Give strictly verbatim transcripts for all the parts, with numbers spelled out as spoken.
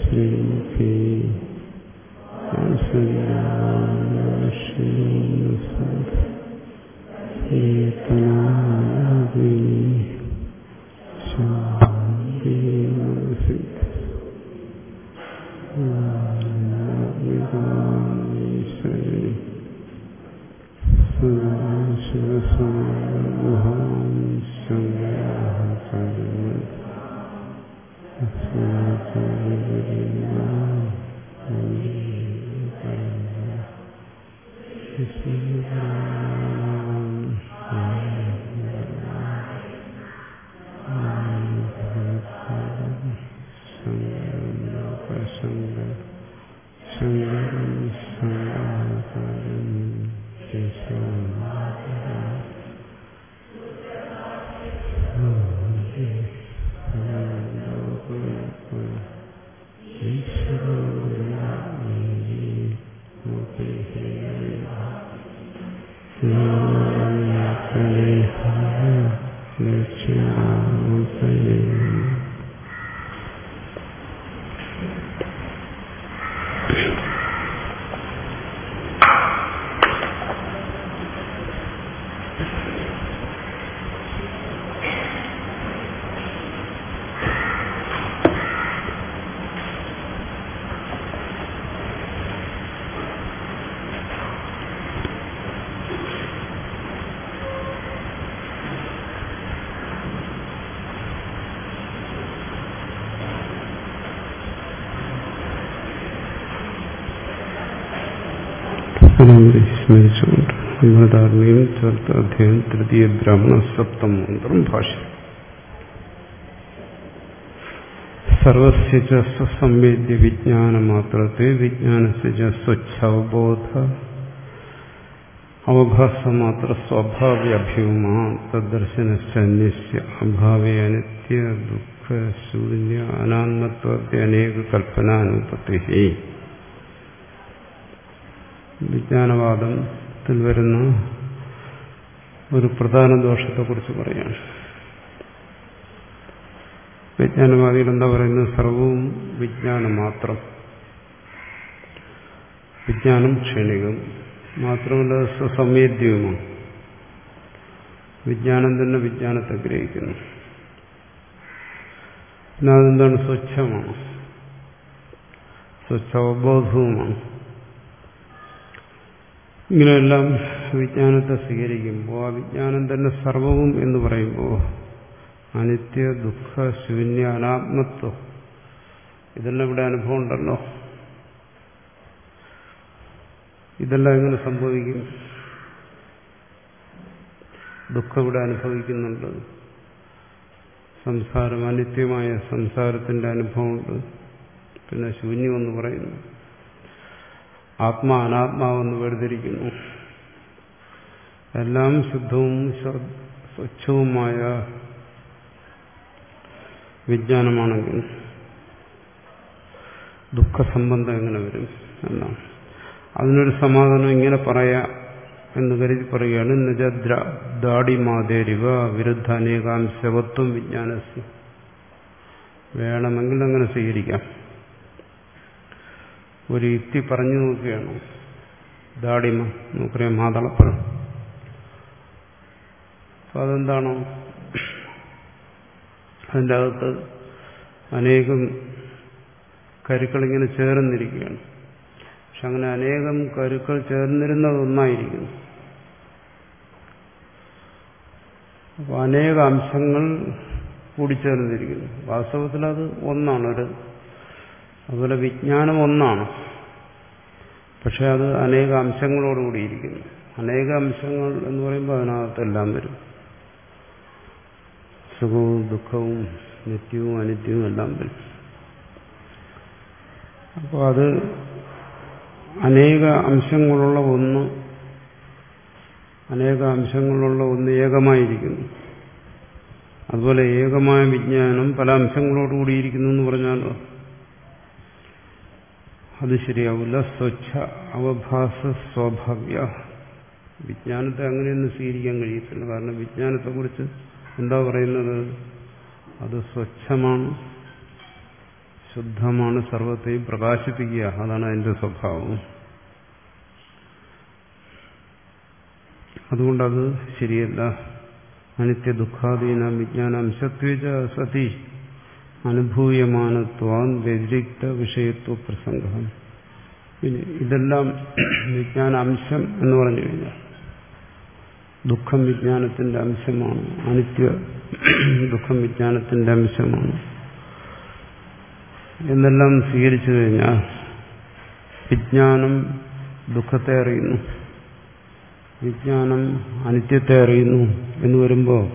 സ്മരിച്ചുകൊണ്ട് അമൃതാർണിയും ചേർത്ത് അധ്യായം തൃതീയ ബ്രാഹ്മണ സപ്തം മന്ത്രം ഭാഷ്യം. സർവസ്യ സംവേദ്യ വിജ്ഞാനമാത്രത്തെ വിജ്ഞാനസ്യ സ്വച്ഛാവബോധ അവഭാസമാത്ര സ്വാഭാവ്യഭ്യൂമാ തദ്ദർശനസ്യ അഭാവേ അനിത്യ ദുഃഖ ശൂന്യ അനാത്മത്വത്തെ അനേക കൽപ്പനാനുപത്തി. വിജ്ഞാനവാദത്തിൽ വരുന്ന ഒരു പ്രധാന ദോഷത്തെക്കുറിച്ച് പറയാണ്. വിജ്ഞാനവാദികൾ എന്താ പറയുന്നത്? സർവവും വിജ്ഞാനം മാത്രം. വിജ്ഞാനം ക്ഷണികം മാത്രമല്ല സ്വസംവേദ്യവുമാണ്. വിജ്ഞാനം തന്നെ വിജ്ഞാനത്തെ ഗ്രഹിക്കുന്നു. പിന്നെ അതെന്താണ്? സ്വച്ഛമാണ്, സ്വച്ഛാവബോധവുമാണ്. ഇങ്ങനെയെല്ലാം വിജ്ഞാനത്തെ സ്വീകരിക്കുമ്പോൾ ആ വിജ്ഞാനം തന്നെ സർവവും എന്ന് പറയുമ്പോൾ അനിത്യ ദുഃഖ ശൂന്യ അനാത്മത്വം ഇതെല്ലാം ഇവിടെ അനുഭവം ഉണ്ടല്ലോ. ഇതെല്ലാം എങ്ങനെ സംഭവിക്കും? ദുഃഖം ഇവിടെ അനുഭവിക്കുന്നുണ്ട്, സംസാരം അനിത്യമായ സംസാരത്തിന്റെ അനുഭവമുണ്ട്, പിന്നെ ശൂന്യമെന്ന് പറയുന്നു, ആത്മാ അനാത്മാവെന്ന് വേർതിരിക്കുന്നു. എല്ലാം ശുദ്ധവും സ്വച്ഛവുമായ വിജ്ഞാനമാണെങ്കിൽ ദുഃഖസംബന്ധം എങ്ങനെ വരും എന്നാണ്. അതിനൊരു സമാധാനം ഇങ്ങനെ പറയാ എന്ന് കരുതി പറയുകയാണ്. നജദ്രാടിമാതേരിവ വിരുദ്ധ അനേകാംശവത്വം വിജ്ഞാനസ്യ. വേണമെങ്കിൽ അങ്ങനെ സ്വീകരിക്കാം. ഒരു യുക്തി പറഞ്ഞു നോക്കുകയാണ്. ദാടിമ നമുക്കറിയാം, മാതളപ്പഴം. അപ്പൊ അതെന്താണോ? അതിൻ്റെ അകത്ത് അനേകം കരുക്കളിങ്ങനെ ചേർന്നിരിക്കുകയാണ്. പക്ഷെ അങ്ങനെ അനേകം കരുക്കൾ ചേർന്നിരുന്നത് ഒന്നായിരിക്കുന്നു. അപ്പോൾ അനേക അംശങ്ങൾ കൂടിച്ചേർന്നിരിക്കുന്നു. വാസ്തവത്തിൽ അത് ഒന്നാണ്. ഒരു അതുപോലെ വിജ്ഞാനം ഒന്നാണ്, പക്ഷെ അത് അനേക അംശങ്ങളോടുകൂടിയിരിക്കുന്നു. അനേക അംശങ്ങൾ എന്ന് പറയുമ്പോൾ അതിനകത്തെല്ലാം വരും. സുഖവും ദുഃഖവും നിത്യവും അനിത്യവും എല്ലാം വരും. അപ്പോൾ അത് അനേക അംശങ്ങളുള്ള ഒന്ന് അനേക അംശങ്ങളുള്ള ഒന്ന് ഏകമായിരിക്കുന്നു. അതുപോലെ ഏകമായ വിജ്ഞാനം പല അംശങ്ങളോടുകൂടിയിരിക്കുന്നു എന്ന് പറഞ്ഞാലോ അത് ശരിയാവില്ല. സ്വച്ഛ അവഭാസ സ്വാഭാവ്യ. വിജ്ഞാനത്തെ അങ്ങനെയൊന്നും സ്വീകരിക്കാൻ കഴിയത്തില്ല. കാരണം വിജ്ഞാനത്തെക്കുറിച്ച് എന്താ പറയുന്നത്? അത് സ്വച്ഛമാണ്, ശുദ്ധമാണ്, സർവത്തെയും പ്രകാശിപ്പിക്കുക, അതാണ് അതിന്റെ സ്വഭാവം. അതുകൊണ്ടത് ശരിയല്ല. അനിത്യ ദുഃഖാദീന വിജ്ഞാനാംശത്വേജ സതി അനുഭൂയമാനത്വാൻ വ്യതിരിക്ത വിഷയത്വ പ്രസംഗം. പിന്നെ ഇതെല്ലാം വിജ്ഞാനാംശം എന്ന് പറഞ്ഞു കഴിഞ്ഞാൽ ദുഃഖം വിജ്ഞാനത്തിന്റെ അംശമാണ്, അനിത്യ ദുഃഖം വിജ്ഞാനത്തിന്റെ അംശമാണ് എന്നെല്ലാം സ്വീകരിച്ചു കഴിഞ്ഞാൽ വിജ്ഞാനം ദുഃഖത്തെ അറിയുന്നു, വിജ്ഞാനം അനിത്യത്തെ അറിയുന്നു എന്ന് വരുമ്പോൾ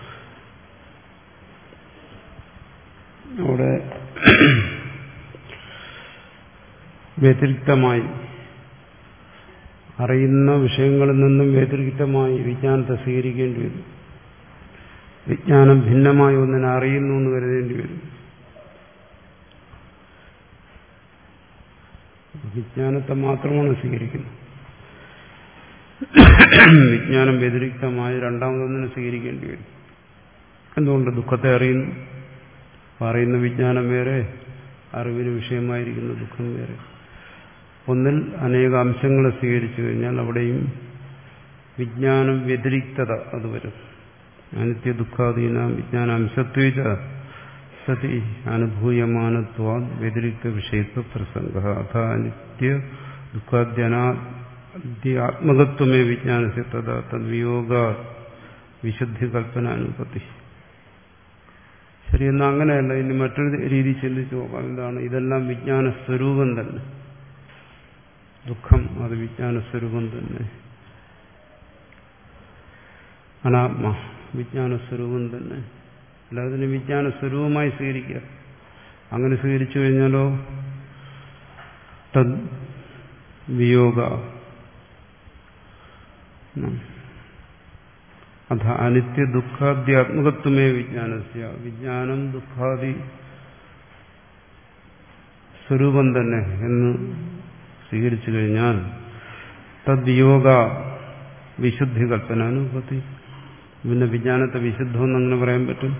അവിടെ വ്യതിരിക്തമായി അറിയുന്ന വിഷയങ്ങളിൽ നിന്നും വ്യതിരിക്തമായി വിജ്ഞാനത്തെ സ്വീകരിക്കേണ്ടി വരും. വിജ്ഞാനം ഭിന്നമായി ഒന്നിനെ അറിയുന്നു എന്ന് കരുതേണ്ടി വരും. വിജ്ഞാനത്തെ മാത്രമാണ് സ്വീകരിക്കുന്നത്. വിജ്ഞാനം വ്യതിരിക്തമായി രണ്ടാമതൊന്നിനെ സ്വീകരിക്കേണ്ടി വരും. എന്തുകൊണ്ട്? ദുഃഖത്തെ അറിയുന്നു. അറിയുന്ന വിജ്ഞാനം വേറെ, അറിവിന് വിഷയമായിരിക്കുന്ന ദുഃഖം വേറെ. ഒന്നിൽ അനേക അംശങ്ങളെ സ്വീകരിച്ചു കഴിഞ്ഞാൽ അവിടെയും വിജ്ഞാനം വ്യതിരിക്തത അത് വരും. അനിത്യ ദുഃഖാദീന വിജ്ഞാനാംശത്വേജ സതി അനുഭൂയമാനത്വാ വ്യതിരിക്ത വിഷയത്വ പ്രസംഗ. അഥ അനിത്യ ദുഃഖാദ്യാത്മകത്വമേ വിജ്ഞാനസ്യ തഥാ തദ്വിയോഗ വിശുദ്ധി കൽപ്പനാനുപത്തി. ശരി, എന്നാൽ അങ്ങനെയല്ല. ഇനി മറ്റൊരു രീതി ചിന്തിച്ചു നോക്കാം. എന്താണ്? ഇതെല്ലാം വിജ്ഞാന സ്വരൂപം തന്നെ. ദുഃഖം അത് വിജ്ഞാന സ്വരൂപം തന്നെ. അനാത്മ വിജ്ഞാന സ്വരൂപം തന്നെ. അല്ലാതെ വിജ്ഞാന സ്വരൂപമായി സ്വീകരിക്കുക. അങ്ങനെ സ്വീകരിച്ചു കഴിഞ്ഞാലോ തദ് വിയോഗ അഥ അനിത്യ ദുഃഖാദ്യാത്മകത്വമേ വിജ്ഞാനസ്യ. വിജ്ഞാനം ദുഃഖാദി സ്വരൂപം തന്നെ എന്ന് സ്വീകരിച്ചു കഴിഞ്ഞാൽ തദ്വിയോഗ വിശുദ്ധി കൽപ്പനാനുപത്തി. പിന്നെ വിജ്ഞാനത്തെ വിശുദ്ധമെന്ന് അങ്ങനെ പറയാൻ പറ്റും?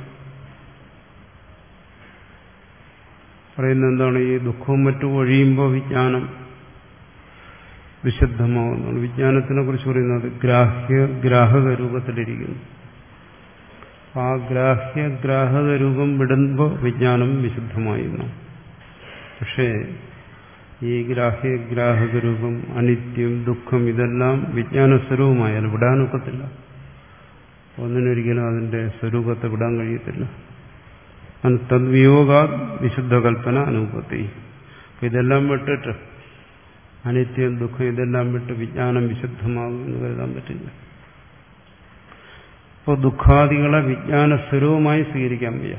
പറയുന്നത് എന്താണ്? ഈ ദുഃഖവും മറ്റും ഒഴിയുമ്പോൾ വിജ്ഞാനം വിശുദ്ധമാവുന്നതാണ്. വിജ്ഞാനത്തിനെ കുറിച്ച് പറയുന്നത് ഗ്രാഹ്യ ഗ്രാഹക രൂപത്തിലിരിക്കുന്നു. ആ ഗ്രാഹ്യ ഗ്രാഹക രൂപം വിടുമ്പോൾ വിജ്ഞാനം വിശുദ്ധമായിരുന്നു. പക്ഷേ ഈ ഗ്രാഹ്യ ഗ്രാഹക രൂപം, അനിത്യം, ദുഃഖം ഇതെല്ലാം വിജ്ഞാന സ്വരൂപമായാൽ വിടാനൊക്കത്തില്ല. ഒന്നിനൊരിക്കലും അതിന്റെ സ്വരൂപത്തെ വിടാൻ കഴിയത്തില്ല. തദ്വിയോഗ വിശുദ്ധ കൽപ്പന അനുപത്തി. ഇതെല്ലാം വിട്ടിട്ട് അനിത്യം, ദുഃഖം ഇതെല്ലാം വിട്ട് വിജ്ഞാനം വിശുദ്ധമാകും എന്ന് കരുതാൻ പറ്റില്ല. അപ്പോൾ ദുഃഖാദികളെ വിജ്ഞാന സ്വരൂപമായി സ്വീകരിക്കാൻ വയ്യ.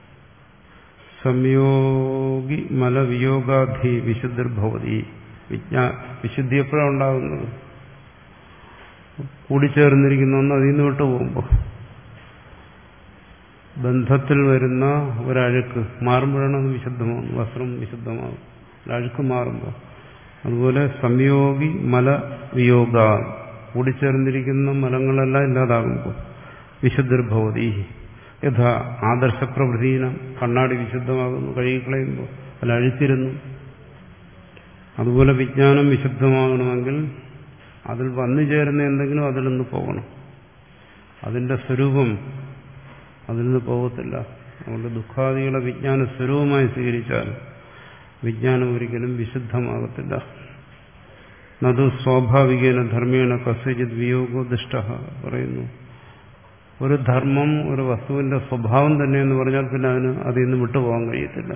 സംയോഗി മലവിയോഗാധി വിശുദ്ധിർഭവതി. വിജ്ഞാ വിശുദ്ധി എപ്പോഴാണ് ഉണ്ടാകുന്നത്? കൂടിച്ചേർന്നിരിക്കുന്ന ഒന്ന് അതിൽ നിന്ന് വിട്ടു പോകുമ്പോൾ. ബന്ധത്തിൽ വരുന്ന ഒരഴുക്ക് മാറുമ്പോഴാണ് അത് വിശുദ്ധമാകും. വസ്ത്രം വിശുദ്ധമാകും ഒരഴുക്ക് മാറുമ്പോൾ. അതുപോലെ സംയോഗി മല വിയോഗ, കൂടിച്ചേർന്നിരിക്കുന്ന മലങ്ങളെല്ലാം ഇല്ലാതാകുമ്പോൾ വിശുദ്ധിർഭവതി. യഥാ ആദർശപ്രവൃത്തിന കണ്ണാടി വിശുദ്ധമാകുന്നു കഴുകിക്കളയുമ്പോൾ അല്ല അഴുത്തിരുന്നു. അതുപോലെ വിജ്ഞാനം വിശുദ്ധമാകണമെങ്കിൽ അതിൽ വന്നു ചേരുന്ന എന്തെങ്കിലും അതിൽ നിന്ന് പോകണം. അതിന്റെ സ്വരൂപം അതിൽ നിന്ന് പോകത്തില്ല. അതുകൊണ്ട് ദുഃഖാദികളെ വിജ്ഞാന സ്വരൂപമായി സ്വീകരിച്ചാൽ വിജ്ഞാനം ഒരിക്കലും വിശുദ്ധമാകത്തില്ല. നതു സ്വാഭാവികേന ധർമ്മേണ കസ്യജിത് വിയോഗോദിഷ്ട പറയുന്നു. ഒരു ധർമ്മം ഒരു വസ്തുവിന്റെ സ്വഭാവം തന്നെ എന്ന് പറഞ്ഞാൽ പിന്നെ അതിന് അതിൽ നിന്ന് വിട്ടുപോകാൻ കഴിയത്തില്ല.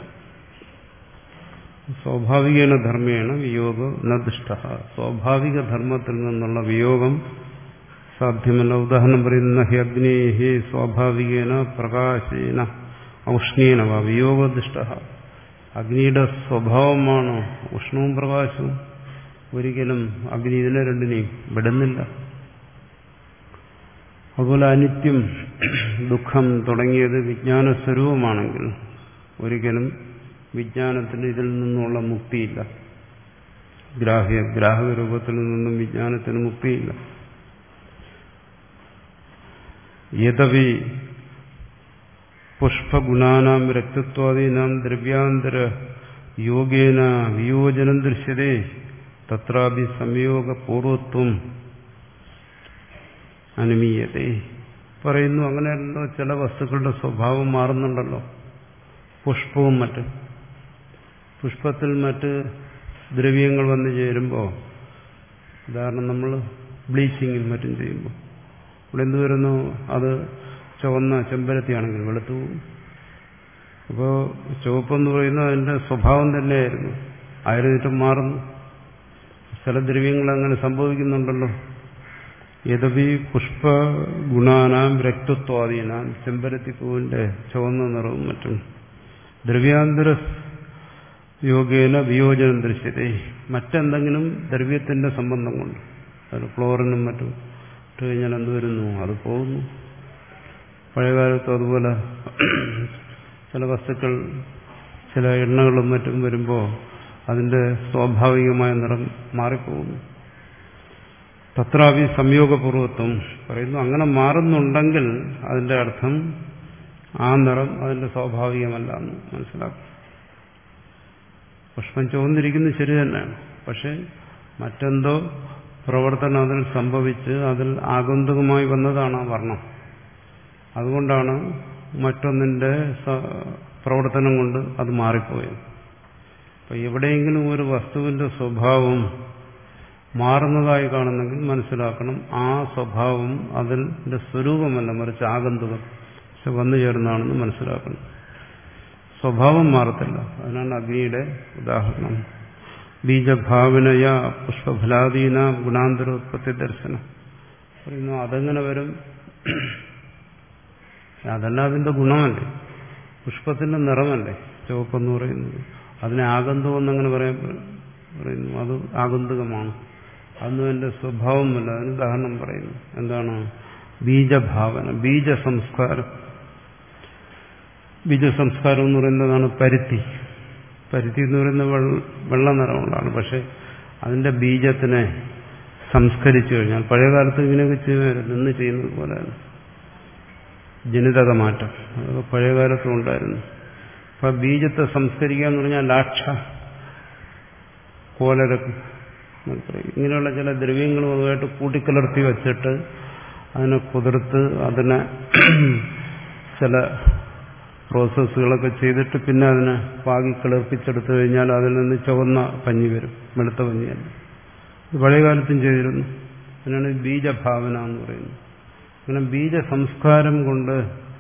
സ്വാഭാവികേന ധർമ്മേണ വിയോഗോ നദിഷ്ട. സ്വാഭാവിക ധർമ്മത്തിൽ നിന്നുള്ള വിയോഗം സാധ്യമല്ല. ഉദാഹരണം പറയുന്ന ഹി അഗ്നേഹി സ്വാഭാവികേന പ്രകാശേന ഔഷ്ണീന വ വിയോഗോദിഷ്ട. അഗ്നിയുടെ സ്വഭാവമാണ് ഉഷ്ണവും പ്രകാശവും. ഒരിക്കലും അഗ്നി ഇതിനെ രണ്ടിനെയും വിടുന്നില്ല. അതുപോലെ അനിത്യം, ദുഃഖം തുടങ്ങിയത് വിജ്ഞാന സ്വരൂപമാണെങ്കിൽ ഒരിക്കലും വിജ്ഞാനത്തിന് ഇതിൽ നിന്നുള്ള മുക്തിയില്ല. ഗ്രാഹ്യ ഗ്രാഹക രൂപത്തിൽ നിന്നും വിജ്ഞാനത്തിന് മുക്തിയില്ല. യതവി പുഷ്പഗുണാനാം രക്തത്വാദീനാം ദ്രവ്യാന്തര യോഗേന വിയോജനം ദൃശ്യതേ തത്രാപി സംയോഗപൂർവത്വം അനുമീയതേ. പറയുന്നു അങ്ങനെയല്ലോ ചില വസ്തുക്കളുടെ സ്വഭാവം മാറുന്നുണ്ടല്ലോ. പുഷ്പവും മറ്റും പുഷ്പത്തിൽ മറ്റ് ദ്രവ്യങ്ങൾ വന്നു ചേരുമ്പോൾ, ഉദാഹരണം നമ്മൾ ബ്ലീച്ചിങ്ങും മറ്റും ചെയ്യുമ്പോൾ ഇവിടെ എന്ത് വരുന്നു? അത് ചുവന്ന ചെമ്പരത്തിയാണെങ്കിൽ വെളുത്തു പോകും. അപ്പോൾ ചുവപ്പെന്ന് പറയുന്നത് അതിൻ്റെ സ്വഭാവം തന്നെയായിരുന്നു, ആയിരുന്നിട്ടും മാറുന്നു. ചില ദ്രവ്യങ്ങൾ അങ്ങനെ സംഭവിക്കുന്നുണ്ടല്ലോ. യഥപി പുഷ്പ ഗുണാനാം രക്തത്വാദീനാം, ചെമ്പരത്തിപ്പൂവിന്റെ ചുവന്ന നിറവും മറ്റും ദ്രവ്യാന്തര യോഗേന വിയോജനം ദൃശ്യതേ, മറ്റെന്തെങ്കിലും ദ്രവ്യത്തിന്റെ സംബന്ധം കൊണ്ട്, അത് ക്ലോറിനും മറ്റും ഇട്ട് കഴിഞ്ഞാൽ എന്ത് വരുന്നു? അത് പോകുന്നു. പഴയകാലത്തും അതുപോലെ ചില വസ്തുക്കൾ, ചില എണ്ണകളും മറ്റും വരുമ്പോൾ അതിന്റെ സ്വാഭാവികമായ നിറം മാറിപ്പോകുന്നു. തത്രാപി സംയോഗപൂർവത്വം പറയുന്നു. അങ്ങനെ മാറുന്നുണ്ടെങ്കിൽ അതിന്റെ അർത്ഥം ആ നിറം അതിന്റെ സ്വാഭാവികമല്ല എന്ന് മനസ്സിലാക്കും. പുഷ്പം ചുവന്നിരിക്കുന്നത് ശരി തന്നെയാണ്, പക്ഷെ മറ്റെന്തോ പ്രവർത്തനം അതിൽ സംഭവിച്ച് അതിൽ ആഗന്തുകമായി വന്നതാണ് ആ വർണ്ണം. അതുകൊണ്ടാണ് മറ്റൊന്നിന്റെ പ്രവർത്തനം കൊണ്ട് അത് മാറിപ്പോയത്. അപ്പൊ എവിടെയെങ്കിലും ഒരു വസ്തുവിന്റെ സ്വഭാവം മാറുന്നതായി കാണുന്നെങ്കിൽ മനസ്സിലാക്കണം ആ സ്വഭാവം അതിന്റെ സ്വരൂപമല്ല, മറിച്ച് ആഗന്തുകം വന്നു ചേർന്നാണെന്ന് മനസ്സിലാക്കണം. സ്വഭാവം മാറത്തില്ല. അതിനാണ് അഗ്നിയുടെ ഉദാഹരണം. ബീജഭാവനയ പുഷ്പഫലാദീന ഗുണാന്തരോത്പത്തി ദർശനം പറയുന്നു. അതെങ്ങനെ വരും? അതല്ല അതിന്റെ ഗുണമല്ലേ, പുഷ്പത്തിന്റെ നിറമല്ലേ ചുവപ്പെന്ന് പറയുന്നത്. അതിനെ ആഗന്തുകം എന്നങ്ങനെ പറയാൻ പറയുന്നു. അത് ആഗന്തുകമാണ്, അതൊന്നും എന്റെ സ്വഭാവമല്ല. അതിന് ഉദാഹരണം പറയുന്നു. എന്താണ്? ബീജഭാവന, ബീജസംസ്കാരം. ബീജസംസ്കാരം എന്ന് പറയുന്നതാണ് പരുത്തി. പരുത്തി എന്ന് പറയുന്ന വെള്ള നിറമുള്ളതാണ്. പക്ഷെ അതിന്റെ ബീജത്തിനെ സംസ്കരിച്ചു കഴിഞ്ഞാൽ, പഴയകാലത്ത് ഇങ്ങനെയൊക്കെ ചെയ്യുമായിരുന്നു, ഇന്ന് ചെയ്യുന്നത് പോലെയാണ് ജനിതക മാറ്റം. അതൊക്കെ പഴയകാലത്തും ഉണ്ടായിരുന്നു. അപ്പൊ ബീജത്തെ സംസ്കരിക്കുക എന്ന് പറഞ്ഞാൽ ലാക്ഷ, കോലരക്ക്, ഇങ്ങനെയുള്ള ചില ദ്രവ്യങ്ങളും അതുമായിട്ട് കൂട്ടിക്കലർത്തി വെച്ചിട്ട് അതിനെ കുതിർത്ത് അതിനെ ചില പ്രോസസ്സുകളൊക്കെ ചെയ്തിട്ട് പിന്നെ അതിനെ പാകി കിളർപ്പിച്ചെടുത്തു കഴിഞ്ഞാൽ അതിൽ നിന്ന് ചുവന്ന പഞ്ഞി വരും, വെളുത്ത പഞ്ഞിയല്ല. ഇത് പഴയകാലത്തും ചെയ്തിരുന്നു. അതിനാണ് ബീജഭാവന എന്ന് പറയുന്നത്. അങ്ങനെ ബീജസംസ്കാരം കൊണ്ട്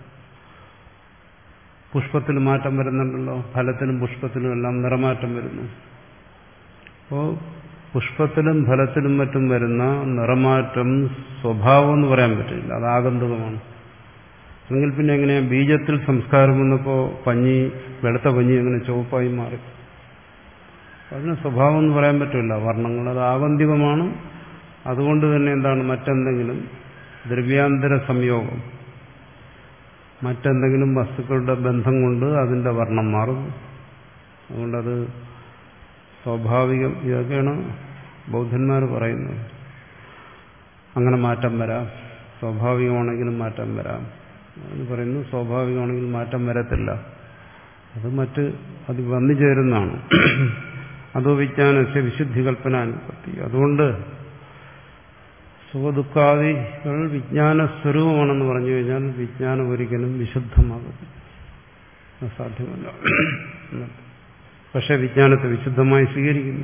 പുഷ്പത്തിൽ മാറ്റം വരുന്നുണ്ടല്ലോ, ഫലത്തിനും പുഷ്പത്തിനും എല്ലാം നിറമാറ്റം വരുന്നു. അപ്പോൾ പുഷ്പത്തിലും ഫലത്തിലും മറ്റും വരുന്ന നിറമാറ്റം സ്വഭാവം എന്ന് പറയാൻ പറ്റില്ല, അത് ആഗന്തുകമാണ്. എങ്കിൽ പിന്നെ എങ്ങനെയാ ബീജത്തിൽ സംസ്കാരം വന്നപ്പോൾ പഞ്ഞി, വെളുത്ത പഞ്ഞി എങ്ങനെ ചുവപ്പായി മാറി? അതിന് സ്വഭാവം എന്ന് പറയാൻ പറ്റില്ല. വർണ്ണങ്ങൾ അത് ആഗന്തികമാണ്. അതുകൊണ്ട് തന്നെ എന്താണ്, മറ്റെന്തെങ്കിലും ദ്രവ്യാന്തര സംയോഗം, മറ്റെന്തെങ്കിലും വസ്തുക്കളുടെ ബന്ധം കൊണ്ട് അതിന്റെ വർണ്ണം മാറുന്നു. അതുകൊണ്ടത് സ്വാഭാവികം. ഇതൊക്കെയാണ് ബൗദ്ധന്മാർ പറയുന്നത്. അങ്ങനെ മാറ്റം വരാം, സ്വാഭാവികമാണെങ്കിലും മാറ്റം വരാം എന്ന് പറയുന്നു. സ്വാഭാവികമാണെങ്കിൽ മാറ്റം വരത്തില്ല, അത് മറ്റ് അത് വന്നു ചേരുന്നതാണ്. അതോ വിജ്ഞാനസ്യ വിശുദ്ധി കൽപ്പനാനുപത്തി. അതുകൊണ്ട് സുഖദുഃഖാദികൾ വിജ്ഞാന സ്വരൂപമാണെന്ന് പറഞ്ഞു കഴിഞ്ഞാൽ വിജ്ഞാനം ഒരിക്കലും വിശുദ്ധമാകത്തില്ല, സാധ്യമല്ല. പക്ഷെ വിജ്ഞാനത്തെ വിശുദ്ധമായി സ്വീകരിക്കുന്നു.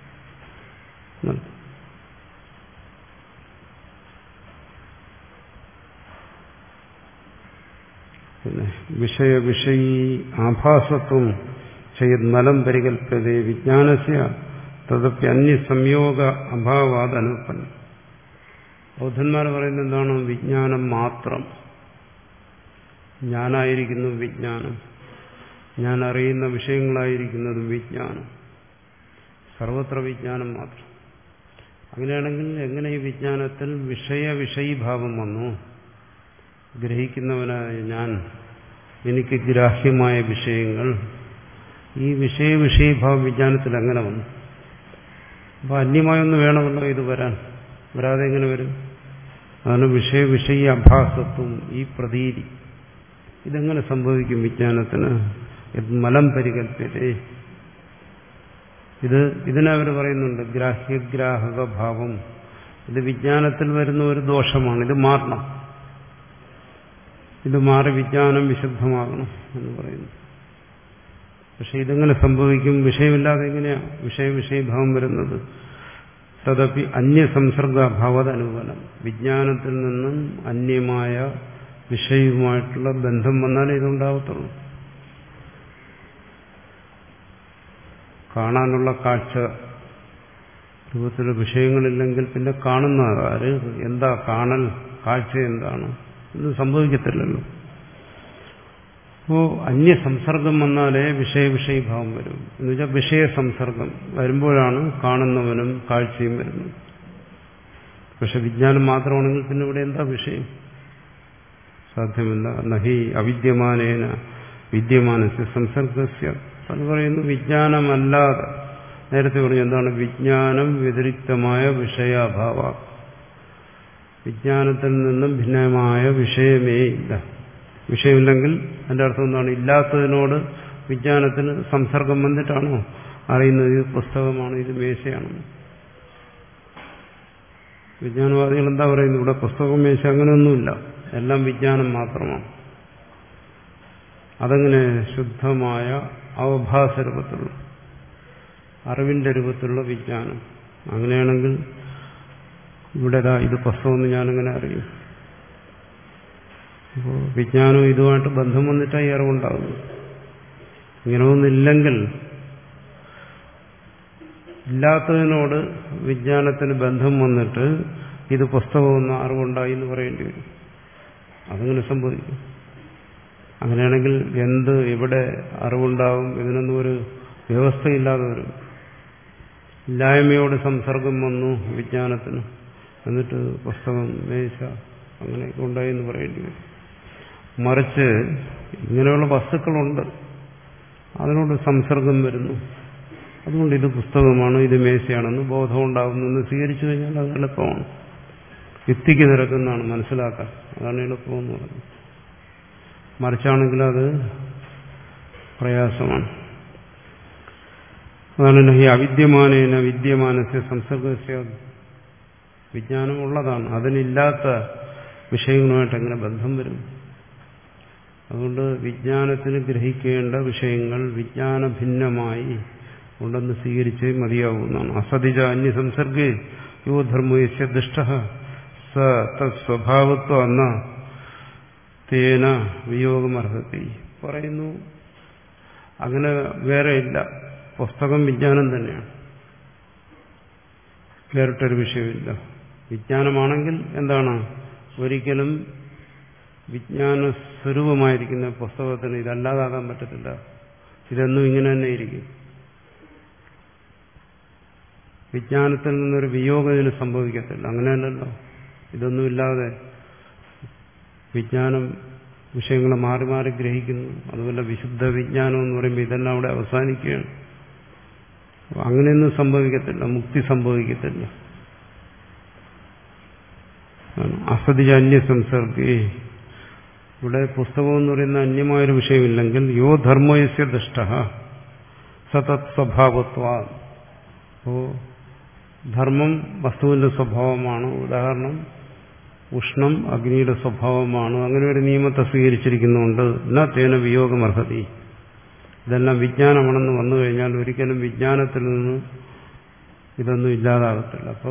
പിന്നെ വിഷയ വിഷയീ ആഭാസത്വം ചെയ്യന്മലം പരികൽപ്പതേ വിജ്ഞാനസ്യ തദപ്യ അന്യസംയോഗ അഭാവാത് അനുപന്നം. ബൗദ്ധന്മാർ പറയുന്നത് എന്താണ്? വിജ്ഞാനം മാത്രം, ഞാനായിരിക്കുന്നു വിജ്ഞാനം, ഞാൻ അറിയുന്ന വിഷയങ്ങളായിരിക്കുന്നതും വിജ്ഞാനം, സർവത്ര വിജ്ഞാനം മാത്രം. അങ്ങനെയാണെങ്കിൽ എങ്ങനെ ഈ വിജ്ഞാനത്തിൽ വിഷയ വിഷയീഭാവം വന്നു? ഗ്രഹിക്കുന്നവനായ ഞാൻ, എനിക്ക് ഗ്രാഹ്യമായ വിഷയങ്ങൾ, ഈ വിഷയ വിഷയീഭാവം വിജ്ഞാനത്തിൽ എങ്ങനെ വന്നു? അപ്പൊ അന്യമായൊന്ന് വേണമല്ലോ ഇത് വരാൻ, വരാതെ എങ്ങനെ വരും? അതാണ് വിഷയ വിഷയ അഭാസത്വം, ഈ പ്രതീതി. ഇതെങ്ങനെ സംഭവിക്കും വിജ്ഞാനത്തിന്? മലം പരികൽപ്പതേ, ഇത് ഇതിനവർ പറയുന്നുണ്ട് ഗ്രാഹ്യഗ്രാഹക ഭാവം. ഇത് വിജ്ഞാനത്തിൽ വരുന്ന ഒരു ദോഷമാണ്. ഇത് മാറണം. ഇത് മാറി വിജ്ഞാനം വിശുദ്ധമാകണം എന്ന് പറയുന്നു. പക്ഷെ ഇതെങ്ങനെ സംഭവിക്കും? വിഷയമില്ലാതെ എങ്ങനെയാ വിഷയ വിഷയഭാവം വരുന്നത്? തദപി അന്യസംസർഗഭാവത അനുകൂലം. വിജ്ഞാനത്തിൽ നിന്നും അന്യമായ വിഷയവുമായിട്ടുള്ള ബന്ധം വന്നാലേ ഇതുണ്ടാവത്തുള്ളൂ. കാണാനുള്ള കാഴ്ച രൂപത്തിലുള്ള വിഷയങ്ങളില്ലെങ്കിൽ പിന്നെ കാണുന്ന ആര്? എന്താ കാണൽ? കാഴ്ച എന്താണ്? ഇത് സംഭവിക്കത്തില്ലല്ലോ. അപ്പോൾ അന്യസംസർഗം വന്നാലേ വിഷയവിഷയഭാവം വരും. എന്ന് വെച്ചാൽ വിഷയസംസർഗം വരുമ്പോഴാണ് കാണുന്നവനും കാഴ്ചയും വരുന്നത്. പക്ഷെ വിജ്ഞാനം മാത്രമാണെങ്കിൽ പിന്നെ ഇവിടെ എന്താ വിഷയം? സാധ്യമല്ല. നഹി അവിദ്യമാനേന വിദ്യമാനസ്യ സംസർഗസ്യ. അത് പറയുന്നു വിജ്ഞാനമല്ലാതെ, നേരത്തെ പറഞ്ഞു എന്താണ്? വിജ്ഞാനം വ്യതിരിക്തമായ വിഷയാഭാവ. വിജ്ഞാനത്തിൽ നിന്നും ഭിന്നമായ വിഷയമേ ഇല്ല. വിഷയമില്ലെങ്കിൽ അതിന്റെ അർത്ഥം എന്താണ്? ഇല്ലാത്തതിനോട് വിജ്ഞാനത്തിന് സംസർഗം വന്നിട്ടാണോ അറിയുന്നത് ഇത് പുസ്തകമാണ്, ഇത് മേശയാണെന്ന്? വിജ്ഞാനവാദികൾ എന്താ പറയുന്നത്? ഇവിടെ പുസ്തകം, മേശ അങ്ങനെയൊന്നുമില്ല, എല്ലാം വിജ്ഞാനം മാത്രമാണ്. അതങ്ങനെ ശുദ്ധമായ അവഭാസ രൂപത്തിലുള്ള അറിവിന്റെ രൂപത്തിലുള്ള വിജ്ഞാനം. അങ്ങനെയാണെങ്കിൽ ഇവിടെ ഇത് പുസ്തകമെന്ന് ഞാനിങ്ങനെ അറിയും. അപ്പോൾ വിജ്ഞാനവും ഇതുമായിട്ട് ബന്ധം വന്നിട്ടാണ് ഈ അറിവുണ്ടാകുന്നത്. ഇങ്ങനെ ഒന്നില്ലെങ്കിൽ ഇല്ലാത്തതിനോട് വിജ്ഞാനത്തിന് ബന്ധം വന്നിട്ട് ഇത് പുസ്തകമെന്ന് അറിവുണ്ടായി എന്ന് പറയേണ്ടി വരും. അതങ്ങനെ സംഭവിക്കും. അങ്ങനെയാണെങ്കിൽ എന്ത് എവിടെ അറിവുണ്ടാകും? ഇതിനൊന്നും ഒരു വ്യവസ്ഥയില്ലാതെ വരും. ഇല്ലായ്മയോട് സംസർഗം വന്നു വിജ്ഞാനത്തിന്, എന്നിട്ട് പുസ്തകം, മേശ അങ്ങനെയൊക്കെ ഉണ്ടായി എന്ന് പറയേണ്ടി വരും. മറിച്ച് ഇങ്ങനെയുള്ള വസ്തുക്കളുണ്ട്, അതിനോട് സംസർഗം വരുന്നു, അതുകൊണ്ട് ഇത് പുസ്തകമാണ്, ഇത് മേശയാണെന്ന് ബോധം ഉണ്ടാകുന്നെന്ന് സ്വീകരിച്ചു കഴിഞ്ഞാൽ അത് എളുപ്പമാണ്. യുക്തിക്ക് നിരക്കുന്നതാണ് മനസ്സിലാക്കാൻ. അതാണ് എളുപ്പമെന്ന് പറയുന്നത്. മറിച്ചാണെങ്കിൽ അത് പ്രയാസമാണ്. അതാണ് ഈ അവിദ്യമാനേന വിദ്യമാനസ്യ സംസർഗസ്യ. വിജ്ഞാനം ഉള്ളതാണ്, അതിനില്ലാത്ത വിഷയങ്ങളുമായിട്ട് എങ്ങനെ ബന്ധം വരും? അതുകൊണ്ട് വിജ്ഞാനത്തിന് ഗ്രഹിക്കേണ്ട വിഷയങ്ങൾ വിജ്ഞാന ഭിന്നമായി ഉണ്ടെന്ന് സ്വീകരിച്ചേ മതിയാവുന്നതാണ്. അസതിജ അന്യസംസർഗേ യോ ധർമ്മയസ്യ ദുഷ്ട സ തസ്വഭാവത്വ എന്ന തേന വിയോഗമർഹത്തി പറയുന്നു. അങ്ങനെ വേറെ ഇല്ല. പുസ്തകം വിജ്ഞാനം തന്നെയാണ്, വേറിട്ടൊരു വിഷയമില്ല. വിജ്ഞാനമാണെങ്കിൽ എന്താണ്? ഒരിക്കലും വിജ്ഞാന സ്വരൂപമായിരിക്കുന്ന പുസ്തകത്തിന് ഇതല്ലാതാകാൻ പറ്റത്തില്ല. ഇതെന്നും ഇങ്ങനെ തന്നെ ഇരിക്കും. വിജ്ഞാനത്തിൽ നിന്നൊരു വിയോഗം ഇതിന് സംഭവിക്കത്തില്ല. അങ്ങനെയല്ലല്ലോ. ഇതൊന്നുമില്ലാതെ വിജ്ഞാനം വിഷയങ്ങളെ മാറി മാറി ഗ്രഹിക്കുന്നു. അതുപോലെ വിശുദ്ധ വിജ്ഞാനം എന്ന് പറയുമ്പോൾ ഇതെല്ലാം അവിടെ അവസാനിക്കുകയാണ്. അങ്ങനെയൊന്നും സംഭവിക്കത്തില്ല, മുക്തി സംഭവിക്കത്തില്ല. അസതിജ അന്യസംസർഗേ. ഇവിടെ പുസ്തകം എന്ന് പറയുന്ന അന്യമായൊരു വിഷയമില്ലെങ്കിൽ യോ ധർമ്മയസ്യ ദുഷ്ട സതത് സ്വഭാവത്വ. അപ്പോ ധർമ്മം വസ്തുവിന്റെ സ്വഭാവമാണ്. ഉദാഹരണം, ഉഷ്ണം അഗ്നിയുടെ സ്വഭാവമാണ്. അങ്ങനെ ഒരു നിയമത്തെ സ്വീകരിച്ചിരിക്കുന്നുണ്ട്. ന തേന വിയോഗമർഹതി. ഇതെല്ലാം വിജ്ഞാനമാണെന്ന് വന്നു കഴിഞ്ഞാൽ ഒരിക്കലും വിജ്ഞാനത്തിൽ നിന്ന് ഇതൊന്നും ഇല്ലാതാകത്തില്ല. അപ്പോ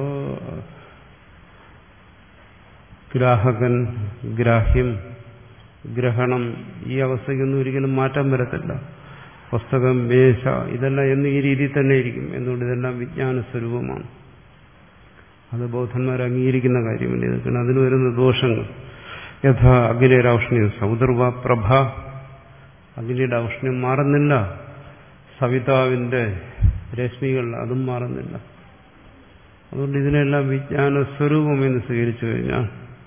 ഗ്രാഹകൻ, ഗ്രാഹ്യം, ഗ്രഹണം, ഈ അവസ്ഥയ്ക്കൊന്നും ഒരിക്കലും മാറ്റം വരത്തില്ല. പുസ്തകം, മേശ, ഇതെല്ലാം എന്ന് ഈ രീതിയിൽ തന്നെ ഇരിക്കും. എന്തുകൊണ്ട്? ഇതെല്ലാം വിജ്ഞാന സ്വരൂപമാണ്. അത് ബൗദ്ധന്മാർ അംഗീകരിക്കുന്ന കാര്യമില്ല. ഇതൊക്കെയാണ് അതിന് വരുന്ന ദോഷങ്ങൾ. യഥാ അഗ്നിരൗഷ്ണ്യം സൗദർവ പ്രഭ. അഗ്നിയുടെ ഔഷ്ണ്യം മാറുന്നില്ല. സവിതാവിന്റെ രശ്മികൾ അതും മാറുന്നില്ല. അതുകൊണ്ട് ഇതിനെല്ലാം വിജ്ഞാന സ്വരൂപം എന്ന് സ്വീകരിച്ചു കഴിഞ്ഞാൽ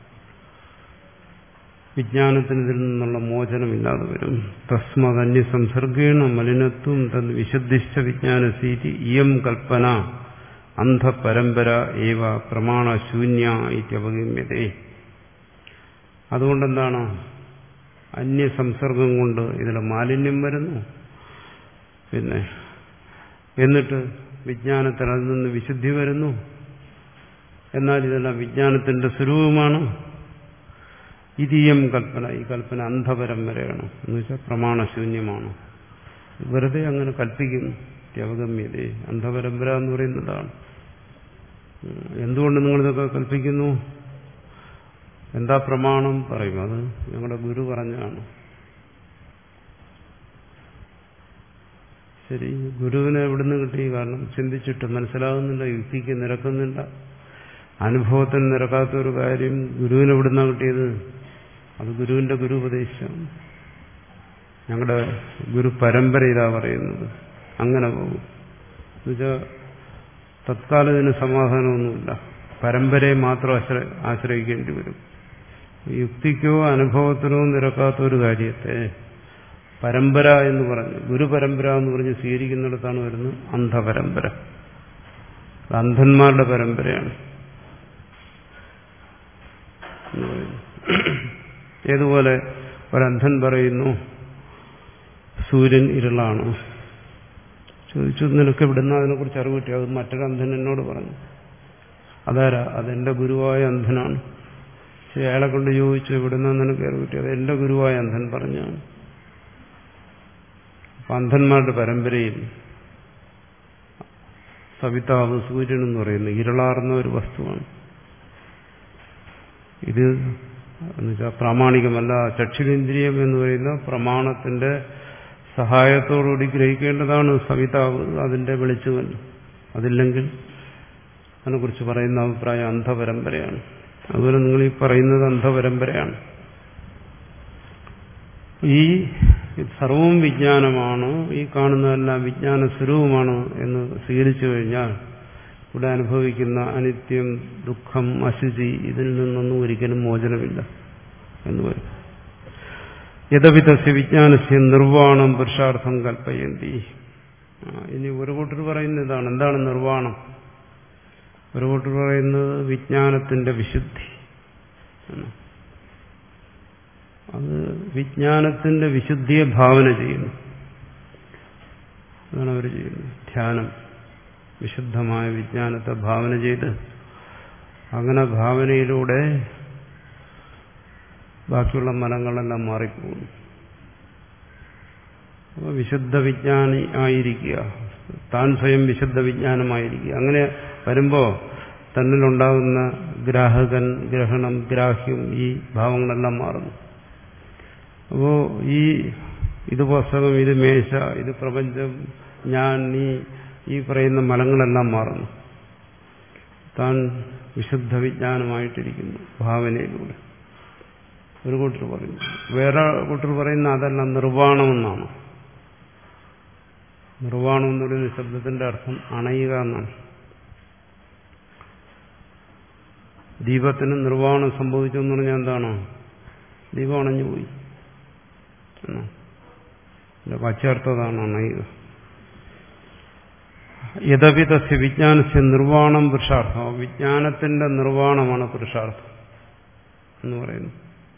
വിജ്ഞാനത്തിന് ഇതിൽ നിന്നുള്ള മോചനമില്ലാതെ വരും. തസ്മദന്യ സംസർഗേണ മലിനത്വം തന് വിശുദ്ധിച്ച വിജ്ഞാനസീതി ഇയം കൽപ്പന അന്ധപരമ്പര ഏവ പ്രമാണശൂന്യ ഇത്യവഗമ്യതേ. അതുകൊണ്ടെന്താണ്? അന്യസംസർഗം കൊണ്ട് ഇതിൽ മാലിന്യം വരുന്നു. പിന്നെ എന്നിട്ട് വിജ്ഞാനത്തിൽ അതിൽ നിന്ന് വിശുദ്ധി വരുന്നു. എന്നാൽ ഇതെല്ലാം വിജ്ഞാനത്തിന്റെ സ്വരൂപമാണ്. ഇതീയം കൽപ്പന, ഈ കൽപ്പന അന്ധപരമ്പരയാണ്, എന്ന് വെച്ചാൽ പ്രമാണശൂന്യമാണ്. വെറുതെ അങ്ങനെ കൽപ്പിക്കുന്നു. അവഗമ്യതേ അന്ധപരമ്പര എന്ന് പറയുന്നതാണ്. എന്തുകൊണ്ട് നിങ്ങളിതൊക്കെ കൽപ്പിക്കുന്നു? എന്താ പ്രമാണം? പറയും അത് ഞങ്ങളുടെ ഗുരു പറഞ്ഞാണ്. ശരി, ഗുരുവിനെ എവിടുന്ന് കിട്ടി? കാരണം ചിന്തിച്ചിട്ട് മനസ്സിലാകുന്നില്ല, യുക്തിക്ക് നിരക്കുന്നില്ല, അനുഭവത്തിന് നിരക്കാത്ത ഒരു കാര്യം ഗുരുവിന് എവിടുന്നാണ് കിട്ടിയത്? അത് ഗുരുവിന്റെ ഗുരു ഉപദേശിച്ചാണ്. ഞങ്ങളുടെ ഗുരു പരമ്പര ഇതാ പറയുന്നത്. അങ്ങനെ പോകും. എന്നുവെച്ചാൽ തത്കാലം ഇതിന് സമാധാനമൊന്നുമില്ല, പരമ്പരയെ മാത്രം ആശ്രയ ആശ്രയിക്കേണ്ടി വരും. യുക്തിക്കോ അനുഭവത്തിനോ നിരക്കാത്ത ഒരു കാര്യത്തെ പരമ്പര എന്ന് പറഞ്ഞ്, ഗുരുപരമ്പര എന്ന് പറഞ്ഞ് സ്വീകരിക്കുന്നിടത്താണ് വരുന്നത് അന്ധപരമ്പര. അന്ധന്മാരുടെ പരമ്പരയാണ്. ഏതുപോലെ ഒരന്ധൻ പറയുന്നു സൂര്യൻ ഇരുളാണ്. ചോദിച്ചു, നിനക്ക് എവിടുന്ന അതിനെക്കുറിച്ച് അറിവ് കിട്ടി? അത് മറ്റൊരു അന്ധൻ എന്നോട് പറഞ്ഞു. അതാരാ? അതെന്റെ ഗുരുവായ അന്ധനാണ്. പക്ഷെ അയാളെ കൊണ്ട് ചോദിച്ചു, എവിടുന്ന നിനക്ക് അറിവ് കിട്ടി? അത് എന്റെ ഗുരുവായ അന്ധൻ പറഞ്ഞാണ്. അപ്പൊ അന്ധന്മാരുടെ പരമ്പരയിൽ സവിതാവ് സൂര്യൻ എന്ന് പറയുന്നത് ഇരുളാർന്ന ഒരു വസ്തുവാണ്. ഇത് എന്നുവെച്ചാൽ പ്രാമാണികമല്ല. ചക്ഷുരേന്ദ്രിയം എന്ന് പറയുന്ന പ്രമാണത്തിന്റെ സഹായത്തോടുകൂടി ഗ്രഹിക്കേണ്ടതാണ് സവിതാവ്, അതിന്റെ വെളിച്ചവൻ. അതില്ലെങ്കിൽ അതിനെക്കുറിച്ച് പറയുന്ന അഭിപ്രായം അന്ധപരമ്പരയാണ്. അതുപോലെ നിങ്ങൾ ഈ പറയുന്നത് അന്ധപരമ്പരയാണ്. ഈ സർവവും വിജ്ഞാനമാണ്, ഈ കാണുന്നതെല്ലാം വിജ്ഞാന സ്വരൂപമാണ് എന്ന് സ്വീകരിച്ചു കഴിഞ്ഞാൽ ഇവിടെ അനുഭവിക്കുന്ന അനിത്യം, ദുഃഖം, അശുചി, ഇതിൽ നിന്നൊന്നും ഒരിക്കലും മോചനമില്ല എന്ന് വരും. യഥവിധസ്യ വിജ്ഞാനസ്യ നിർവ്വാണം പുരുഷാർത്ഥം കൽപ്പയന്തി. ഇനി ഒരു കൂട്ടർ പറയുന്ന ഇതാണ്. എന്താണ് നിർവ്വാണം? ഒരു കൂട്ടർ പറയുന്നത് വിജ്ഞാനത്തിന്റെ വിശുദ്ധി. അത് വിജ്ഞാനത്തിന്റെ വിശുദ്ധിയെ ഭാവന ചെയ്യുന്നു. അതാണ് അവർ ചെയ്യുന്നത്. ധ്യാനം, വിശുദ്ധമായ വിജ്ഞാനത്തെ ഭാവന ചെയ്ത് അങ്ങനെ ഭാവനയിലൂടെ ബാക്കിയുള്ള മലങ്ങളെല്ലാം മാറിപ്പോകുന്നു. അപ്പോൾ വിശുദ്ധ വിജ്ഞാനി ആയിരിക്കുക, താൻ സ്വയം വിശുദ്ധ വിജ്ഞാനമായിരിക്കുക. അങ്ങനെ വരുമ്പോൾ തന്നിലുണ്ടാകുന്ന ഗ്രാഹകൻ, ഗ്രഹണം, ഗ്രാഹ്യം, ഈ ഭാവങ്ങളെല്ലാം മാറുന്നു. അപ്പോൾ ഈ ഇത് പുസ്തകം, ഇത് മേശ, ഇത് പ്രപഞ്ചം, ഞാൻ, നീ, ഈ പറയുന്ന മലങ്ങളെല്ലാം മാറുന്നു. താൻ വിശുദ്ധ വിജ്ഞാനമായിട്ടിരിക്കുന്നു ഭാവനയിലൂടെ. ഒരു കൂട്ടർ പറയുന്നു. വേറെ കൂട്ടർ പറയുന്ന അതല്ല, നിർവ്വാണമെന്നാണ്. നിർവ്വാണം എന്ന് പറയുന്ന ശബ്ദത്തിന്റെ അർത്ഥം അണയുക എന്നാണ്. ദീപത്തിന് നിർവ്വാണം സംഭവിച്ചെന്ന് പറഞ്ഞാൽ എന്താണ്? ദീപം അണഞ്ഞുപോയി. വാച്യാർത്ഥതാണ് അണയുക. യഥവിധസ്യ വിജ്ഞാനസ്യ നിർവ്വാണം പുരുഷാർത്ഥം. വിജ്ഞാനത്തിന്റെ നിർവ്വാണമാണ് പുരുഷാർത്ഥം എന്ന് പറയുന്നു.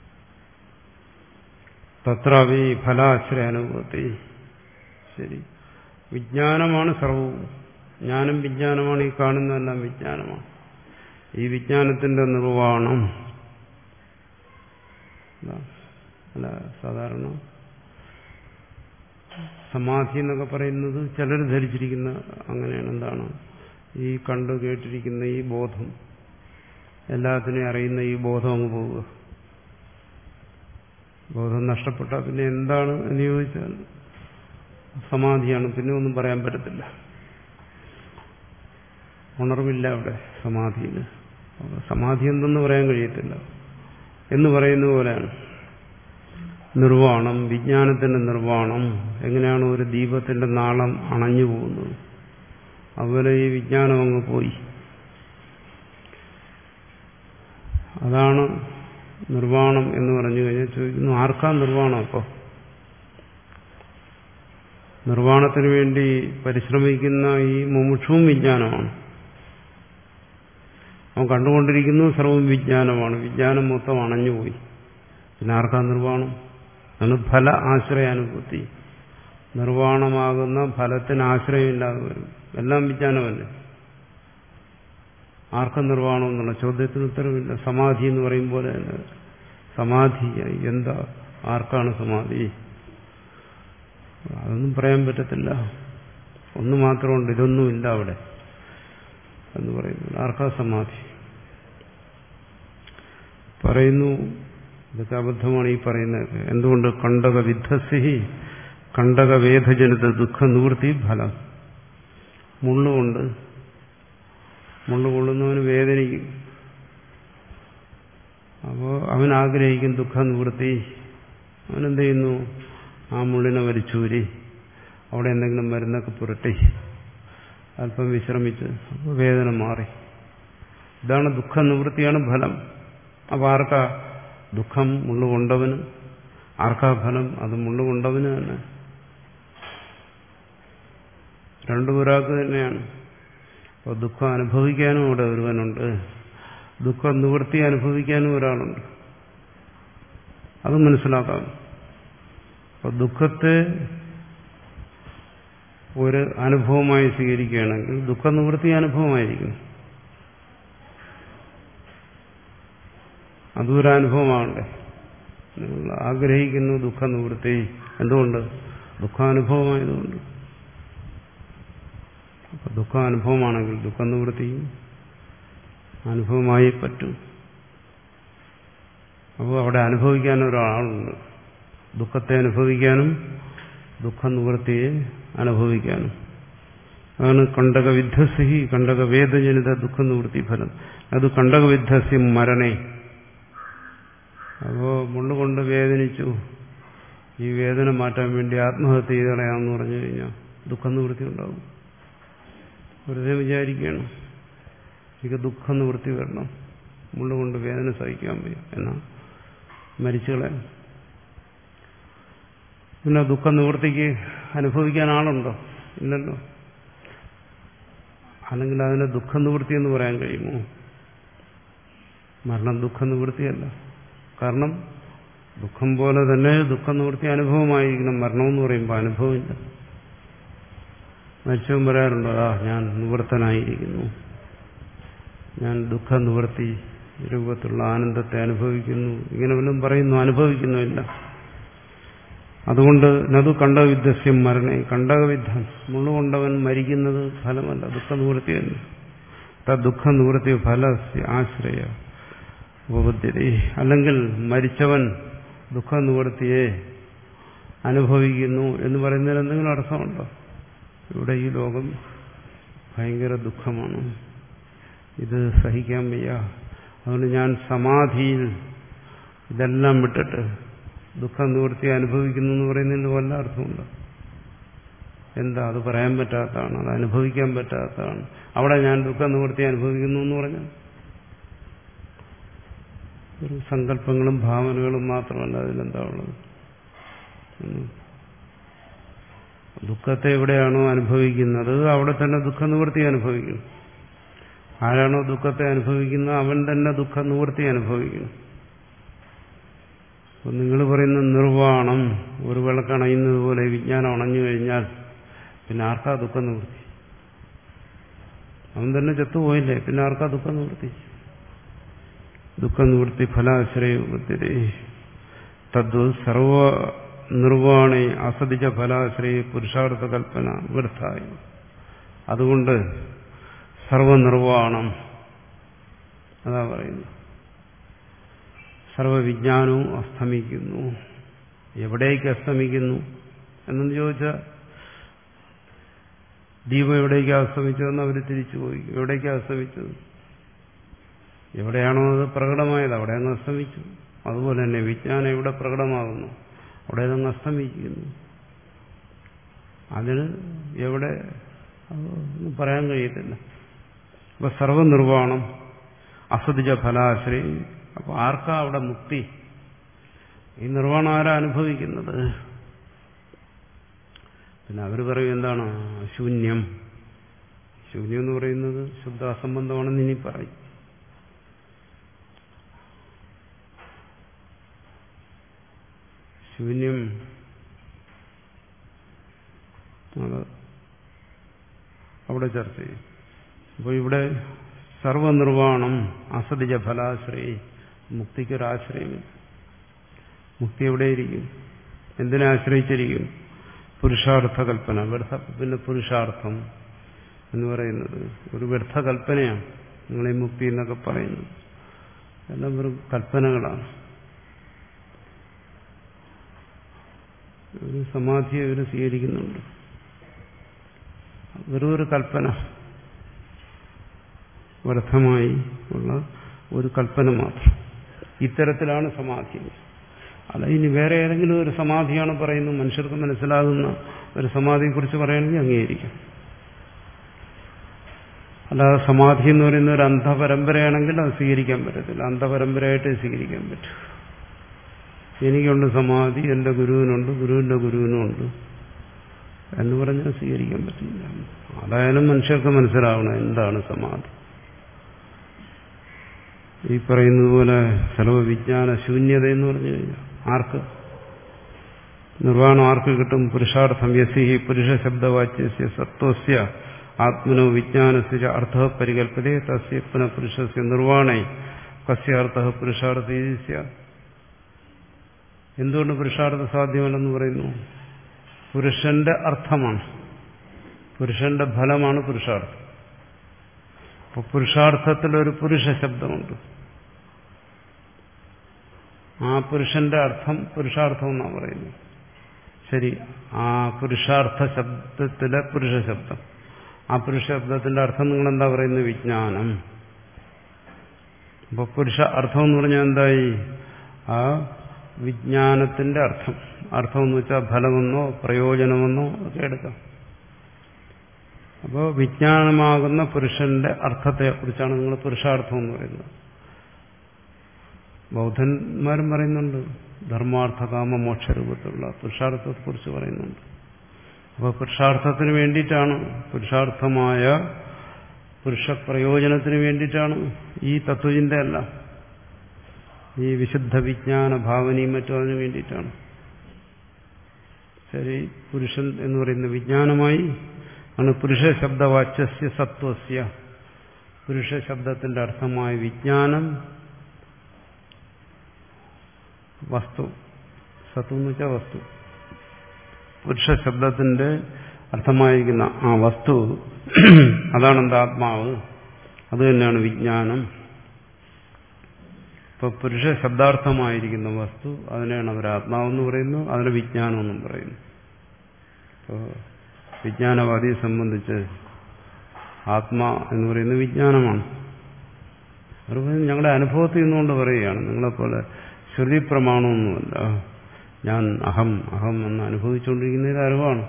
തത്രാവി ഫലാശ്രയ അനുഭവത്തെ. ശരി, വിജ്ഞാനമാണ് സർവവും. ജ്ഞാനം വിജ്ഞാനമാണ്. ഈ കാണുന്നതെല്ലാം വിജ്ഞാനമാണ്. ഈ വിജ്ഞാനത്തിന്റെ നിർവ്വാണം അല്ല, സാധാരണ സമാധി എന്നൊക്കെ പറയുന്നത് ചിലർ ധരിച്ചിരിക്കുന്ന അങ്ങനെയാണ്. എന്താണ്? ഈ കണ്ടു കേട്ടിരിക്കുന്ന ഈ ബോധം, എല്ലാത്തിനെയും അറിയുന്ന ഈ ബോധം അങ്ങ് പോവുക. ബോധം നഷ്ടപ്പെട്ടാൽ പിന്നെ എന്താണ് എന്ന് ചോദിച്ചാൽ സമാധിയാണ്. പിന്നെ ഒന്നും പറയാൻ പറ്റത്തില്ല. ഉണർവില്ല അവിടെ സമാധിയിൽ. സമാധി എന്തെന്ന് പറയാൻ കഴിയത്തില്ല എന്ന് പറയുന്ന പോലെയാണ് നിർവ്വാണം, വിജ്ഞാനത്തിന്റെ നിർവ്വാണം. എങ്ങനെയാണ് ഒരു ദീപത്തിന്റെ നാളം അണഞ്ഞു പോകുന്നത്, അതുപോലെ ഈ വിജ്ഞാനം അങ്ങ് പോയി. അതാണ് നിർവ്വാണം എന്ന് പറഞ്ഞു കഴിഞ്ഞാൽ ചോദിക്കുന്നു, ആർക്കാ നിർവ്വാണം? അപ്പോൾ നിർവ്വാണത്തിന് വേണ്ടി പരിശ്രമിക്കുന്ന ഈ മുമുക്ഷുവും വിജ്ഞാനമാണ്. അവൻ കണ്ടുകൊണ്ടിരിക്കുന്നു സർവ്വം വിജ്ഞാനമാണ്. വിജ്ഞാനം മൊത്തം അണഞ്ഞുപോയി. പിന്നെ ആർക്കാ നിർവ്വാണം? അത് ഫല ആശ്രയാനുഭൂതി. നിർവാണമാകുന്ന ഫലത്തിന് ആശ്രയമില്ലാതെ വരും. എല്ലാം വിജ്ഞാനമല്ലേ. ആർക്കും നിർവാണം എന്നുള്ള ചോദ്യത്തിന് ഉത്തരവില്ല. സമാധി എന്ന് പറയും പോലെ തന്നെ സമാധി എന്താ, ആർക്കാണ് സമാധി? അതൊന്നും പറയാൻ പറ്റത്തില്ല. ഒന്ന് മാത്രമുണ്ട്, ഇതൊന്നുമില്ല അവിടെ എന്ന് പറയുന്നു. ആർക്കാ സമാധി? പറയുന്നു ഇതൊക്കെ അബദ്ധമാണ് ഈ പറയുന്നത്. എന്തുകൊണ്ട്? കണ്ടക വിധ്വസി കണ്ടക വേദജനിത ദുഃഖ നിവൃത്തി ഫലം. മുള്ളുകൊണ്ട് മുള്ളു കൊള്ളുന്നവന് വേദനിക്കും. അപ്പോൾ അവൻ ആഗ്രഹിക്കും ദുഃഖ നിവൃത്തി. അവനെന്ത് ചെയ്യുന്നു? ആ മുള്ളിനെ വലിച്ചൂരി അവിടെ എന്തെങ്കിലും മരുന്നൊക്കെ പുരട്ടി അല്പം വിശ്രമിച്ച് അപ്പോൾ വേദന മാറി. ഇതാണ് ദുഃഖ നിവൃത്തിയാണ് ഫലം. അപ്പോൾ ആർക്കാ ദുഃഖം? മുള്ളുകൊണ്ടവന്. ആർക്കാ ഫലം? അത് മുള്ളുകൊണ്ടവന് തന്നെ. രണ്ടു ഒരാൾക്ക് തന്നെയാണ്. അപ്പോൾ ദുഃഖം അനുഭവിക്കാനും അവിടെ ഒരുവനുണ്ട്, ദുഃഖ നിവൃത്തി അനുഭവിക്കാനും ഒരാളുണ്ട്. അത് മനസ്സിലാക്കാം. അപ്പോൾ ദുഃഖത്തെ ഒരു അനുഭവമായി സ്വീകരിക്കുകയാണെങ്കിൽ ദുഃഖ നിവൃത്തി അനുഭവമായിരിക്കും. അതും ഒരു അനുഭവമാകണ്ടേ. നിങ്ങൾ ആഗ്രഹിക്കുന്നു ദുഃഖ നിവൃത്തി. എന്തുകൊണ്ട്? ദുഃഖാനുഭവമായതുകൊണ്ട്. അപ്പൊ ദുഃഖാനുഭവമാണെങ്കിൽ ദുഃഖ നിവൃത്തിയും അനുഭവമായി പറ്റും. അപ്പോൾ അവിടെ അനുഭവിക്കാൻ ഒരാളുണ്ട്. ദുഃഖത്തെ അനുഭവിക്കാനും ദുഃഖ നിവൃത്തിയെ അനുഭവിക്കാനും. അതാണ് കണ്ടക വിധ്വസി കണ്ടക വേദജനിത ദുഃഖ നിവൃത്തി ഫലം. അത് കണ്ടക വിധ്വസി മരണേ. അപ്പോൾ മുള്ളുകൊണ്ട് വേദനിച്ചു, ഈ വേദന മാറ്റാൻ വേണ്ടി ആത്മഹത്യ ചെയ്ത് കളയാമെന്ന് പറഞ്ഞു കഴിഞ്ഞാൽ ദുഃഖ നിവൃത്തി ഉണ്ടാകും. വെറുതെ വിചാരിക്കുകയാണ് എനിക്ക് ദുഃഖ നിവൃത്തി വരണം, മുള്ളുകൊണ്ട് വേദന സഹിക്കാൻ വയ്യ എന്നാ മരിച്ചു കളയാം. പിന്നെ ദുഃഖ നിവൃത്തിക്ക് അനുഭവിക്കാൻ ആളുണ്ടോ? ഇല്ലല്ലോ. അല്ലെങ്കിൽ അതിനെ ദുഃഖ നിവൃത്തി എന്ന് പറയാൻ കഴിയുമോ? മരണം ദുഃഖ നിവൃത്തിയല്ല. കാരണം ദുഃഖം പോലെ തന്നെ ദുഃഖ നിവൃത്തി അനുഭവമായിരിക്കണം. മരണമെന്ന് പറയുമ്പോൾ അനുഭവമില്ല. മരിച്ചവൻ പറയാറുണ്ടോ, ആ ഞാൻ നിവൃത്തനായിരിക്കുന്നു, ഞാൻ ദുഃഖ നിവൃത്തി രൂപത്തിലുള്ള ആനന്ദത്തെ അനുഭവിക്കുന്നു, ഇങ്ങനെ വല്ലതും പറയുന്നു? അനുഭവിക്കുന്നുമില്ല. അതുകൊണ്ട് നതു കണ്ടകവിദ്ധ്യം മരണേ. കണ്ടകവിദ്ധം മുള്ളുകൊണ്ടവൻ മരിക്കുന്നത് ഫലമല്ല, ദുഃഖ നിവൃത്തി തന്നെ. ദുഃഖ നിവൃത്തി ഫല ആശ്രയ ഉപബുദ്ധ്യത. അല്ലെങ്കിൽ മരിച്ചവൻ ദുഃഖ നിവൃത്തിയെ അനുഭവിക്കുന്നു എന്ന് പറയുന്നതിന് എന്തെങ്കിലും അർത്ഥമുണ്ടോ? ഇവിടെ ഈ ലോകം ഭയങ്കര ദുഃഖമാണ്, ഇത് സഹിക്കാൻ വയ്യ, അതുകൊണ്ട് ഞാൻ സമാധിയിൽ ഇതെല്ലാം വിട്ടിട്ട് ദുഃഖ നിവൃത്തി അനുഭവിക്കുന്നു എന്ന് പറയുന്നതിന് വല്ല അർത്ഥമുണ്ടോ? എന്താ, അത് പറയാൻ പറ്റാത്തതാണ്, അത് അനുഭവിക്കാൻ പറ്റാത്തതാണ്. അവിടെ ഞാൻ ദുഃഖ നിവൃത്തി അനുഭവിക്കുന്നു എന്ന് പറഞ്ഞാൽ ഒരു സങ്കല്പങ്ങളും ഭാവനകളും മാത്രമല്ല അതിലെന്താ ഉള്ളത്. ദുഃഖത്തെ എവിടെയാണോ അനുഭവിക്കുന്നത് അവിടെ തന്നെ ദുഃഖ നിവൃത്തി അനുഭവിക്കുന്നു. ആരാണോ ദുഃഖത്തെ അനുഭവിക്കുന്നത് അവൻ തന്നെ ദുഃഖ നിവൃത്തി അനുഭവിക്കുന്നു. അപ്പം നിങ്ങൾ പറയുന്ന നിർവ്വാണം, ഒരു വിളക്കണയുന്നത് പോലെ വിജ്ഞാനം അണഞ്ഞു കഴിഞ്ഞാൽ പിന്നെ ആർക്കാ ദുഃഖ നിവൃത്തി? അവൻ തന്നെ ചത്തുപോയില്ലേ, പിന്നെ ആർക്കാ ദുഃഖ നിവൃത്തി? ദുഃഖ നിവൃത്തി ഫലാശ്രയ വൃത്തിരേ തദ്വ സർവ നിർവാണേ അസതിജ ഫലാശ്രയ പുരുഷാർത്ഥ കൽപ്പന വ്യർത്ഥായി. അതുകൊണ്ട് സർവനിർവാണം അതാ പറയുന്നു. സർവവിജ്ഞാനവും അസ്തമിക്കുന്നു. എവിടേക്ക് അസ്തമിക്കുന്നു എന്നു ചോദിച്ചാൽ ദീപം എവിടേക്കാണ് അസ്തമിച്ചതെന്ന് അവർ തിരിച്ചു പോയി. എവിടേക്കാണ് അസ്തമിച്ചത്? എവിടെയാണോ അത് പ്രകടമായത് അവിടെ അങ്ങ് അസ്തമിച്ചു. അതുപോലെ തന്നെ വിജ്ഞാനം എവിടെ പ്രകടമാകുന്നു അവിടെ അങ്ങ് അസ്തമിക്കുന്നു. അതിന് എവിടെ ഒന്നും പറയാൻ കഴിയത്തില്ല. അപ്പൊ സർവനിർവാണം അസതിജ ഫലാശ്രയം. അപ്പൊ ആർക്കാ അവിടെ മുക്തി? ഈ നിർവാണം ആരാ അനുഭവിക്കുന്നത്? പിന്നെ അവർ പറയും എന്താണ് ശൂന്യം. ശൂന്യം എന്ന് പറയുന്നത് ശുദ്ധ അസംബന്ധമാണെന്ന് ഇനി പറയും. ശൂന്യം അത് അവിടെ ചർച്ച ചെയ്യും. അപ്പോൾ ഇവിടെ സർവനിർവാണം അസതിജ ഫലാശ്രയി, മുക്തിക്കൊരാശ്രയമില്ല. മുക്തി എവിടെയിരിക്കും? എന്തിനെ ആശ്രയിച്ചിരിക്കും? പുരുഷാർത്ഥ കൽപ്പന. വ്യർത്ഥ പിന്നെ പുരുഷാർത്ഥം എന്ന് പറയുന്നത് ഒരു വ്യർത്ഥ കൽപ്പനയാണ്. നിങ്ങളീ മുക്തി എന്നൊക്കെ പറയുന്നത് എല്ലാം വെറും കൽപ്പനകളാണ്. ഒരു സമാധിയെ ഇവർ സ്വീകരിക്കുന്നുണ്ട്, വെറും ഒരു കൽപ്പന, വ്യർത്ഥമായി ഉള്ള ഒരു കൽപ്പന മാത്രം. ഇത്തരത്തിലാണ് സമാധി. അല്ല, ഇനി വേറെ ഏതെങ്കിലും ഒരു സമാധിയാണ് പറയുന്നത്, മനുഷ്യർക്ക് മനസ്സിലാകുന്ന ഒരു സമാധിയെക്കുറിച്ച് പറയുകയാണെങ്കിൽ അംഗീകരിക്കും. അല്ലാതെ സമാധി എന്ന് പറയുന്ന ഒരു അന്ധപരമ്പരയാണെങ്കിൽ അത് സ്വീകരിക്കാൻ പറ്റത്തില്ല. അന്ധപരമ്പരയായിട്ട് സ്വീകരിക്കാൻ പറ്റും. എനിക്കുണ്ട് സമാധി, എന്റെ ഗുരുവിനുണ്ട്, ഗുരുവിന്റെ ഗുരുവിനുണ്ട് എന്ന് പറഞ്ഞാൽ സ്വീകരിക്കാൻ പറ്റില്ല. അതായാലും മനുഷ്യർക്ക് മനസ്സിലാവണം എന്താണ് സമാധി. ഈ പറയുന്നത് പോലെ സർവവിജ്ഞാന ശൂന്യത എന്ന് പറഞ്ഞു കഴിഞ്ഞാൽ ആർക്ക് നിർവ്വാണം ആർക്ക് കിട്ടും? പുരുഷാർത്ഥം യസി പുരുഷ ശബ്ദവാച്യസ്യ സത്വസ്യ ആത്മനോ വിജ്ഞാനസ്യ അർത്ഥ പരികൽപ്പതേ തസ്യ പുനഃ പുരുഷസ്യ നിർവ്വാണേ കസ്യ അർത്ഥ പുരുഷാർത്ഥ. എന്തുകൊണ്ട് പുരുഷാർത്ഥ സാധ്യമല്ലെന്ന് പറയുന്നു? പുരുഷന്റെ അർത്ഥമാണ്, പുരുഷന്റെ ഫലമാണ് പുരുഷാർത്ഥം. അപ്പോൾ പുരുഷാർത്ഥത്തിലൊരു പുരുഷ ശബ്ദമുണ്ട്. ആ പുരുഷന്റെ അർത്ഥം പുരുഷാർത്ഥം എന്നാണ് പറയുന്നത്. ശരി, ആ പുരുഷാർത്ഥ ശബ്ദത്തിലെ പുരുഷ ശബ്ദം, ആ പുരുഷ ശബ്ദത്തിന്റെ അർത്ഥം നിങ്ങളെന്താ പറയുന്നത്? വിജ്ഞാനം. അപ്പോൾ പുരുഷ അർത്ഥം എന്ന് പറഞ്ഞാൽ എന്തായി? ആ വിജ്ഞാനത്തിന്റെ അർത്ഥം. അർത്ഥം എന്ന് വെച്ചാൽ ഫലമെന്നോ പ്രയോജനമെന്നോ ഒക്കെ എടുക്കാം. അപ്പോൾ വിജ്ഞാനമാകുന്ന പുരുഷന്റെ അർത്ഥത്തെ കുറിച്ചാണ് നിങ്ങൾ പുരുഷാർത്ഥം എന്ന് പറയുന്നത്. ബൗദ്ധന്മാരും പറയുന്നുണ്ട്, ധർമാർത്ഥ കാമ മോക്ഷരൂപത്തിലുള്ള പുരുഷാർത്ഥത്തെക്കുറിച്ച് പറയുന്നുണ്ട്. അപ്പോൾ പുരുഷാർത്ഥത്തിന് വേണ്ടിയിട്ടാണ്, പുരുഷാർത്ഥമായ പുരുഷ പ്രയോജനത്തിന് വേണ്ടിയിട്ടാണ് ഈ തത്വചിന്ത അല്ല, ഈ വിശുദ്ധ വിജ്ഞാന ഭാവനയും മറ്റും അതിനു വേണ്ടിയിട്ടാണ്. ശരി, പുരുഷൻ എന്ന് പറയുന്ന വിജ്ഞാനമായി ആണ് പുരുഷ ശബ്ദവാച്യസ്യ സത്വസ്യ, പുരുഷ ശബ്ദത്തിന്റെ അർത്ഥമായ വിജ്ഞാനം വസ്തു. സത്വം എന്ന് വെച്ചാൽ വസ്തു. പുരുഷ ശബ്ദത്തിന്റെ അർത്ഥമായിരിക്കുന്ന ആ വസ്തു, അതാണ് എന്താ ആത്മാവ്, അത് തന്നെയാണ് വിജ്ഞാനം. ഇപ്പൊ പുരുഷ ശബ്ദാർത്ഥമായിരിക്കുന്ന വസ്തു, അതിനെയാണ് അവർ ആത്മാവെന്ന് പറയുന്നു, അതിനെ വിജ്ഞാനമെന്നും പറയുന്നു. ഇപ്പോൾ വിജ്ഞാനവാദിയെ സംബന്ധിച്ച് ആത്മാ എന്ന് പറയുന്നത് വിജ്ഞാനമാണ്. അവർ ഞങ്ങളുടെ അനുഭവത്തിൽ നിന്നുകൊണ്ട് പറയുകയാണ്, നിങ്ങളെപ്പോലെ ശ്രുതി പ്രമാണമൊന്നുമല്ല. ഞാൻ അഹം അഹം എന്ന് അനുഭവിച്ചുകൊണ്ടിരിക്കുന്ന ഇത് അറിവാണ്,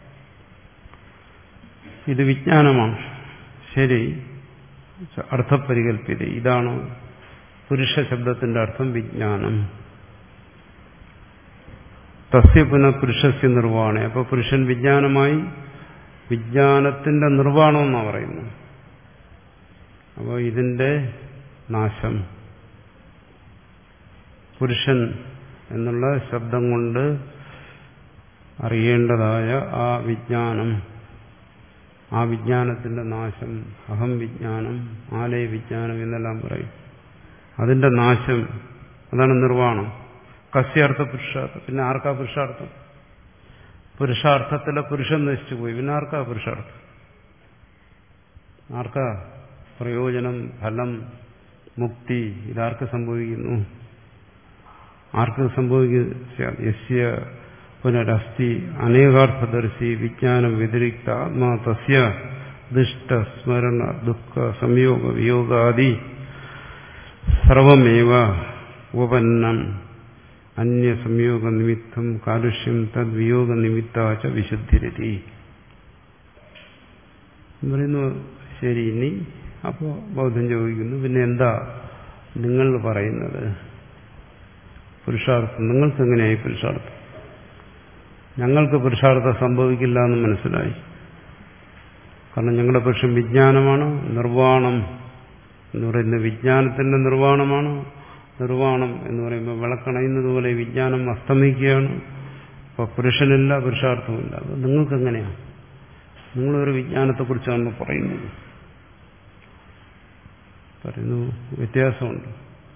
ഇത് വിജ്ഞാനമാണ്. ശരി, അർത്ഥപരികല്പിത, ഇതാണ് പുരുഷ ശബ്ദത്തിന്റെ അർത്ഥം വിജ്ഞാനം. തസ്യ പുനഃ പുരുഷസ്യ നിർവ്വാണേ, അപ്പൊ പുരുഷൻ വിജ്ഞാനമായി, വിജ്ഞാനത്തിന്റെ നിർവ്വാണം എന്നാണ് പറയുന്നത്. അപ്പോൾ ഇതിന്റെ നാശം, പുരുഷൻ എന്നുള്ള ശബ്ദം കൊണ്ട് അറിയേണ്ടതായ ആ വിജ്ഞാനം, ആ വിജ്ഞാനത്തിന്റെ നാശം, അഹം വിജ്ഞാനം, ആലയ വിജ്ഞാനം എന്നെല്ലാം പറയും. അതിന്റെ നാശം, അതാണ് നിർവ്വാണം. കസ്യാർത്ഥ പുരുഷാർത്ഥം. പിന്നെ ആർക്കാ പുരുഷാർത്ഥം? പുരുഷാർത്ഥത്തിലെ പുരുഷൻ നശിച്ചുപോയി, പിന്നെ ആർക്കാ പുരുഷാർത്ഥം? ആർക്കാ പ്രയോജനം, ഫലം, മുക്തി? ഇതാർക്ക് സംഭവിക്കുന്നു? ആർക്ക് സംഭവിക്കുക? യസ്യ പുനരസ്തി അനേകാർത്ഥദർശി വിജ്ഞാനം വ്യതിരിക്ത ആത്മാ തസ്യ ദുഷ്ട സ്മരണ ദുഃഖ സംയോഗ വിയോഗാദി സർവമേവ ഉപപന്നം അന്യ സംയോഗ നിമിത്തം കാലുഷ്യം തദ് വിയോഗ നിമിത്താച വിശുദ്ധിരതി പറയുന്നു. ശരി, ഇനി അപ്പോൾ ബൗദ്ധൻ ചോദിക്കുന്നു, പിന്നെ എന്താ നിങ്ങൾ പറയുന്നത്? പുരുഷാർത്ഥം നിങ്ങൾക്ക് എങ്ങനെയായി പുരുഷാർത്ഥം? ഞങ്ങൾക്ക് പുരുഷാർത്ഥം സംഭവിക്കില്ല എന്ന് മനസ്സിലായി. കാരണം ഞങ്ങളുടെ പക്ഷം വിജ്ഞാനമാണ്. നിർവ്വാണം എന്ന് പറയുന്നത് വിജ്ഞാനത്തിന്റെ നിർവ്വാണമാണ്. നിർവ്വാണം എന്ന് പറയുമ്പോൾ വിളക്കണയുന്നത് പോലെ വിജ്ഞാനം അസ്തമിക്കുകയാണ്. അപ്പോൾ പുരുഷനില്ല, പുരുഷാർത്ഥമില്ല. അത് നിങ്ങൾക്കെങ്ങനെയാണ്? നിങ്ങളൊരു വിജ്ഞാനത്തെക്കുറിച്ചാണ് പറയുന്നത്. പറയുന്നു വ്യത്യാസമുണ്ട്.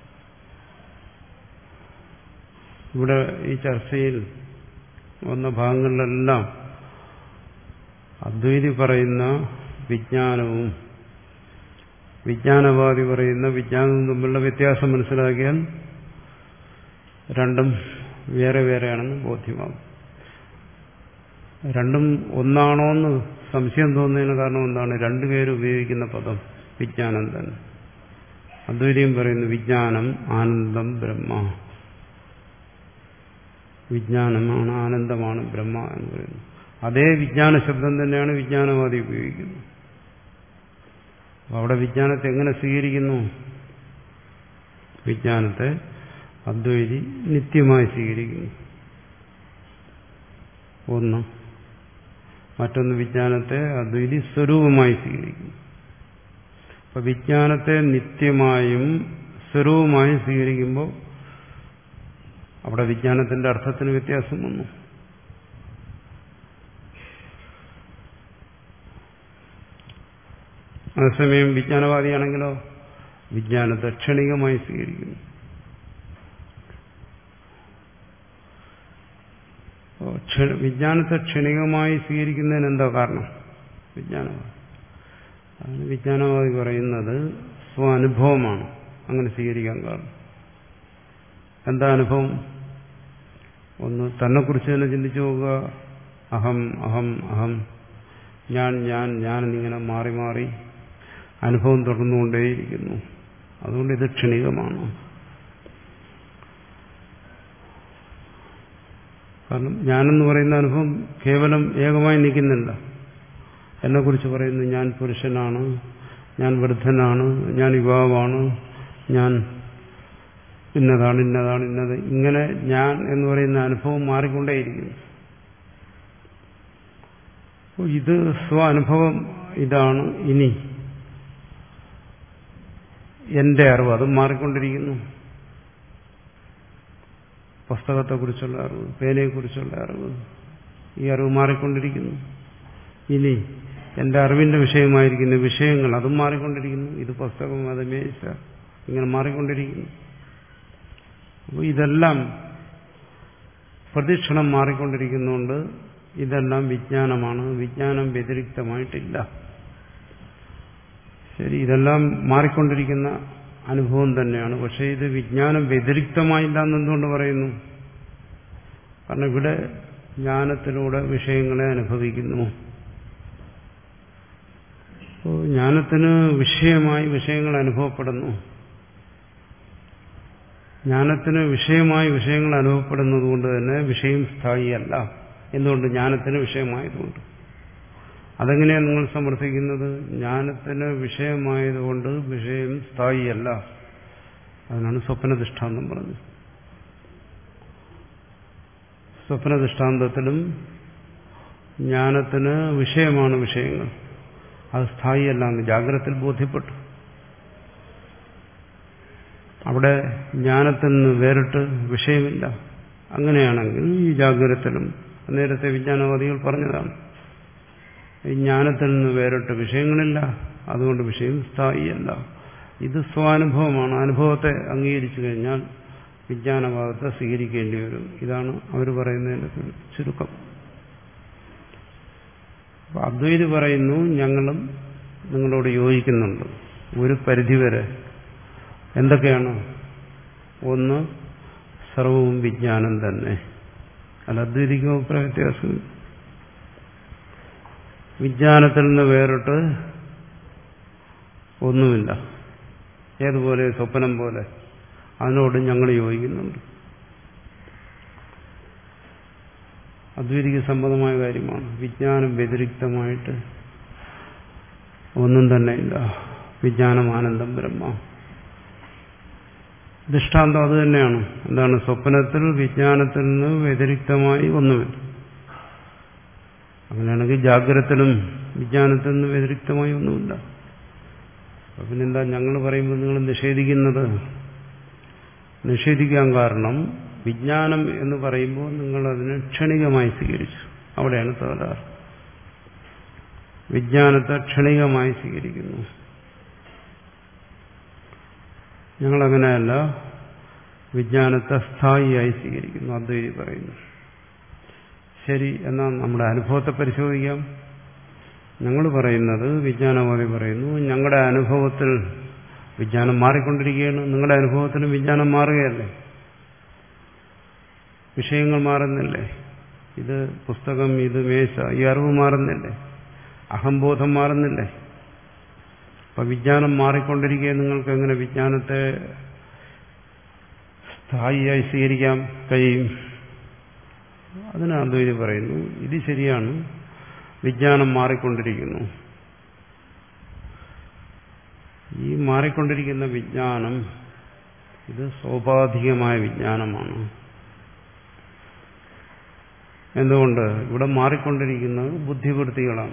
ഇവിടെ ഈ ചർച്ചയിൽ വന്ന ഭാഗങ്ങളിലെല്ലാം അദ്വൈതി പറയുന്ന വിജ്ഞാനവും വിജ്ഞാനവാദി പറയുന്ന വിജ്ഞാനവും തമ്മിലുള്ള വ്യത്യാസം മനസ്സിലാക്കിയാൽ രണ്ടും വേറെ വേറെയാണെന്ന് ബോധ്യമാകും. രണ്ടും ഒന്നാണോ എന്ന് സംശയം തോന്നുന്നതിന് കാരണം എന്താണ്? രണ്ടുപേരും ഉപയോഗിക്കുന്ന പദം വിജ്ഞാനം തന്നെ. അദ്വൈതം പറയുന്നു വിജ്ഞാനം ആനന്ദം ബ്രഹ്മ, വിജ്ഞാനമാണ് ആനന്ദമാണ് ബ്രഹ്മ എന്ന് പറയുന്നു. അതേ വിജ്ഞാന ശബ്ദം തന്നെയാണ് വിജ്ഞാനവാദി ഉപയോഗിക്കുന്നത്. അവിടെ വിജ്ഞാനത്തെ എങ്ങനെ സ്വീകരിക്കുന്നു? വിജ്ഞാനത്തെ അദ്വൈതി നിത്യമായി സ്വീകരിക്കുന്നു ഒന്ന്. മറ്റൊന്ന് വിജ്ഞാനത്തെ അദ്വൈതി സ്വരൂപമായി സ്വീകരിക്കുന്നു. അപ്പൊ വിജ്ഞാനത്തെ നിത്യമായും സ്വരൂപമായും സ്വീകരിക്കുമ്പോൾ അവിടെ വിജ്ഞാനത്തിന്റെ അർത്ഥത്തിന് വ്യത്യാസം വന്നു. അതേസമയം വിജ്ഞാനവാദിയാണെങ്കിലോ വിജ്ഞാനത്തെ ക്ഷണികമായി സ്വീകരിക്കുന്നു. വിജ്ഞാനത്തെ ക്ഷണികമായി സ്വീകരിക്കുന്നതിന് എന്താ കാരണം? വിജ്ഞാനവാദി അതിന് വിജ്ഞാനവാദി പറയുന്നത് സ്വാനുഭവമാണ് അങ്ങനെ സ്വീകരിക്കാൻ കാരണം. എന്താ അനുഭവം? ഒന്ന് തന്നെക്കുറിച്ച് തന്നെ ചിന്തിച്ചു നോക്കുക. അഹം അഹം അഹം, ഞാൻ ഞാൻ ഞാൻ എന്നിങ്ങനെ മാറി മാറി അനുഭവം തുടർന്നുകൊണ്ടേയിരിക്കുന്നു. അതുകൊണ്ട് ഇത് ക്ഷണികമാണ്. കാരണം ഞാനെന്ന് പറയുന്ന അനുഭവം കേവലം ഏകമായി നിൽക്കുന്നില്ല. എന്നെക്കുറിച്ച് പറയുന്നു ഞാൻ പുരുഷനാണ്, ഞാൻ വൃദ്ധനാണ്, ഞാൻ യുവാവാണ്, ഞാൻ ഇന്നതാണ് ഇന്നതാണ് ഇന്നത്, ഇങ്ങനെ ഞാൻ എന്ന് പറയുന്ന അനുഭവം മാറിക്കൊണ്ടേയിരിക്കുന്നു. ഇത് സ്വ അനുഭവം ഇതാണ്. ഇനി എന്റെ അറിവ് അതും മാറിക്കൊണ്ടിരിക്കുന്നു. പുസ്തകത്തെക്കുറിച്ചുള്ള അറിവ്, പേനയെക്കുറിച്ചുള്ള അറിവ്, ഈ അറിവ് മാറിക്കൊണ്ടിരിക്കുന്നു. ഇനി എന്റെ അറിവിന്റെ വിഷയമായിരിക്കുന്ന വിഷയങ്ങൾ അതും മാറിക്കൊണ്ടിരിക്കുന്നു. ഇത് പുസ്തകം, അത് മേശ, ഇങ്ങനെ മാറിക്കൊണ്ടിരിക്കുന്നു. അപ്പോൾ ഇതെല്ലാം പ്രതിക്ഷണം മാറിക്കൊണ്ടിരിക്കുന്നുണ്ട്. ഇതെല്ലാം വിജ്ഞാനമാണ്. വിജ്ഞാനം വ്യതിരിക്തമായിട്ടില്ല. ശരി, ഇതെല്ലാം മാറിക്കൊണ്ടിരിക്കുന്ന അനുഭവം തന്നെയാണ്. പക്ഷെ ഇത് വിജ്ഞാനം വ്യതിരിക്തമായില്ല എന്നെന്തുകൊണ്ട് പറയുന്നു? കാരണം ഇവിടെ ജ്ഞാനത്തിലൂടെ വിഷയങ്ങളെ അനുഭവിക്കുന്നു. ജ്ഞാനത്തിന് വിഷയമായി വിഷയങ്ങൾ അനുഭവപ്പെടുന്നു. ജ്ഞാനത്തിന് വിഷയമായി വിഷയങ്ങൾ അനുഭവപ്പെടുന്നത് കൊണ്ട് തന്നെ വിഷയം സ്ഥായിയല്ല. എന്തുകൊണ്ട്? ജ്ഞാനത്തിന് വിഷയമായതുകൊണ്ട്. അതെങ്ങനെയാണ് നിങ്ങൾ സമർത്ഥിക്കുന്നത്? ജ്ഞാനത്തിന് വിഷയമായതുകൊണ്ട് വിഷയം സ്ഥായിയല്ല. അതിനാണ് സ്വപ്ന ദൃഷ്ടാന്തം പറഞ്ഞത്. സ്വപ്ന ദൃഷ്ടാന്തത്തിലും ജ്ഞാനത്തിന് വിഷയമാണ് വിഷയങ്ങൾ, അത് സ്ഥായിയല്ല എന്ന് ജാഗ്രതയിൽ ബോധ്യപ്പെട്ടു. അവിടെ ജ്ഞാനത്തിൽ നിന്ന് വേറിട്ട് വിഷയമില്ല. അങ്ങനെയാണെങ്കിൽ ഈ ജാഗ്രതത്തിലും നേരത്തെ വിജ്ഞാനവാദികൾ പറഞ്ഞതാണ്, ഈ ജ്ഞാനത്തിൽ നിന്ന് വേറിട്ട് വിഷയങ്ങളില്ല, അതുകൊണ്ട് വിഷയം സ്ഥായിയല്ല. ഇത് സ്വാനുഭവമാണ്. അനുഭവത്തെ അംഗീകരിച്ചു കഴിഞ്ഞാൽ വിജ്ഞാനവാദത്തെ സ്വീകരിക്കേണ്ടി വരും. ഇതാണ് അവർ പറയുന്നതിന്റെ ചുരുക്കം. അദ്വൈതി പറയുന്നു ഞങ്ങളും നിങ്ങളോട് യോജിക്കുന്നുണ്ട് ഒരു പരിധിവരെ. എന്തൊക്കെയാണ്? ഒന്ന്, സർവവും വിജ്ഞാനം തന്നെ. അല്ല, അദ്വൈതിക്കും അഭിപ്രായ വ്യത്യാസം. വിജ്ഞാനത്തിൽ നിന്ന് വേറിട്ട് ഒന്നുമില്ല. ഏതുപോലെ? സ്വപ്നം പോലെ. അതിനോട് ഞങ്ങൾ യോജിക്കുന്നുണ്ട്. അദ്വൈതിക്ക് സമ്മതമായ കാര്യമാണ്. വിജ്ഞാനം വ്യതിരിക്തമായിട്ട് ഒന്നും തന്നെ ഇല്ല. വിജ്ഞാനം ആനന്ദം ബ്രഹ്മ. ദൃഷ്ടാന്തം അത് തന്നെയാണ്. എന്താണ്? സ്വപ്നത്തിൽ വിജ്ഞാനത്തിൽ നിന്ന് വ്യതിരിക്തമായി ഒന്നുമില്ല. അങ്ങനെയാണെങ്കിൽ ജാഗ്രതത്തിലും വിജ്ഞാനത്തിൽ നിന്ന് വ്യതിരിക്തമായി ഒന്നുമില്ല. അപ്പൊ പിന്നെന്താ ഞങ്ങൾ പറയുമ്പോൾ നിങ്ങൾ നിഷേധിക്കുന്നത്? നിഷേധിക്കാൻ കാരണം വിജ്ഞാനം എന്ന് പറയുമ്പോൾ നിങ്ങൾ അതിനെ ക്ഷണികമായി സ്വീകരിച്ചു. അവിടെയാണ് തകരാറ്. വിജ്ഞാനത്തെ ക്ഷണികമായി സ്വീകരിക്കുന്നു. ഞങ്ങളങ്ങനെയല്ല, വിജ്ഞാനത്തെ സ്ഥായിയായി സ്വീകരിക്കുന്നു. അദ്വൈതി പറയുന്നു. ശരി, എന്നാൽ നമ്മുടെ അനുഭവത്തെ പരിശോധിക്കാം. ഞങ്ങൾ പറയുന്നത്, വിജ്ഞാനവാദി പറയുന്നു, ഞങ്ങളുടെ അനുഭവത്തിൽ വിജ്ഞാനം മാറിക്കൊണ്ടിരിക്കുകയാണ്. നിങ്ങളുടെ അനുഭവത്തിലും വിജ്ഞാനം മാറുകയല്ലേ? വിഷയങ്ങൾ മാറുന്നില്ലേ? ഇത് പുസ്തകം, ഇത് മേശ, ഈ അറിവ് മാറുന്നില്ലേ? അഹംബോധം മാറുന്നില്ലേ? അപ്പൊ വിജ്ഞാനം മാറിക്കൊണ്ടിരിക്കുക, നിങ്ങൾക്ക് എങ്ങനെ വിജ്ഞാനത്തെ സ്ഥായിയായി സ്വീകരിക്കാൻ കഴിയും? അതിന് അദ്വൈതി പറയുന്നു, ഇത് ശരിയാണ്, വിജ്ഞാനം മാറിക്കൊണ്ടിരിക്കുന്നു. ഈ മാറിക്കൊണ്ടിരിക്കുന്ന വിജ്ഞാനം ഇത് സോപാധികമായ വിജ്ഞാനമാണ്. എന്തുകൊണ്ട്? ഇവിടെ മാറിക്കൊണ്ടിരിക്കുന്നത് ബുദ്ധിവൃത്തികളാണ്.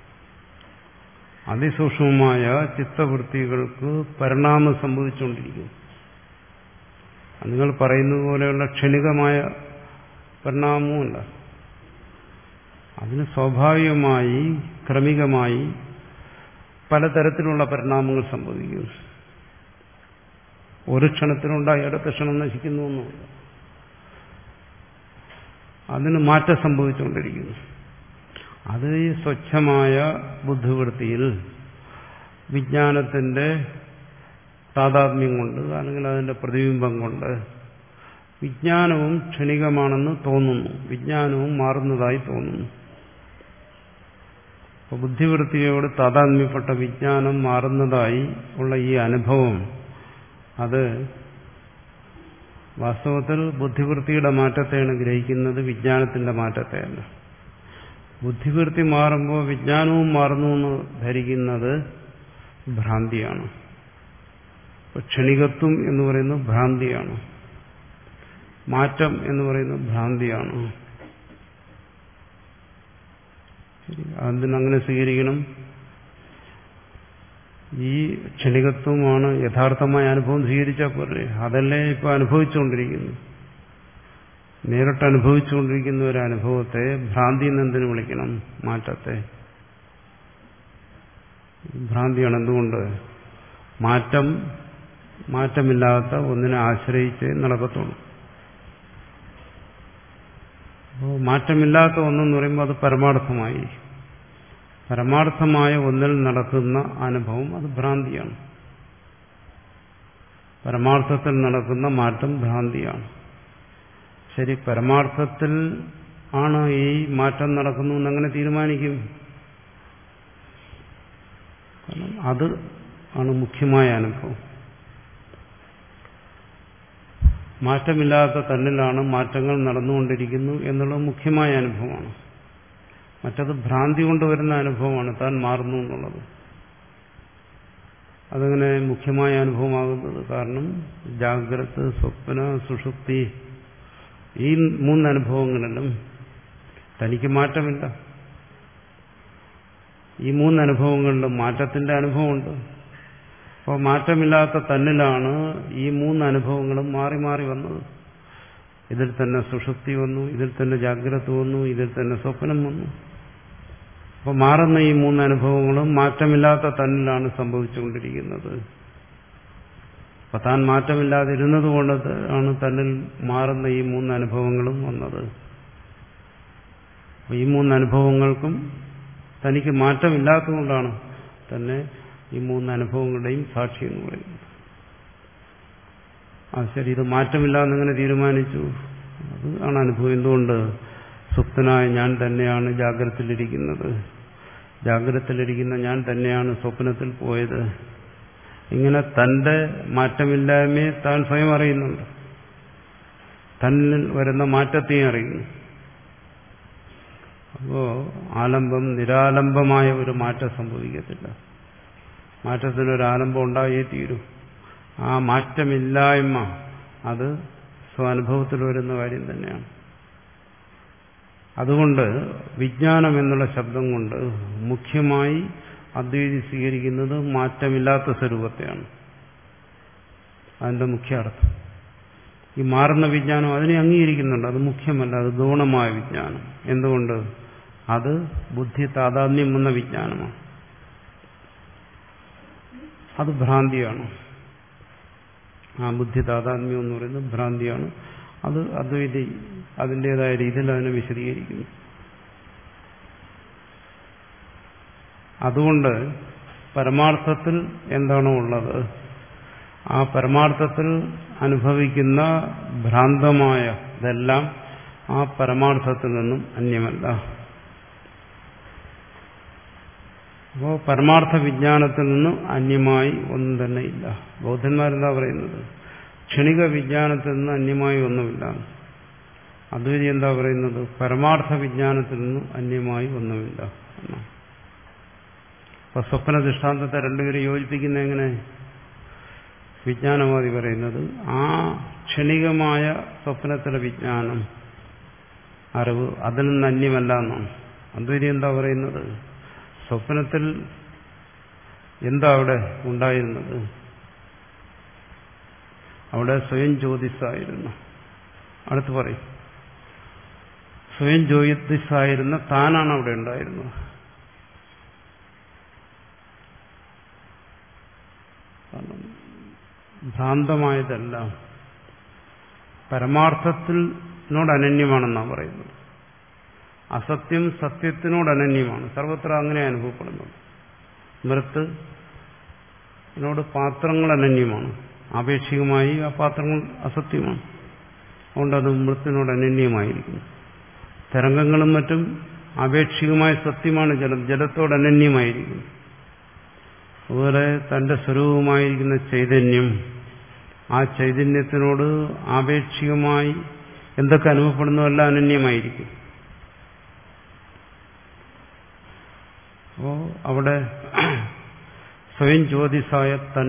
അതിസൂക്ഷ്മമായ ചിത്തവൃത്തികൾക്ക് പരിണാമം സംഭവിച്ചുകൊണ്ടിരിക്കുന്നു. നിങ്ങൾ പറയുന്നത് പോലെയുള്ള ക്ഷണികമായ പരിണാമവുമല്ല. അതിന് സ്വാഭാവികമായി ക്രമികമായി പലതരത്തിലുള്ള പരിണാമങ്ങൾ സംഭവിക്കുന്നു. ഒരു ക്ഷണത്തിലുണ്ടായി അടുത്ത ക്ഷണം നശിക്കുന്നു എന്നുള്ളത്. അതിന് മാറ്റം സംഭവിച്ചുകൊണ്ടിരിക്കുന്നു. അത് ഈ സ്വച്ഛമായ ബുദ്ധിവൃത്തിയിൽ വിജ്ഞാനത്തിന്റെ താതാത്മ്യം കൊണ്ട് അല്ലെങ്കിൽ അതിന്റെ പ്രതിബിംബം കൊണ്ട് വിജ്ഞാനവും ക്ഷണികമാണെന്ന് തോന്നുന്നു, വിജ്ഞാനവും മാറുന്നതായി തോന്നുന്നു. അപ്പോൾ ബുദ്ധിവൃത്തിയോട് താതാത്മ്യപ്പെട്ട വിജ്ഞാനം മാറുന്നതായി ഉള്ള ഈ അനുഭവം, അത് വാസ്തവത്തിൽ ബുദ്ധിവൃത്തിയുടെ മാറ്റത്തെയാണ് ഗ്രഹിക്കുന്നത്, വിജ്ഞാനത്തിന്റെ മാറ്റത്തെയല്ല. ബുദ്ധിവൃത്തി മാറുമ്പോൾ വിജ്ഞാനവും മാറുന്നു എന്ന് ധരിക്കുന്നത് ഭ്രാന്തിയാണ്. ക്ഷണികത്വം എന്ന് പറയുന്നത് ഭ്രാന്തിയാണ്, മാറ്റം എന്ന് പറയുന്നത് ഭ്രാന്തിയാണ്. അതിനങ്ങനെ സ്വീകരിക്കണം. ഈ ക്ഷണികത്വമാണ് യഥാർത്ഥമായ അനുഭവം സ്വീകരിച്ചാൽ പോലെ. അതല്ലേ ഇപ്പൊ അനുഭവിച്ചുകൊണ്ടിരിക്കുന്നു. നേരിട്ട് അനുഭവിച്ചുകൊണ്ടിരിക്കുന്ന ഒരു അനുഭവത്തെ ഭ്രാന്തി എന്നെന്തിനു വിളിക്കണം? മാറ്റത്തെ ഭ്രാന്തിയാണ്. എന്തുകൊണ്ട്? മാറ്റം മാറ്റമില്ലാത്ത ഒന്നിനെ ആശ്രയിച്ച് നടക്കത്തുള്ളൂ. അപ്പോൾ മാറ്റമില്ലാത്ത ഒന്നെന്ന് പറയുമ്പോൾ അത് പരമാർത്ഥമായി. പരമാർത്ഥമായ ഒന്നിൽ നടക്കുന്ന അനുഭവം അത് ഭ്രാന്തിയാണ്. പരമാർത്ഥത്തിൽ നടക്കുന്ന മാറ്റം ഭ്രാന്തിയാണ്. ശരി, പരമാർത്ഥത്തിൽ ആണ് ഈ മാറ്റം നടക്കുന്നു എന്നങ്ങനെ തീരുമാനിക്കും. കാരണം അത് ആണ് മുഖ്യമായ അനുഭവം. മാറ്റമില്ലാത്ത തന്നിലാണ് മാറ്റങ്ങൾ നടന്നുകൊണ്ടിരിക്കുന്നു എന്നുള്ളത് മുഖ്യമായ അനുഭവമാണ്. മറ്റത് ഭ്രാന്തി കൊണ്ടുവരുന്ന അനുഭവമാണ്, താൻ മാറുന്നു എന്നുള്ളത്. അതങ്ങനെ മുഖ്യമായ അനുഭവമാകുന്നത് കാരണം ജാഗ്രത, സ്വപ്ന, സുഷുപ്തി, ഈ മൂന്നനുഭവങ്ങളിലും തനിക്ക് മാറ്റമില്ല. ഈ മൂന്നനുഭവങ്ങളിലും മാറ്റത്തിന്റെ അനുഭവമുണ്ട്. അപ്പോൾ മാറ്റമില്ലാത്ത തന്നിലാണ് ഈ മൂന്നനുഭവങ്ങളും മാറി മാറി വന്നത്. ഇതിൽ തന്നെ സുഷുപ്തി വന്നു, ഇതിൽ തന്നെ ജാഗ്രത വന്നു, ഇതിൽ തന്നെ സ്വപ്നം വന്നു. അപ്പോൾ മാറുന്ന ഈ മൂന്നനുഭവങ്ങളും മാറ്റമില്ലാത്ത തന്നിലാണ് സംഭവിച്ചുകൊണ്ടിരിക്കുന്നത്. അപ്പൊ താൻ മാറ്റമില്ലാതിരുന്നത് കൊണ്ട് ആണ് തന്നിൽ മാറുന്ന ഈ മൂന്നനുഭവങ്ങളും വന്നത്. ഈ മൂന്നനുഭവങ്ങൾക്കും തനിക്ക് മാറ്റമില്ലാത്തതുകൊണ്ടാണ് തന്നെ ഈ മൂന്നനുഭവങ്ങളുടെയും സാക്ഷി എന്ന് പറയുന്നത്. ആ ശരി, ഇത് മാറ്റമില്ല എന്നിങ്ങനെ തീരുമാനിച്ചു. അത് ആണ് അനുഭവം. എന്തുകൊണ്ട്? സുപ്തനായ ഞാൻ തന്നെയാണ് ജാഗ്രതത്തിലിരിക്കുന്നത്, ജാഗ്രതത്തിലിരിക്കുന്ന ഞാൻ തന്നെയാണ് സ്വപ്നത്തിൽ പോയത്. ഇങ്ങനെ തന്റെ മാറ്റമില്ലായ്മയെ താൻ സ്വയം അറിയുന്നുണ്ട്, തന്നിൽ വരുന്ന മാറ്റത്തെയും അറിയുന്നു. അപ്പോ ആലംബം നിരാലംബമായ ഒരു മാറ്റം സംഭവിക്കത്തില്ല. മാറ്റത്തിനൊരു ആലംബം ഉണ്ടായേ തീരൂ. ആ മാറ്റമില്ലായ്മ അത് സ്വാനുഭവത്തിൽ വരുന്ന കാര്യം തന്നെയാണ്. അതുകൊണ്ട് വിജ്ഞാനം എന്നുള്ള ശബ്ദം കൊണ്ട് മുഖ്യമായി അദ്വൈതി സ്വീകരിക്കുന്നത് മാറ്റമില്ലാത്ത സ്വരൂപത്തെയാണ്. അതിന്റെ മുഖ്യ അർത്ഥം. ഈ മാറുന്ന വിജ്ഞാനം അതിനെ അംഗീകരിക്കുന്നുണ്ട്, അത് മുഖ്യമല്ല, അത് ഗൗണമായ വിജ്ഞാനം. എന്തുകൊണ്ട്? അത് ബുദ്ധി താതാത്മ്യം വന്ന വിജ്ഞാനമാണ്. അത് ഭ്രാന്തിയാണ്. ആ ബുദ്ധി താതാത്മ്യം എന്ന് പറയുന്നത് ഭ്രാന്തിയാണ്. അത് അദ്വൈതി അതിൻ്റെതായ രീതിയിൽ അതിനെ വിശദീകരിക്കുന്നു. അതുകൊണ്ട് പരമാർത്ഥത്തിൽ എന്താണോ ഉള്ളത് ആ പരമാർത്ഥത്തിൽ അനുഭവിക്കുന്ന ഭ്രാന്തമായ ഇതെല്ലാം ആ പരമാർത്ഥത്തിൽ നിന്നും അന്യമല്ല. അപ്പോൾ പരമാർത്ഥ വിജ്ഞാനത്തിൽ നിന്നും അന്യമായി ഒന്നും തന്നെ ഇല്ല. ബൗദ്ധന്മാരെന്താ പറയുന്നത്? ക്ഷണിക വിജ്ഞാനത്തിൽ നിന്ന് അന്യമായി ഒന്നുമില്ല. അദ്വൈതി എന്താ പറയുന്നത്? പരമാർത്ഥ വിജ്ഞാനത്തിൽ നിന്നും അന്യമായി ഒന്നുമില്ല എന്നാണ്. അപ്പൊ സ്വപ്ന ദൃഷ്ടാന്തത്തെ രണ്ടുപേരും യോജിപ്പിക്കുന്ന എങ്ങനെ? വിജ്ഞാനവാദി പറയുന്നത് ആ ക്ഷണികമായ സ്വപ്നത്തിലെ വിജ്ഞാനം, അറിവ് അതിൽ നിന്ന് അന്യമല്ല എന്നാണ്. അദ്വൈതി എന്താ പറയുന്നത്? സ്വപ്നത്തിൽ എന്താ അവിടെ ഉണ്ടായിരുന്നത്? അവിടെ സ്വയം ജ്യോതിസായിരുന്നു. അടുത്ത് പറയും, സ്വയം ജ്യോതിസായിരുന്ന താനാണ് അവിടെ ഉണ്ടായിരുന്നത്. ഭ്രാന്തമായതെല്ലാം പരമാർത്ഥത്തിനോട് അനന്യമാണെന്നാണ് പറയുന്നത്. അസത്യം സത്യത്തിനോട് അനന്യമാണ്. സർവത്ര അങ്ങനെ അനുഭവപ്പെടുന്നത്. മൃത്തിനോട് പാത്രങ്ങൾ അനന്യമാണ്. ആപേക്ഷികമായി ആ പാത്രങ്ങൾ അസത്യമാണ്. അതുകൊണ്ട് അത് മൃത്തിനോട് അനന്യമായിരിക്കുന്നു. തരംഗങ്ങളും മറ്റും ആപേക്ഷികമായ സത്യമാണ്. ജലം ജലത്തോട് അനന്യമായിരിക്കുന്നു. അതുപോലെ തന്റെ സ്വരൂപമായിരിക്കുന്ന ചൈതന്യം, ആ ചൈതന്യത്തിനോട് ആപേക്ഷികമായി എന്തൊക്കെ അനുഭവപ്പെടുന്നതെല്ലാം അനന്യമായിരിക്കും. അപ്പോൾ അവിടെ സ്വയം ജ്യോതിസായ തൻ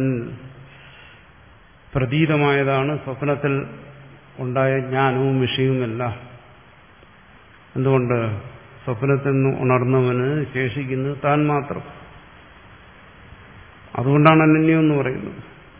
പ്രതീതമായതാണ് സ്വപ്നത്തിൽ ഉണ്ടായ ജ്ഞാനവും വിഷയവുമെല്ലാം. എന്തുകൊണ്ട്? സ്വപ്നത്തിൽ നിന്ന് ഉണർന്നവന് ശേഷിക്കുന്നത് താൻ മാത്രം. അതുകൊണ്ടാണ് അനന്യം എന്ന് പറയുന്നത്.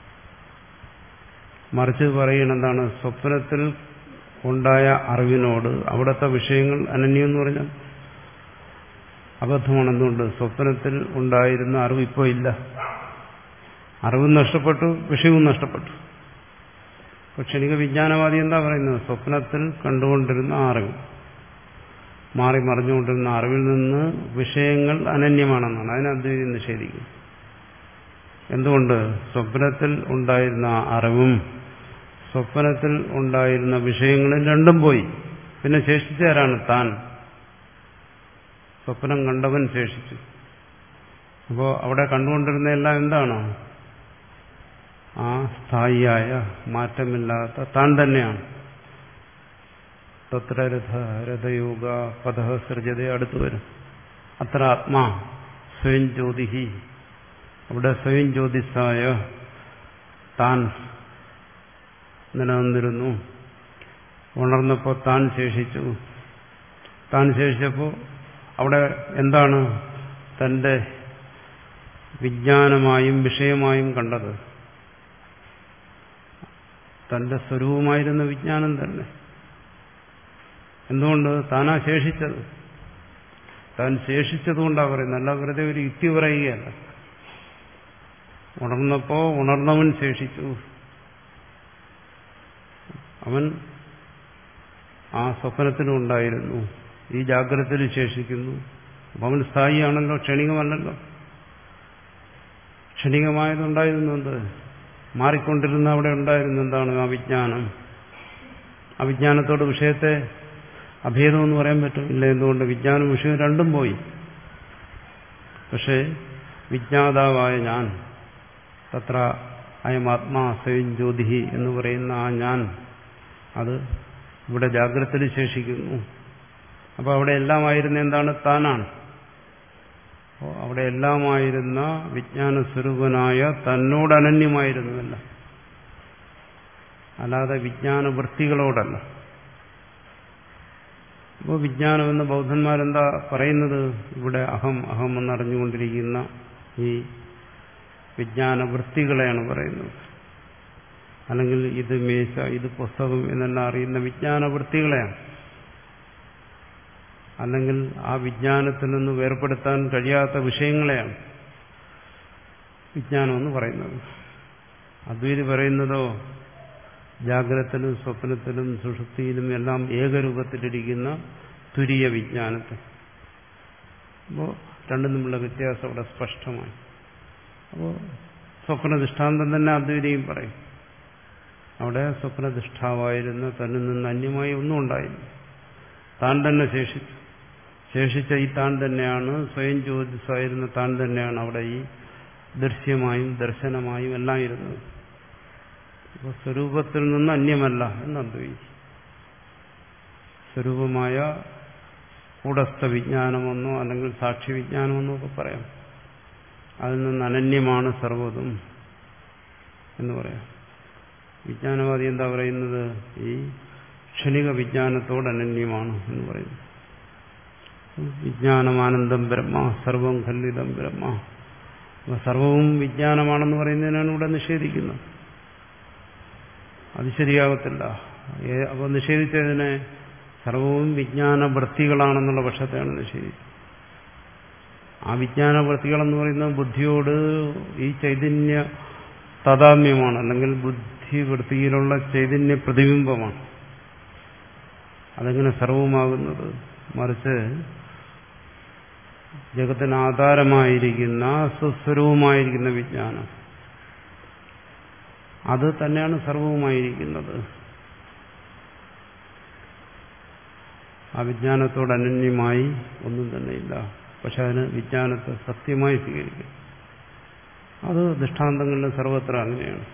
മറിച്ച് പറയണെന്താണ്? സ്വപ്നത്തിൽ ഉണ്ടായ അറിവിനോട് അവിടുത്തെ വിഷയങ്ങൾ അനന്യം എന്ന് പറഞ്ഞാൽ അബദ്ധമാണ്. എന്തുകൊണ്ട്? സ്വപ്നത്തിൽ ഉണ്ടായിരുന്ന അറിവ് ഇപ്പോൾ ഇല്ല. അറിവും നഷ്ടപ്പെട്ടു, വിഷയവും നഷ്ടപ്പെട്ടു. ഇപ്പോൾ ക്ഷണിക വിജ്ഞാനവാദി എന്താ പറയുന്നത്? സ്വപ്നത്തിൽ കണ്ടുകൊണ്ടിരുന്ന അറിവ്, മാറി മറിഞ്ഞുകൊണ്ടിരുന്ന അറിവിൽ നിന്ന് വിഷയങ്ങൾ അനന്യമാണെന്നാണ്. അതിനെ അദ്വൈതി നിഷേധിക്കും. എന്തുകൊണ്ട്? സ്വപ്നത്തിൽ ഉണ്ടായിരുന്ന അറിവും സ്വപ്നത്തിൽ ഉണ്ടായിരുന്ന വിഷയങ്ങളും രണ്ടും പോയി. പിന്നെ ശേഷിച്ചാരാണ്? താൻ. സ്വപ്നം കണ്ടവൻ ശേഷിച്ചു. അപ്പോൾ അവിടെ കണ്ടുകൊണ്ടിരുന്ന എല്ലാം എന്താണ്? ആ സ്ഥായിയായ മാറ്റമില്ലാത്ത താൻ തന്നെയാണ്. തത്ര രഥ രഥയോഗ പദ സൃജത അടുത്തു വരും. അത്ര ആത്മാ സ്വയം ജ്യോതിഹി. അവിടെ സ്വയം ജ്യോതിസായ താൻ നിലനിന്നിരുന്നു. ഉണർന്നപ്പോൾ താൻ ശേഷിച്ചു. താൻ ശേഷിച്ചപ്പോൾ അവിടെ എന്താണ് തന്റെ വിജ്ഞാനമായും വിഷയമായും കണ്ടത്? തന്റെ സ്വരൂപമായിരുന്ന വിജ്ഞാനം തന്നെ. എന്തുകൊണ്ട്? താനാ ശേഷിച്ചത്. താൻ ശേഷിച്ചതുകൊണ്ടാണ് പറയുന്നത്. അല്ല വെറുതെ ഒരു യുക്തി പറയുകയല്ല. ഉണർന്നപ്പോ ഉണർന്നവൻ ശേഷിച്ചു. അവൻ ആ സ്വപ്നത്തിനും ഉണ്ടായിരുന്നു, ഈ ജാഗ്രതയിൽ ശേഷിക്കുന്നു. അപ്പം അവൻ സ്ഥായിയാണല്ലോ, ക്ഷണികമല്ലല്ലോ. ക്ഷണികമായതുണ്ടായിരുന്നുണ്ട്, മാറിക്കൊണ്ടിരുന്ന അവിടെ ഉണ്ടായിരുന്നു എന്താണ്? ആ വിജ്ഞാനം. ആ വിജ്ഞാനത്തോട് വിഷയത്തെ അഭേദമെന്ന് പറയാൻ പറ്റും ഇല്ല. എന്തുകൊണ്ട്? വിജ്ഞാനം വിഷയം രണ്ടും പോയി. പക്ഷേ വിജ്ഞാതാവായ ഞാൻ, തത്ര അയമാത്മാ സ്വയം ജ്യോതിഹി എന്ന് പറയുന്ന ആ ഞാൻ, അത് ഇവിടെ ജാഗ്രതയിൽ ശേഷിക്കുന്നു. അപ്പോൾ അവിടെ എല്ലാമായിരുന്ന എന്താണ്? താനാണ്. അപ്പോൾ അവിടെ എല്ലാമായിരുന്ന വിജ്ഞാന സ്വരൂപനായ തന്നോട് അനന്യമായിരുന്നതല്ല, അല്ലാതെ വിജ്ഞാന വൃത്തികളോടല്ല. അപ്പോൾ വിജ്ഞാനമെന്ന് ബൗദ്ധന്മാരെന്താ പറയുന്നത്? ഇവിടെ അഹം അഹം എന്നറിഞ്ഞുകൊണ്ടിരിക്കുന്ന ഈ വിജ്ഞാന വൃത്തികളെയാണ് പറയുന്നത്. അല്ലെങ്കിൽ ഇത് മേശ, ഇത് പുസ്തകം എന്നെല്ലാം അറിയുന്ന വിജ്ഞാന വൃത്തികളെയാണ്. അല്ലെങ്കിൽ ആ വിജ്ഞാനത്തിൽ നിന്ന് വേർപെടുത്താൻ കഴിയാത്ത വിഷയങ്ങളെയാണ് വിജ്ഞാനമെന്ന് പറയുന്നത്. അദ്വൈതി പറയുന്നതോ ജാഗ്രതത്തിലും സ്വപ്നത്തിലും സുഷുപ്തിയിലും എല്ലാം ഏകരൂപത്തിലിരിക്കുന്ന തുരീയ വിജ്ഞാനത്തെ. അപ്പോൾ രണ്ടും തമ്മിലുള്ള വ്യത്യാസം അവിടെ സ്പഷ്ടമായി. അപ്പോൾ സ്വപ്ന ദൃഷ്ടാന്തം തന്നെ അദ്വൈതിയും പറയും. അവിടെ സ്വപ്നദൃഷ്ടാവായിരുന്ന തന്നിൽ നിന്ന് അന്യമായി ഒന്നും ഉണ്ടായില്ല. താൻ തന്നെ ശേഷിച്ചു. ശേഷിച്ച ഈ താൻ തന്നെയാണ്, സ്വയം ജ്യോതിസായിരുന്ന താൻ തന്നെയാണ് അവിടെ ഈ ദൃശ്യമായും ദർശനമായും എല്ലാം ഇരുന്നത്. അപ്പോൾ സ്വരൂപത്തിൽ നിന്ന് അന്യമല്ല എന്ന് അദ്വൈതി. സ്വരൂപമായ കൂടസ്ഥ വിജ്ഞാനമെന്നോ അല്ലെങ്കിൽ സാക്ഷി വിജ്ഞാനമെന്നോ ഒക്കെ പറയാം. അതിൽ നിന്ന് അനന്യമാണ് സർവ്വതും എന്ന് പറയാം. വിജ്ഞാനവാദി എന്താ പറയുന്നത്? ഈ ക്ഷണിക വിജ്ഞാനത്തോട് അനന്യമാണ് എന്ന് പറയുന്നു. വിജ്ഞാനമാനന്ദം ബ്രഹ്മ സർവം ഖല്ലിതം ബ്രഹ്മ. സർവവും വിജ്ഞാനമാണെന്ന് പറയുന്നതിനാണ് ഇവിടെ നിഷേധിക്കുന്നത്. അത് ശരിയാകത്തില്ല. അപ്പോൾ നിഷേധിച്ചതിനെ സർവവും വിജ്ഞാനവൃത്തികളാണെന്നുള്ള പക്ഷത്തെയാണ് നിഷേധിച്ചത്. ആ വിജ്ഞാനവൃത്തികളെന്ന് പറയുന്നത് ബുദ്ധിയോട് ഈ ചൈതന്യ താതാത്മ്യമാണ്, അല്ലെങ്കിൽ ബുദ്ധിവൃത്തിയിലുള്ള ചൈതന്യ പ്രതിബിംബമാണ്. അതെങ്ങനെ സർവവുമാകുന്നത്? മറിച്ച് ജഗത്തിന് ആധാരമായിരിക്കുന്ന സ്വസ്വരൂപമായിരിക്കുന്ന വിജ്ഞാനം, അത് തന്നെയാണ് സർവവുമായിരിക്കുന്നത്. ആ വിജ്ഞാനത്തോട് അനന്യമായി ഒന്നും തന്നെയില്ല. പക്ഷെ അതിന് വിജ്ഞാനത്തെ സത്യമായി സ്വീകരിക്കും. അത് ദൃഷ്ടാന്തങ്ങളിലും സർവത്ര അങ്ങനെയാണ്.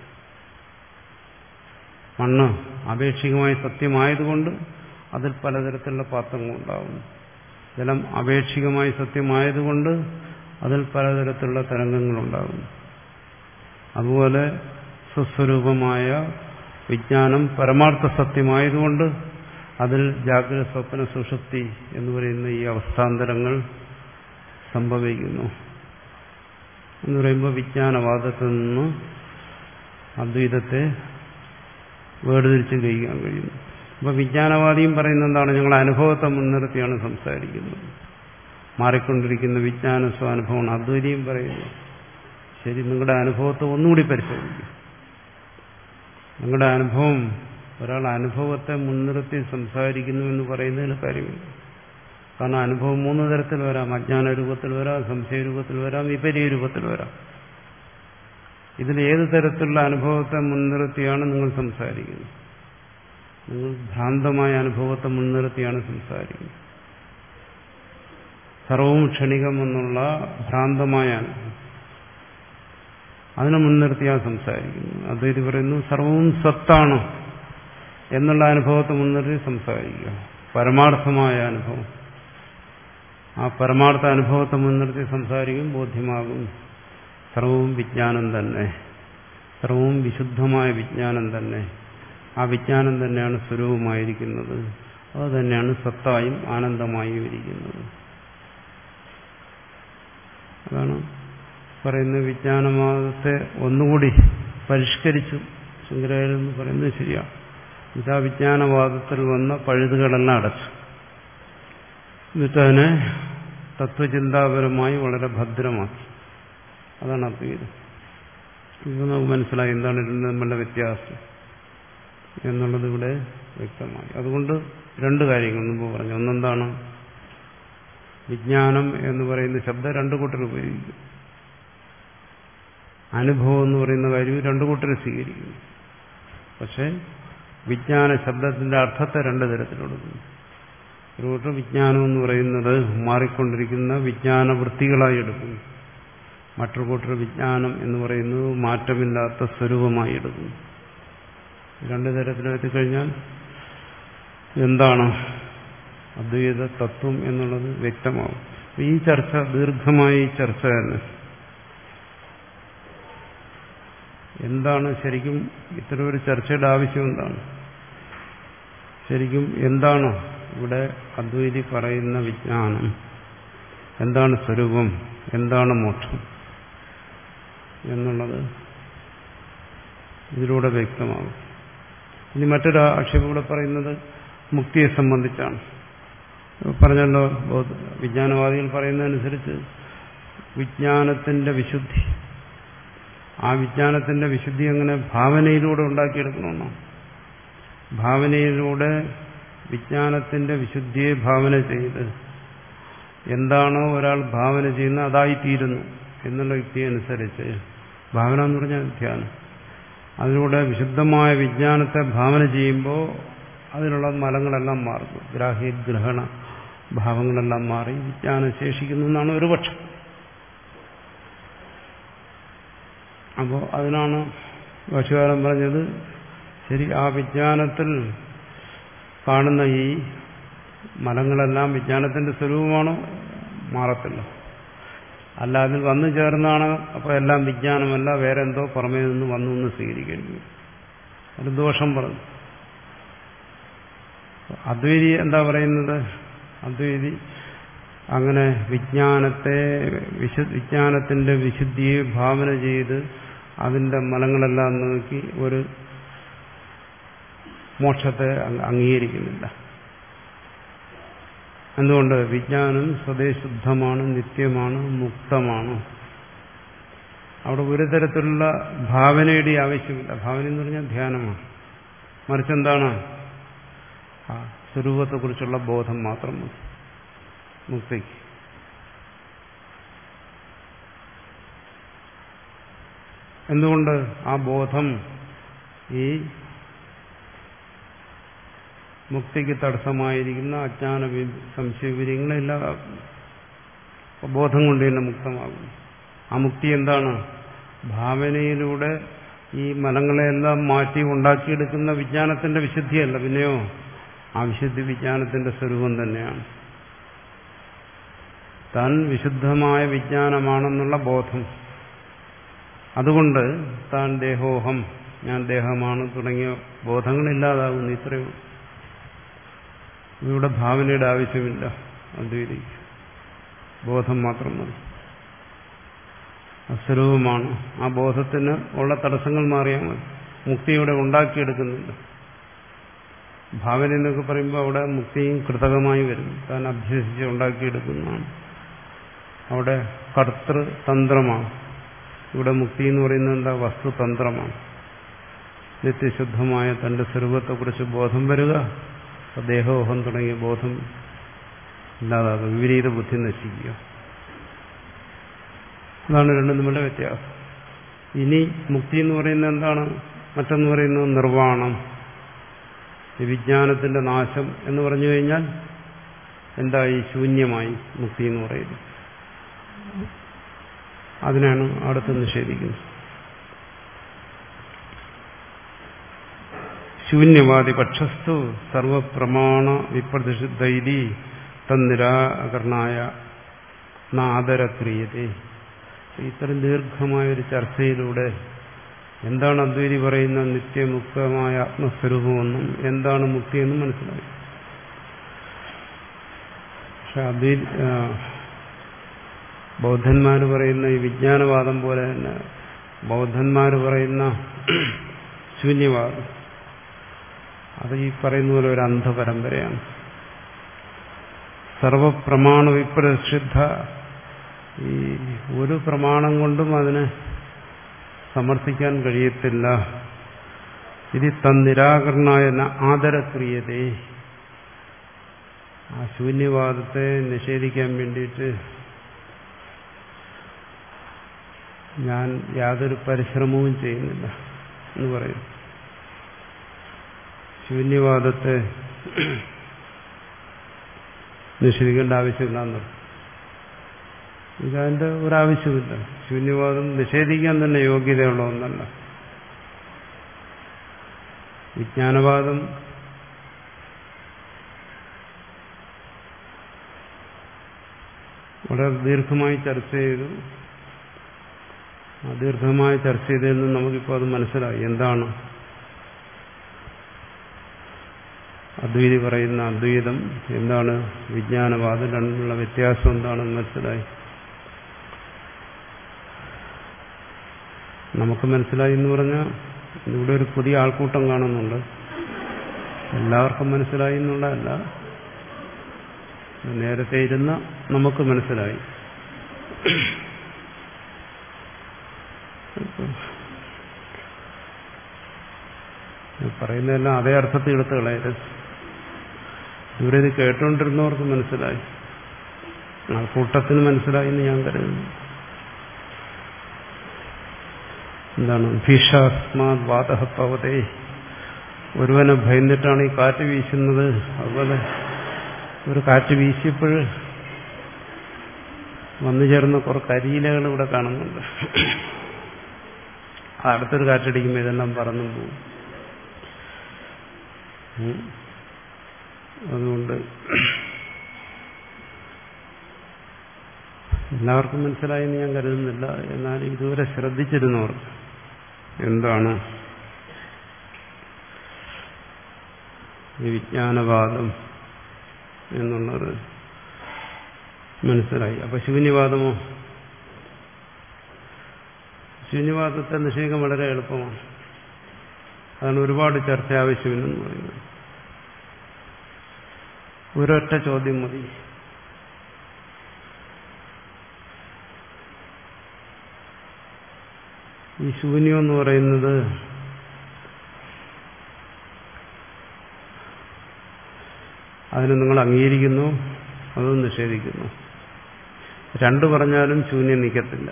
മണ്ണ് ആപേക്ഷികമായി സത്യമായതുകൊണ്ട് അതിൽ പലതരത്തിലുള്ള പാത്രങ്ങളുണ്ടാകുന്നു. ജലം ആപേക്ഷികമായി സത്യമായതുകൊണ്ട് അതിൽ പലതരത്തിലുള്ള തരംഗങ്ങളുണ്ടാകുന്നു. അതുപോലെ സ്വസ്വരൂപമായ വിജ്ഞാനം പരമാർത്ഥ സത്യമായതുകൊണ്ട് അതിൽ ജാഗ്രത സ്വപ്ന സുഷുപ്തി എന്ന് പറയുന്ന ഈ അവസ്ഥാന്തരങ്ങൾ സംഭവിക്കുന്നു. എന്ന് പറയുമ്പോൾ വിജ്ഞാനവാദത്തിൽ നിന്ന് അദ്വൈതത്തെ വേർതിരിച്ച് ഗ്രഹിക്കാൻ കഴിയുന്നു. അപ്പോൾ വിജ്ഞാനവാദിയും പറയുന്ന എന്താണ്? ഞങ്ങൾ അനുഭവത്തെ മുൻനിർത്തിയാണ് സംസാരിക്കുന്നത്. മാറിക്കൊണ്ടിരിക്കുന്ന വിജ്ഞാന സ്വാനുഭവമാണ്. അദ്വൈതിയും പറയുന്നു ശരി, നിങ്ങളുടെ അനുഭവത്തെ ഒന്നുകൂടി പരിശോധിക്കും. നിങ്ങളുടെ അനുഭവം, ഒരാൾ അനുഭവത്തെ മുൻനിർത്തി സംസാരിക്കുന്നു എന്ന് പറയുന്നതിന് കാര്യമില്ല. കാരണം അനുഭവം മൂന്ന് തരത്തിൽ വരാം. അജ്ഞാന രൂപത്തിൽ വരാം, സംശയ രൂപത്തിൽ വരാം, വിപരീയ രൂപത്തിൽ വരാം. ഇതിൽ ഏത് തരത്തിലുള്ള അനുഭവത്തെ മുൻനിർത്തിയാണ് നിങ്ങൾ സംസാരിക്കുന്നത്? നിങ്ങൾ ഭ്രാന്തമായ അനുഭവത്തെ മുൻനിർത്തിയാണ് സംസാരിക്കുന്നത്. സർവവും ക്ഷണികമെന്നുള്ള ഭ്രാന്തമായ അനുഭവം, അതിനെ മുൻനിർത്തിയാണ് സംസാരിക്കുന്നത്. അദ്വൈതി പറയുന്നു സർവവും സത്താണ് എന്നുള്ള അനുഭവത്തെ മുൻനിർത്തി സംസാരിക്കുക. പരമാർത്ഥമായ അനുഭവം, ആ പരമാർത്ഥ അനുഭവത്തെ മുൻനിർത്തി സംസാരിക്കും, ബോധ്യമാകും സർവവും വിജ്ഞാനം തന്നെ, സർവവും വിശുദ്ധമായ വിജ്ഞാനം തന്നെ. ആ വിജ്ഞാനം തന്നെയാണ് സ്വരൂപമായിരിക്കുന്നത്. അത് തന്നെയാണ് സത്തായും ആനന്ദമായും ഇരിക്കുന്നത്. അതാണ് പറയുന്ന വിജ്ഞാനവാദത്തെ ഒന്നുകൂടി പരിഷ്കരിച്ചു ശങ്കരാചാര്യരെന്ന് പറയുന്നത് ശരിയാണ്. ഇതാ വിജ്ഞാനവാദത്തിൽ വന്ന പഴുതുകളെല്ലാം അടച്ചു. എന്നിട്ട് അതിനെ തത്വചിന്താപരമായി വളരെ ഭദ്രമാക്കി. അതാണ് അദ്വൈതം. ഇപ്പോൾ നമുക്ക് മനസ്സിലായി എന്താണ് ഇതിന് തമ്മിലുള്ള വ്യത്യാസം എന്നുള്ളത് ഇവിടെ വ്യക്തമായി. അതുകൊണ്ട് രണ്ട് കാര്യങ്ങൾ മുമ്പ് പറഞ്ഞു. ഒന്നെന്താണ്? വിജ്ഞാനം എന്ന് പറയുന്ന ശബ്ദം രണ്ടു കൂട്ടർ ഉപയോഗിക്കും. അനുഭവം എന്ന് പറയുന്ന കാര്യവും രണ്ടു കൂട്ടർ സ്വീകരിക്കുന്നു. പക്ഷെ വിജ്ഞാന ശബ്ദത്തിന്റെ അർത്ഥത്തെ രണ്ട് തരത്തിലെടുക്കുന്നു. ഒരു കൂട്ടർ വിജ്ഞാനം എന്ന് പറയുന്നത് മാറിക്കൊണ്ടിരിക്കുന്ന വിജ്ഞാനവൃത്തികളായി എടുക്കുന്നു. മറ്റൊരു കൂട്ടർ വിജ്ഞാനം എന്ന് പറയുന്നത് മാറ്റമില്ലാത്ത സ്വരൂപമായി എടുക്കുന്നു. രണ്ടു തരത്തിലെത്തിക്കഴിഞ്ഞാൽ എന്താണ് അദ്വൈത തത്വം എന്നുള്ളത് വ്യക്തമാവും. ഈ ചർച്ച ദീർഘമായ ഈ ചർച്ച തന്നെ എന്താണ് ശരിക്കും ഇത്തരം ഒരു ചർച്ചയുടെ ആവശ്യം എന്താണ്? ശരിക്കും എന്താണ് ഇവിടെ അദ്വൈതി പറയുന്ന വിജ്ഞാനം? എന്താണ് സ്വരൂപം? എന്താണ് മോക്ഷം എന്നുള്ളത് ഇതിലൂടെ വ്യക്തമാകും. ഇനി മറ്റൊരു ആക്ഷേപം ഇവിടെ പറയുന്നത് മുക്തിയെ സംബന്ധിച്ചാണ്. പറഞ്ഞല്ലോ, വിജ്ഞാനവാദികൾ പറയുന്നതനുസരിച്ച് വിജ്ഞാനത്തിന്റെ വിശുദ്ധി, ആ വിജ്ഞാനത്തിന്റെ വിശുദ്ധി എങ്ങനെ ഭാവനയിലൂടെ ഉണ്ടാക്കിയെടുക്കണമെന്നോ? ഭാവനയിലൂടെ വിജ്ഞാനത്തിന്റെ വിശുദ്ധിയെ ഭാവന ചെയ്ത് എന്താണോ ഒരാൾ ഭാവന ചെയ്യുന്നത് അതായിത്തീരുന്നു എന്നുള്ള യുക്തി അനുസരിച്ച്, ഭാവന എന്ന് പറഞ്ഞാൽ ധ്യാനം, അതിലൂടെ വിശുദ്ധമായ വിജ്ഞാനത്തെ ഭാവന ചെയ്യുമ്പോൾ അതിനുള്ള മലങ്ങളെല്ലാം മാറുന്നു, ഗ്രാഹ്യ ഗ്രഹണ ഭാവങ്ങളെല്ലാം മാറി വിജ്ഞാനം ശേഷിക്കുന്നു എന്നാണ് ഒരു പക്ഷം. അപ്പോൾ അതിനാണ് ഭാഷ്യകാരൻ പറഞ്ഞത്, ശരി, ആ വിജ്ഞാനത്തിൽ കാണുന്ന ഈ മലങ്ങളെല്ലാം വിജ്ഞാനത്തിന്റെ സ്വരൂപമാണോ? മാറത്തില്ല. അല്ല, അതിൽ വന്നു ചേർന്നാണ് അപ്പോൾ എല്ലാം വിജ്ഞാനമല്ല, വേറെ എന്തോ പുറമേ നിന്ന് വന്നു എന്ന് സ്വീകരിക്കേണ്ടി വരും. ഒരു ദോഷം പറഞ്ഞു. അദ്വൈതി എന്താ പറയുന്നത്? അദ്വൈതി അങ്ങനെ വിജ്ഞാനത്തെ വിശു വിജ്ഞാനത്തിന്റെ വിശുദ്ധിയെ ഭാവന ചെയ്ത് അതിന്റെ മലങ്ങളെല്ലാം നോക്കി ഒരു മോക്ഷത്തെ അംഗീകരിക്കുന്നില്ല. എന്തുകൊണ്ട്? വിജ്ഞാനം സ്വതേ ശുദ്ധമാണ്, നിത്യമാണ്, മുക്തമാണ്. അവിടെ ഒരു തരത്തിലുള്ള ഭാവനയുടെ ആവശ്യമില്ല. ഭാവന എന്ന് പറഞ്ഞാൽ ധ്യാനമാണ്. മറിച്ച് എന്താണ്? ആ സ്വരൂപത്തെക്കുറിച്ചുള്ള ബോധം മാത്രം മതി മുക്തിക്ക്. എന്തുകൊണ്ട്? ആ ബോധം ഈ മുക്തിക്ക് തടസ്സമായിരിക്കുന്ന അജ്ഞാന സംശയവിര്യങ്ങളെ ഇല്ലാതാക്കും. ബോധം കൊണ്ട് തന്നെ മുക്തമാകും. ആ മുക്തി എന്താണ്? ഭാവനയിലൂടെ ഈ മലങ്ങളെല്ലാം മാറ്റി ഉണ്ടാക്കിയെടുക്കുന്ന വിജ്ഞാനത്തിന്റെ വിശുദ്ധിയല്ല, പിന്നെയോ ആ വിശുദ്ധി വിജ്ഞാനത്തിന്റെ സ്വരൂപം തന്നെയാണ്. താൻ വിശുദ്ധമായ വിജ്ഞാനമാണെന്നുള്ള ബോധം. അതുകൊണ്ട് താൻ ദേഹോഹം, ഞാൻ ദേഹമാണ് തുടങ്ങിയ ബോധങ്ങളില്ലാതാകുന്നു. ഇത്രയും ഇവിടെ ഭാവനയുടെ ആവശ്യമില്ല. അദ്വൈതി ബോധം മാത്രം മതി. അസ്വരൂപമാണ്. ആ ബോധത്തിന് ഉള്ള തടസ്സങ്ങൾ മാറിയാൽ മതി. മുക്തി ഇവിടെ ഉണ്ടാക്കിയെടുക്കുന്നില്ല. ഭാവന എന്നൊക്കെ പറയുമ്പോൾ അവിടെ മുക്തിയും കൃതകമായി വരുന്നു. താൻ അഭ്യസിച്ച് ഉണ്ടാക്കിയെടുക്കുന്നതാണ്. അവിടെ കർത്തൃതന്ത്രമാണ്. ഇവിടെ മുക്തി എന്ന് പറയുന്നത് എന്താ? വസ്തുതന്ത്രമാണ്. നിത്യശുദ്ധമായ തന്റെ സ്വരൂപത്തെക്കുറിച്ച് ബോധം വരിക, ദേഹോഹം തുടങ്ങിയ ബോധം ഇല്ലാതാകുക, വിപരീത ബുദ്ധി നശിക്കുക. അതാണ് രണ്ടും തമ്മിലുള്ള വ്യത്യാസം. ഇനി മുക്തി എന്ന് പറയുന്നത് എന്താണ്? മറ്റൊന്ന് പറയുന്നത് നിർവ്വാണം, വിജ്ഞാനത്തിന്റെ നാശം എന്ന് പറഞ്ഞു കഴിഞ്ഞാൽ എന്തായി? ശൂന്യമായി മുക്തി എന്ന് പറയുന്നത്. അതിനാണ് അടുത്ത് നിഷേധിക്കുന്നത്. ശൂന്യവാദി പക്ഷസ്തു സർവപ്രമാണ വിപ്രതിഷിദ്ധൈതി തന്നിരാകരണായ നാദരക്രിയതേ. ഇത്തരം ദീർഘമായൊരു ചർച്ചയിലൂടെ എന്താണ് അദ്വൈതി പറയുന്ന നിത്യമുക്തമായ ആത്മസ്വരൂപമെന്നും എന്താണ് മുക്തിയെന്നും മനസ്സിലായി. പക്ഷെ അദ്വൈതി ബൗദ്ധന്മാർ പറയുന്ന ഈ വിജ്ഞാനവാദം പോലെ തന്നെ ബൗദ്ധന്മാർ പറയുന്ന ശൂന്യവാദം, അത് ഈ പറയുന്ന പോലെ ഒരു അന്ധപരമ്പരയാണ്. സർവപ്രമാണ വിപ്രസിദ്ധ, ഈ ഒരു പ്രമാണം കൊണ്ടും അതിനെ സമർത്ഥിക്കാൻ കഴിയത്തില്ല. ഇത് തന്നിരാകരണായ ആദരക്രിയതേ. ആ ശൂന്യവാദത്തെ നിഷേധിക്കാൻ വേണ്ടിയിട്ട് ഞാൻ യാതൊരു പരിശ്രമവും ചെയ്യുന്നില്ല എന്ന് പറയും. ശൂന്യവാദത്തെ നിഷേധിക്കേണ്ട ആവശ്യമില്ലാന്ന്. ഇതതിന്റെ ഒരാവശ്യമില്ല. ശൂന്യവാദം നിഷേധിക്കാൻ തന്നെ യോഗ്യതയുള്ള ഒന്നല്ല. വിജ്ഞാനവാദം വളരെ ദീർഘമായി ചർച്ച ചെയ്തു. ദീർഘമായി ചർച്ച ചെയ്തതിൽ നിന്ന് നമുക്കിപ്പോൾ അത് മനസ്സിലായി. എന്താണ് അദ്വൈതി പറയുന്ന അദ്വൈതം, എന്താണ് വിജ്ഞാനവാദം, രണ്ടിലുള്ള വ്യത്യാസം എന്താണെന്ന് മനസ്സിലായി. നമുക്ക് മനസ്സിലായി എന്ന് പറഞ്ഞാൽ ഇവിടെ ഒരു പുതിയ ആൾക്കൂട്ടം കാണുന്നുണ്ട്. എല്ലാവർക്കും മനസ്സിലായി എന്നുള്ളതല്ല. നേരത്തെ ഇരുന്ന നമുക്ക് മനസ്സിലായി. പറയുന്നതെല്ലാം അതേ അർത്ഥത്തിൽ എടുത്ത് കളയരുത്. ഇവരിത് കേട്ടുകൊണ്ടിരുന്നവർക്ക് മനസ്സിലായി, ആ കൂട്ടത്തിന് മനസ്സിലായി എന്ന് ഞാൻ കരുതുന്നു. എന്താണ് ഭീഷാസ്മാത് വാതഃ പവതേ, ഒരുവനെ ഭയന്നിട്ടാണ് ഈ കാറ്റ് വീശുന്നത്. അതുപോലെ ഒരു കാറ്റ് വീശിയപ്പോൾ വന്നു ചേർന്ന കുറെ കരിയിലകൾ ഇവിടെ കാണുന്നുണ്ട്. അടുത്തൊരു കാറ്റടിക്കുമ്പോൾ ഇതെല്ലാം പറന്നു പോകും. അതുകൊണ്ട് എല്ലാവർക്കും മനസ്സിലായെന്ന് ഞാൻ കരുതുന്നില്ല. എന്നാൽ ഇതുവരെ ശ്രദ്ധിച്ചിരുന്നവർ എന്താണ് ഈ വിജ്ഞാനവാദം എന്നുള്ളത് മനസ്സിലായി. അപ്പൊ ശൂന്യവാദമോ? ശൂന്യവാദത്തെ നിഷേധിക്കാൻ വളരെ എളുപ്പമാണ്. അതാണ് ഒരുപാട് ചർച്ച ആവശ്യമില്ലെന്ന് പറയുന്നത്. ഒരൊറ്റ ചോദ്യം മതി. ഈ ശൂന്യം എന്ന് പറയുന്നത് അതിനെ നിങ്ങൾ അംഗീകരിക്കുന്നു, അതോ നിഷേധിക്കുന്നു? രണ്ടു പറഞ്ഞാലും ശൂന്യം നിൽക്കത്തില്ല.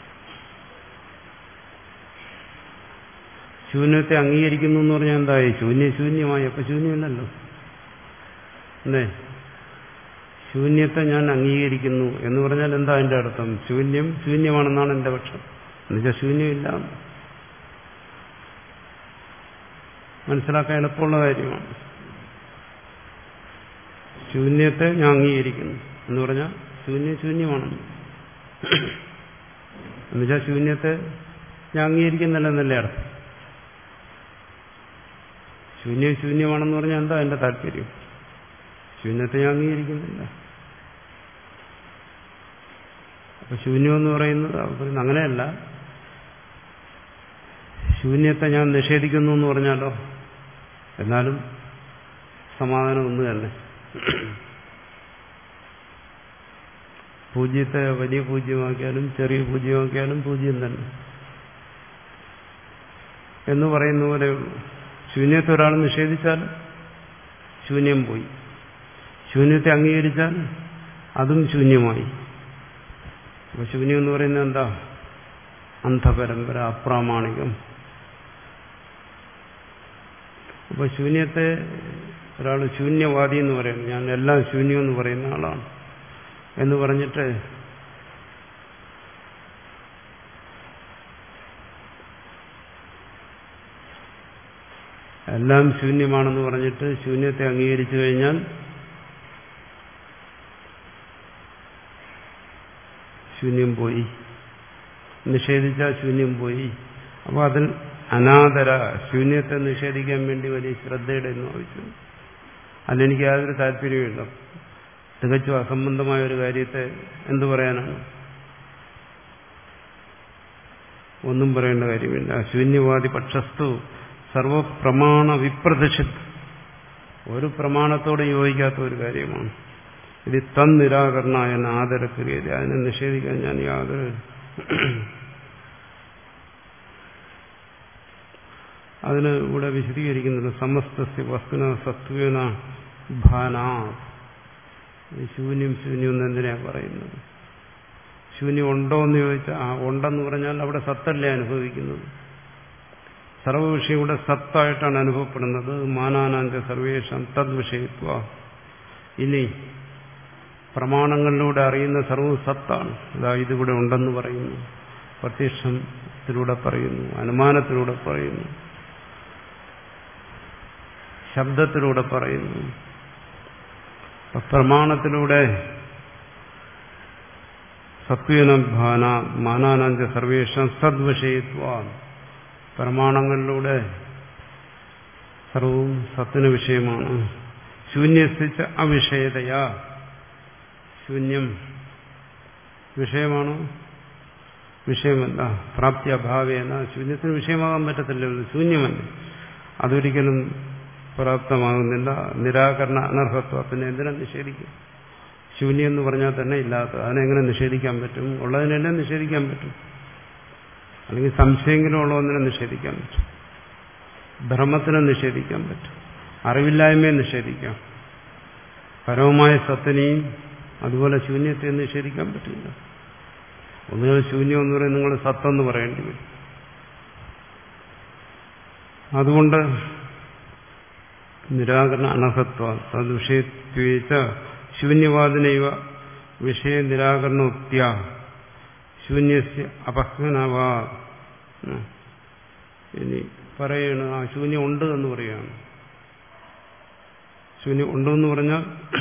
ശൂന്യത്തെ അംഗീകരിക്കുന്നു എന്ന് പറഞ്ഞാൽ എന്തായി? ശൂന്യ ശൂന്യമായി. അപ്പൊ ശൂന്യമല്ലല്ലോ അല്ലേ? ശൂന്യത്തെ ഞാൻ അംഗീകരിക്കുന്നു എന്ന് പറഞ്ഞാൽ എന്താ അതിന്റെ അർത്ഥം? ശൂന്യം ശൂന്യമാണെന്നാണ് എന്റെ പക്ഷം. എന്നുവെച്ചാൽ ശൂന്യമില്ല. മനസ്സിലാക്കാൻ എളുപ്പമുള്ള കാര്യമാണ്. ശൂന്യത്തെ ഞാൻ അംഗീകരിക്കുന്നു എന്ന് പറഞ്ഞാൽ ശൂന്യം ശൂന്യമാണെന്ന്. എന്നുവെച്ചാൽ ശൂന്യത്തെ ഞാൻ അംഗീകരിക്കുന്നില്ലെന്നല്ലേ അർത്ഥം. ശൂന്യം ശൂന്യമാണെന്ന് പറഞ്ഞാൽ എന്താ എന്റെ താല്പര്യം? ശൂന്യത്തെ ഞാൻ അംഗീകരിക്കുന്നില്ല. അപ്പൊ ശൂന്യം എന്ന് പറയുന്നത് പറയുന്നത് അങ്ങനെയല്ല. ശൂന്യത്തെ ഞാൻ നിഷേധിക്കുന്നു എന്ന് പറഞ്ഞാലോ? എന്നാലും സമാധാനം ഒന്ന് തന്നെ. പൂജ്യത്തെ വലിയ പൂജ്യമാക്കിയാലും ചെറിയ പൂജ്യമാക്കിയാലും പൂജ്യം തന്നെ എന്ന് പറയുന്ന പോലെയുള്ളൂ. ശൂന്യത്തെ ഒരാൾ നിഷേധിച്ചാൽ ശൂന്യം പോയി. ശൂന്യത്തെ അംഗീകരിച്ചാൽ അതും ശൂന്യമായി. അപ്പൊ ശൂന്യം എന്ന് പറയുന്നത് എന്താ? അന്ധപരമ്പര, അപ്രാമാണികം. അപ്പൊ ശൂന്യത്തെ ഒരാൾ ശൂന്യവാദി എന്ന് പറയുന്നു, ഞാൻ എല്ലാം ശൂന്യം എന്ന് പറയുന്ന ആളാണ് എന്ന് പറഞ്ഞിട്ട് എല്ലാം ശൂന്യമാണെന്ന് പറഞ്ഞിട്ട് ശൂന്യത്തെ അംഗീകരിച്ചു കഴിഞ്ഞാൽ ശൂന്യം പോയി. നിഷേധിച്ചാൽ ശൂന്യം പോയി. അപ്പോൾ അതിൽ അനാദര, ശൂന്യത്തെ നിഷേധിക്കാൻ വേണ്ടി വലിയ ശ്രദ്ധയുടെ ഒന്നും ആവശ്യം. അതിലെനിക്ക് യാതൊരു താല്പര്യമില്ല. തികച്ചും അസംബന്ധമായ ഒരു കാര്യത്തെ എന്തു പറയാനാണ്? ഒന്നും പറയേണ്ട കാര്യമില്ല. ശൂന്യവാദി പക്ഷസ്തു സർവപ്രമാണ വിപ്രതിഷിത്, ഒരു പ്രമാണത്തോട് യോജിക്കാത്ത ഒരു കാര്യമാണ് ഇത്. തൻ നിരാകരണായ ആദരക്രിയത, അതിനെ നിഷേധിക്കാൻ ഞാൻ യാതൊരു അതിന് ഇവിടെ വിശദീകരിക്കുന്നുണ്ട്. സമസ്തസ്യ വസ്തുന സത്വേന ഭാന. ശൂന്യം ശൂന്യം എന്ന് എന്തിനാ പറയുന്നത്? ശൂന്യം ഉണ്ടോ എന്ന് ചോദിച്ചാൽ ആ ഉണ്ടെന്ന് പറഞ്ഞാൽ അവിടെ സത്തല്ലേ അനുഭവിക്കുന്നത്. സർവവിഷയം ഇവിടെ സത്തായിട്ടാണ് അനുഭവപ്പെടുന്നത്. മാനാനാന്ത സർവേഷം തദ് വിഷയത്വ. ഇനി പ്രമാണങ്ങളിലൂടെ അറിയുന്ന സർവ്വ സത്താണ്. അതാ ഇതിവിടെ ഉണ്ടെന്ന് പറയുന്നു, പ്രത്യക്ഷത്തിലൂടെ പറയുന്നു, അനുമാനത്തിലൂടെ പറയുന്നു, ശബ്ദത്തിലൂടെ പറയുന്നു. പ്രമാണത്തിലൂടെ സത്വേന ഭാന മാനാനാന്ത സർവേഷം സദ്വിഷയത്വ. പ്രമാണങ്ങളിലൂടെ സർവവും സത്തിന് വിഷയമാണ്. ശൂന്യസ്ഥിച്ച അവിഷയതയാ. ശൂന്യം വിഷയമാണോ? വിഷയമല്ല. പ്രാപ്തി അഭാവേന. ശൂന്യത്തിന് വിഷയമാകാൻ പറ്റത്തില്ലല്ലോ, ശൂന്യമല്ല. അതൊരിക്കലും പ്രാപ്തമാകുന്നില്ല. നിരാകരണ അനർഹത്വ. പിന്നെ എന്തിനാ നിഷേധിക്കും? ശൂന്യം എന്ന് പറഞ്ഞാൽ തന്നെ ഇല്ലാത്തത്. അതിനെങ്ങനെ നിഷേധിക്കാൻ പറ്റും? ഉള്ളതിനെല്ലാം നിഷേധിക്കാൻ പറ്റും. അല്ലെങ്കിൽ സംശയമെങ്കിലും ഉള്ള ഒന്നിനെ നിഷേധിക്കാൻ പറ്റും. ഭ്രമത്തിനെ നിഷേധിക്കാൻ പറ്റും. അറിവില്ലായ്മയെ നിഷേധിക്കാം. പരമമായ സത്തിനെയും അതുപോലെ ശൂന്യത്തെ നിഷേധിക്കാൻ പറ്റില്ല. ഒന്നുകിൽ ശൂന്യം എന്ന് പറയുന്നത് നിങ്ങൾ സത്തെന്ന് പറയേണ്ടി വരും. അതുകൊണ്ട് നിരാകരണ അനർഹത്വ തദ്വിഷയത്വേച്ച ശൂന്യവാദിനൈവ വിഷയ നിരാകരണോക്ത്യ ശൂന്യസ്യ അപഹ്നവാ. ഇനി പറയണ ആ ശൂന്യം ഉണ്ട് എന്ന് പറയുകയാണ്. ശൂന്യം ഉണ്ടെന്ന് പറഞ്ഞാൽ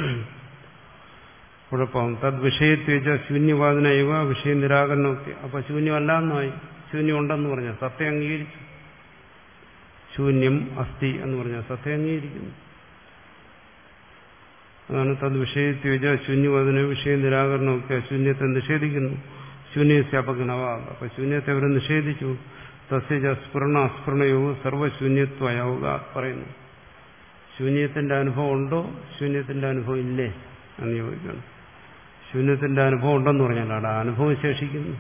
കുഴപ്പം. തദ്വിഷയത്വേച്ച ശൂന്യവാദിനൈവ വിഷയ നിരാകരണോക്ത്യ. അപ്പൊ ശൂന്യമല്ല എന്നായി. ശൂന്യം ഉണ്ടെന്ന് പറഞ്ഞാൽ സത്യം അംഗീകരിച്ചു. ശൂന്യം അസ്ഥി എന്ന് പറഞ്ഞാൽ സത്യം അംഗീകരിക്കുന്നു. അതാണ് തദ്വിഷയത്വേച്ച ശൂന്യവാദിന വിഷയ നിരാകരണമൊക്കെ. ശൂന്യത്തെ നിഷേധിക്കുന്നു. ശൂന്യസ്യ അപഗണവ. അപ്പൊ ശൂന്യത്തെ അവരെ നിഷേധിച്ചു. തസ്യ സ്ഫുരണ അസ്ഫുരണയോഗ സർവശൂന്യത്വയോഗ പറയുന്നു. ശൂന്യത്തിന്റെ അനുഭവം ഉണ്ടോ, ശൂന്യത്തിന്റെ അനുഭവം ഇല്ലേ എന്ന് ചോദിക്കണം. ശൂന്യത്തിന്റെ അനുഭവം ഉണ്ടെന്ന് പറഞ്ഞാൽ അവിടെ അനുഭവം ശേഷിക്കുന്നു.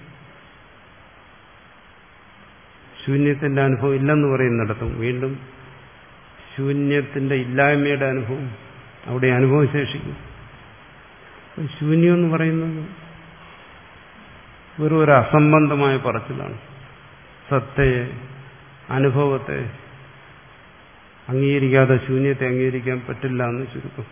ശൂന്യത്തിന്റെ അനുഭവം ഇല്ലെന്ന് പറയുന്നിടത്തും വീണ്ടും ശൂന്യത്തിന്റെ ഇല്ലായ്മയുടെ അനുഭവം, അവിടെ അനുഭവം ശേഷിക്കും. ശൂന്യം എന്ന് പറയുന്നത് വെറും ഒരു അസംബന്ധമായ പറച്ചിലാണ്. സത്തയെ, അനുഭവത്തെ അംഗീകരിക്കാതെ ശൂന്യത്തെ അംഗീകരിക്കാൻ പറ്റില്ല എന്ന് ചുരുക്കം.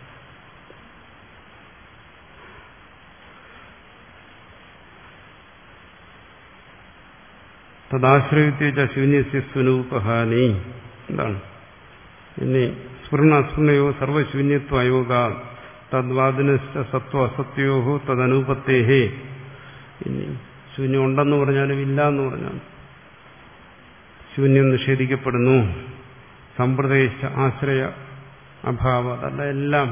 തദാശ്രയിച്ച ശൂന്യസ്യ സ്വരൂപഹാനി എന്താണ്? ഇനി സ്ഫുരണ അസ്ഫുരണയോ സർവശൂന്യത്വ അയോഗ തദ്വാദിനശ്ച സത്വ അസത്യോഹോ തദനുപത്തേഹേ. ഇനി ശൂന്യം ഉണ്ടെന്ന് പറഞ്ഞാലും ഇല്ല എന്ന് പറഞ്ഞാലും ശൂന്യം നിഷേധിക്കപ്പെടുന്നു. സമ്പ്രദേശ ആശ്രയ അഭാവ, അതല്ല എല്ലാം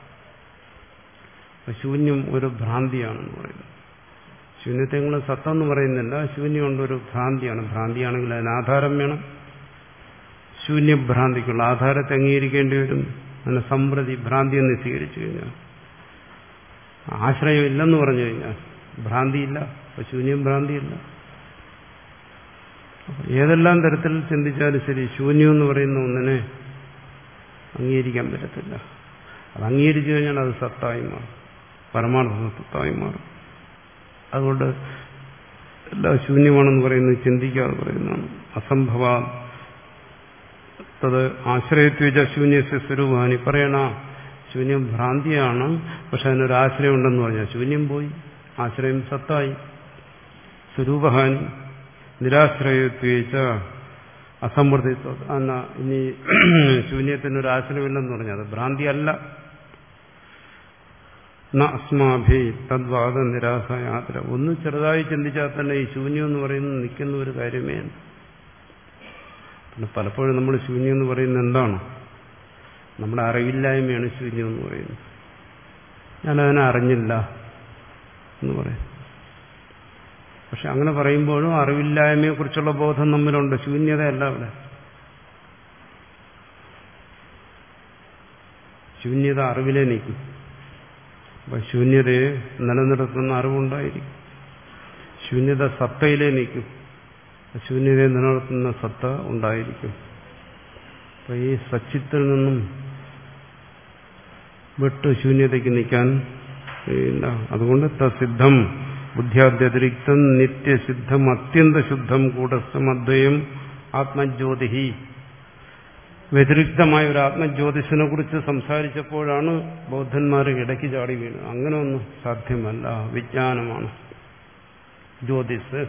ശൂന്യം ഒരു ഭ്രാന്തിയാണെന്ന് പറയുന്നു. ശൂന്യത്തെ നിങ്ങൾ സത്തെന്ന് പറയുന്നില്ല. ശൂന്യം കൊണ്ടൊരു ഭ്രാന്തിയാണ്. ഭ്രാന്തിയാണെങ്കിൽ അതിന് ആധാരം വേണം. ശൂന്യഭ്രാന്തിക്കുള്ള ആധാരത്തെ അംഗീകരിക്കേണ്ടി വരും. അതിനെ സമ്പ്രതി ഭ്രാന്തി എന്ന് സ്വീകരിച്ചു കഴിഞ്ഞാൽ, ആശ്രയമില്ലെന്ന് പറഞ്ഞു കഴിഞ്ഞാൽ ഭ്രാന്തിയില്ല. അപ്പൊ ശൂന്യം ഭ്രാന്തിയില്ല. ഏതെല്ലാം തരത്തിൽ ചിന്തിച്ചാലും ശരി, ശൂന്യം എന്ന് പറയുന്ന ഒന്നിനെ അംഗീകരിക്കാൻ പറ്റത്തില്ല. അത് അംഗീകരിച്ചു കഴിഞ്ഞാൽ അത് സത്തായി മാറും, പരമാർത്ഥ സത്തായി മാറും. അതുകൊണ്ട് എല്ലാ ശൂന്യമാണെന്ന് പറയുന്നത് ചിന്തിക്കാതെ പറയുന്നതാണ്. അസംഭവ തത് ആശ്രയത്വ ശൂന്യസ്യ സ്വരൂപാനി പറയണ. ശൂന്യം ഭ്രാന്തിയാണ്, പക്ഷെ അതിനൊരു ആശ്രയം ഉണ്ടെന്ന് പറഞ്ഞാൽ ശൂന്യം പോയി, ആശ്രയം സത്തായി. സ്വരൂപഹാനി നിരാശ്രയത്വേച്ച അസംവൃത്തിത്വ. എന്നാ ഇനി ശൂന്യത്തിനൊരു ആശ്രയമില്ലെന്ന് പറഞ്ഞാൽ അത് ഭ്രാന്തിയല്ല. അസ്മാഭി തദ്വാദ നിരാശയാത്ര. ഒന്ന് ചെറുതായി ചിന്തിച്ചാൽ തന്നെ ഈ ശൂന്യം എന്ന് പറയുന്നത് നിൽക്കുന്ന ഒരു കാര്യമേ. പിന്നെ പലപ്പോഴും നമ്മൾ ശൂന്യം എന്ന് പറയുന്നത് എന്താണ്? നമ്മുടെ അറിവില്ലായ്മയാണ് ശൂന്യം എന്ന് പറയുന്നത്. ഞാനതിനെ അറിഞ്ഞില്ല എന്ന് പറയും. പക്ഷെ അങ്ങനെ പറയുമ്പോഴും അറിവില്ലായ്മയെക്കുറിച്ചുള്ള ബോധം നമ്മിലുണ്ട്. ശൂന്യതയല്ല അവിടെ. ശൂന്യത അറിവിലേ നിൽക്കും. അപ്പൊ ശൂന്യതയെ നിലനിർത്തുന്ന അറിവുണ്ടായിരിക്കും. ശൂന്യത സത്തയിലേ നിൽക്കും. ശൂന്യതയെ നിലനിർത്തുന്ന സത്ത ഉണ്ടായിരിക്കും. അപ്പൊ ഈ സച്ചിത്തിൽ നിന്നും വിട്ട് ശൂന്യതയ്ക്ക് നിൽക്കാൻ ഇല്ല. അതുകൊണ്ട് തസിദ്ധം ബുദ്ധ്യാദ്യതിരിക്തം നിത്യസിദ്ധം അത്യന്തശുദ്ധം കൂടസ്ഥം അദ്വയം ആത്മജ്യോതിഹി. വ്യതിരിക്തമായ ഒരു ആത്മജ്യോതിഷിനെ കുറിച്ച് സംസാരിച്ചപ്പോഴാണ് ബൗദ്ധന്മാർ ഇടയ്ക്ക് ചാടി വീണത്. അങ്ങനെ ഒന്നും സാധ്യമല്ല, വിജ്ഞാനമാണ് ജ്യോതിസ്.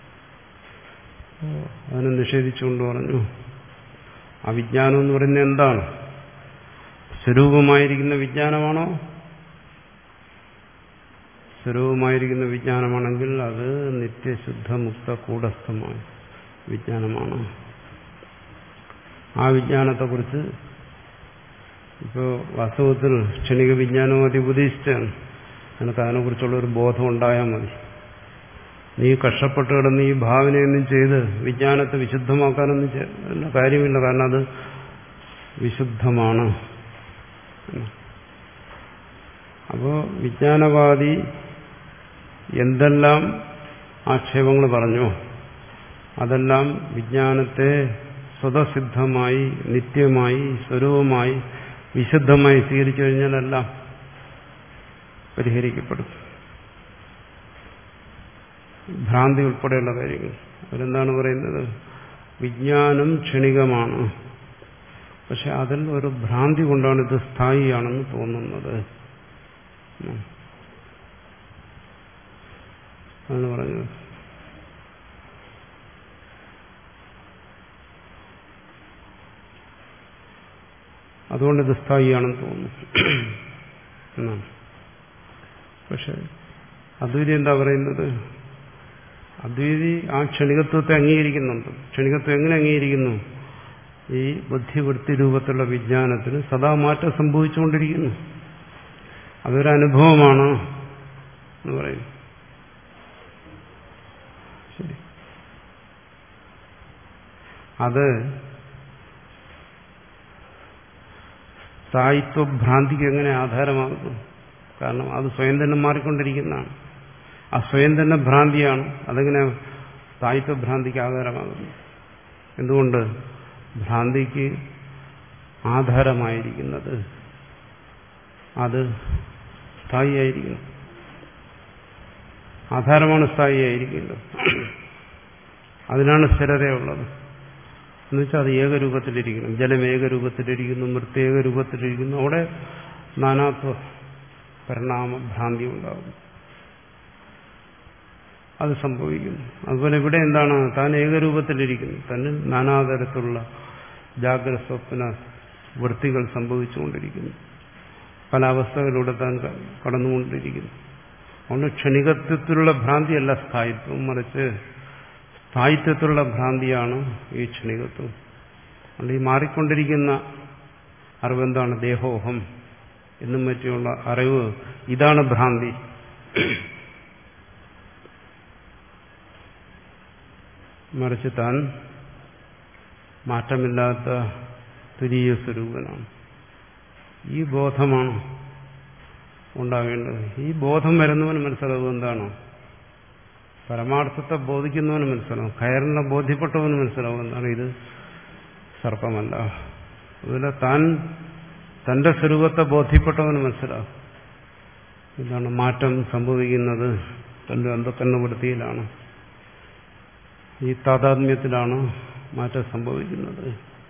അതിനെ നിഷേധിച്ചുകൊണ്ട് പറഞ്ഞു അവിജ്ഞാനം എന്ന് പറയുന്നത് എന്താണ്? സ്വരൂപമായിരിക്കുന്ന വിജ്ഞാനമാണോ? സ്വരൂപമായിരിക്കുന്ന വിജ്ഞാനമാണെങ്കിൽ അത് നിത്യശുദ്ധ മുക്ത കൂടസ്ഥമായ വിജ്ഞാനമാണ്. ആ വിജ്ഞാനത്തെക്കുറിച്ച് ഇപ്പോൾ വാസ്തവത്തിൽ ക്ഷണിക വിജ്ഞാനവും അതി ഉപദേശിച്ചാണ്. നിനക്ക് അതിനെക്കുറിച്ചുള്ളൊരു ബോധം ഉണ്ടായാൽ മതി. നീ കഷ്ടപ്പെട്ട് കിടന്ന് ഈ ഭാവനയൊന്നും ചെയ്ത് വിജ്ഞാനത്തെ വിശുദ്ധമാക്കാനൊന്നും കാര്യമില്ല. കാരണം അത് വിശുദ്ധമാണ്. അപ്പോൾ വിജ്ഞാനവാദി എന്തെല്ലാം ആക്ഷേപങ്ങൾ പറഞ്ഞു അതെല്ലാം വിജ്ഞാനത്തെ സ്വതസിദ്ധമായി നിത്യമായി സ്വരൂപമായി വിശുദ്ധമായി സ്വീകരിച്ചു കഴിഞ്ഞാലെല്ലാം പരിഹരിക്കപ്പെടും. ഭ്രാന്തി ഉൾപ്പെടെയുള്ള കാര്യങ്ങൾ. അവരെന്താണ് പറയുന്നത്? വിജ്ഞാനം ക്ഷണികമാണ്, പക്ഷെ അതിൽ ഒരു ഭ്രാന്തി കൊണ്ടാണ് ഇത് സ്ഥായിയാണെന്ന് തോന്നുന്നത് ആണ് പറഞ്ഞത്. അതുകൊണ്ട് ഇത് സ്ഥായിയാണെന്ന് തോന്നുന്നു എന്നാണ്. പക്ഷെ അദ്വൈതി എന്താ പറയുന്നത്? അദ്വൈതി ആ ക്ഷണികത്വത്തെ അംഗീകരിക്കുന്നുണ്ട്. ക്ഷണികത്വം എങ്ങനെ അംഗീകരിക്കുന്നു? ഈ ബുദ്ധിവൃത്തി രൂപത്തിലുള്ള വിജ്ഞാനത്തിന് സദാ മാറ്റം സംഭവിച്ചുകൊണ്ടിരിക്കുന്നു. അതൊരനുഭവമാണ് എന്ന് പറയും. ശരി, അത് സ്ഥായിത്വഭ്രാന്തിക്ക് എങ്ങനെ ആധാരമാകുന്നു? കാരണം അത് സ്വയം തന്നെ മാറിക്കൊണ്ടിരിക്കുന്നതാണ്. ആ സ്വയം തന്നെ ഭ്രാന്തിയാണ്. അതെങ്ങനെ സ്ഥായിത്വഭ്രാന്തിക്ക് ആധാരമാകുന്നു? എന്തുകൊണ്ട്? ഭ്രാന്തിക്ക് ആധാരമായിരിക്കുന്നത് അത് സ്ഥായിയായിരിക്കുന്നു. ആധാരമാണ് സ്ഥായിയായിരിക്കുന്നത്. അതിനാണ് സ്ഥിരതയുള്ളത്. എന്നുവെച്ചാൽ അത് ഏകരൂപത്തിലിരിക്കണം. ജലം ഏകരൂപത്തിലിരിക്കുന്നു, മൃത്ത് ഏകരൂപത്തിലിരിക്കുന്നു. അവിടെ നാനാത്വ പരിണാമ ഭ്രാന്തി ഉണ്ടാകും. അത് സംഭവിക്കുന്നു. അതുപോലെ ഇവിടെ എന്താണ്? താൻ ഏകരൂപത്തിലിരിക്കുന്നു. തന്നെ നാനാതരത്തിലുള്ള ജാഗ്രത സ്വപ്ന വൃത്തികൾ സംഭവിച്ചുകൊണ്ടിരിക്കുന്നു. പല അവസ്ഥകളിലൂടെ താൻ കടന്നുകൊണ്ടിരിക്കുന്നു. അതുകൊണ്ട് ക്ഷണികത്വത്തിലുള്ള ഭ്രാന്തിയല്ല സ്ഥായിത്വം, മറിച്ച് സ്ഥായിത്വത്തിലുള്ള ഭ്രാന്തിയാണ് ഈ ക്ഷണികത്വം. അതുകൊണ്ട് ഈ മാറിക്കൊണ്ടിരിക്കുന്ന അറിവെന്താണ്? ദേഹോഹം എന്നും മറ്റുള്ള അറിവ്, ഇതാണ് ഭ്രാന്തി. മറിച്ച് താൻ മാറ്റമില്ലാത്ത തുരീയ സ്വരൂപനാണ്. ഈ ബോധമാണ് ഉണ്ടാവേണ്ടത്. ഈ ബോധം വരുന്നവന് മനസ്സിലാവും എന്താണ്? പരമാർത്ഥത്തെ ബോധിക്കുന്നവന് മനസ്സിലാവും. കയറിനെ ബോധ്യപ്പെട്ടവന് മനസ്സിലാവും എന്താണ്? ഇത് സർപ്പമല്ല. അതുപോലെ താൻ തന്റെ സ്വരൂപത്തെ ബോധ്യപ്പെട്ടവന് മനസ്സിലാവും ഇതാണ് മാറ്റം സംഭവിക്കുന്നത് തന്റെ അന്ധകരണവൃത്തിയിലാണ്. ഈ താതാത്മ്യത്തിലാണ് മാറ്റം സംഭവിക്കുന്നത്.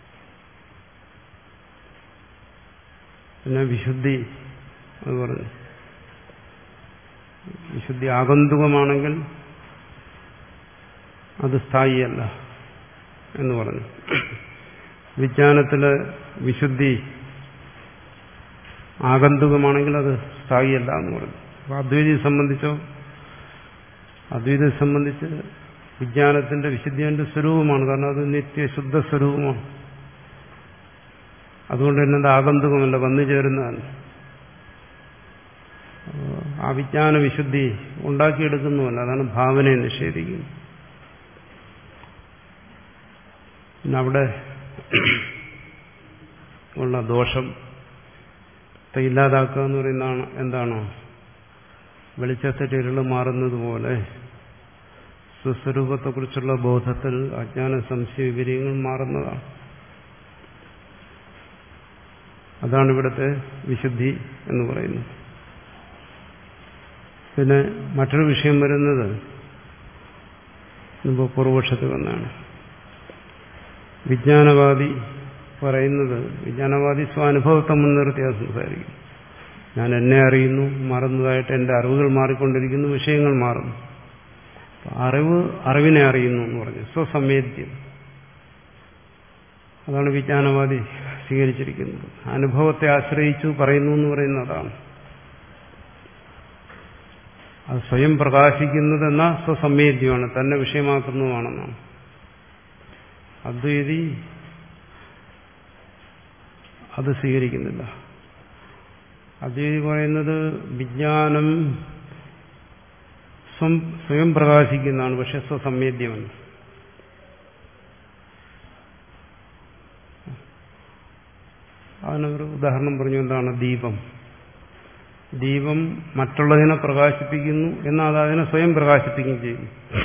പിന്നെ വിശുദ്ധി അത് പറഞ്ഞു. വിശുദ്ധി ആഗന്തുകമാണെങ്കിൽ അത് സ്ഥായിയല്ല എന്ന് പറഞ്ഞു. വിജ്ഞാനത്തിലെ വിശുദ്ധി ആഗന്തുകമാണെങ്കിൽ അത് സ്ഥായിയല്ല എന്ന് പറഞ്ഞു. അപ്പൊ അദ്വൈതിയെ സംബന്ധിച്ചോ? അദ്വൈതത്തെ സംബന്ധിച്ച് വിജ്ഞാനത്തിന്റെ വിശുദ്ധി അതിന്റെ സ്വരൂപമാണ്. കാരണം അത് നിത്യശുദ്ധ സ്വരൂപമാണ്. അതുകൊണ്ട് തന്നെ അത് ആഗന്തുകമല്ല, വന്നു ചേരുന്നതാണ്. ആ വിജ്ഞാന വിശുദ്ധി ഉണ്ടാക്കിയെടുക്കുന്നുമല്ല. അതാണ് ഭാവനയെ നിഷേധിക്കുന്നത്. പിന്നെ അവിടെ ഉള്ള ദോഷം ഇല്ലാതാക്കുക എന്ന് പറയുന്നതാണ് എന്താണ്? വെളിച്ചത്തിന്റെ ഇരുള് മാറുന്നത് പോലെ സ്വസ്വരൂപത്തെക്കുറിച്ചുള്ള ബോധത്തിൽ അജ്ഞാന സംശയ വിപര്യങ്ങൾ മാറുന്നതാണ്. അതാണ് ഇവിടുത്തെ വിശുദ്ധി എന്ന് പറയുന്നത്. പിന്നെ മറ്റൊരു വിഷയം വരുന്നത് മുമ്പ് പൂർവപക്ഷത്തിൽ വന്നാണ്. വിജ്ഞാനവാദി പറയുന്നത്, വിജ്ഞാനവാദി സ്വാനുഭവത്തെ മുൻനിർത്തിയാണ് സംസാരിക്കും. ഞാൻ എന്നെ അറിയുന്നു, മാറുന്നതായിട്ട് എന്റെ അറിവുകൾ മാറിക്കൊണ്ടിരിക്കുന്നു, വിഷയങ്ങൾ മാറുന്നു. അറിവ് അറിവിനെ അറിയുന്നു എന്ന് പറഞ്ഞു. സ്വസംവേദ്യം, അതാണ് വിജ്ഞാനവാദി സ്വീകരിച്ചിരിക്കുന്നത്. അനുഭവത്തെ ആശ്രയിച്ചു പറയുന്നു എന്ന് പറയുന്നതാണ്. അത് സ്വയം പ്രകാശിക്കുന്നതെന്ന സ്വസംവേദ്യമാണ്, തന്നെ വിഷയമാക്കുന്നതുമാണെന്നാണ്. അദ്വൈതി അത് സ്വീകരിക്കുന്നില്ല. അദ്വൈതി പറയുന്നത് വിജ്ഞാനം സ്വയം പ്രകാശിക്കുന്നതാണ്, പക്ഷെ സ്വസംവേദ്യമല്ല. അതിനൊരു ഉദാഹരണം പറഞ്ഞു. എന്താണ്? ദീപം. ദീപം മറ്റുള്ളതിനെ പ്രകാശിപ്പിക്കുന്നു എന്നാൽ അത് അതിനെ സ്വയം പ്രകാശിപ്പിക്കുകയും ചെയ്യുന്നു.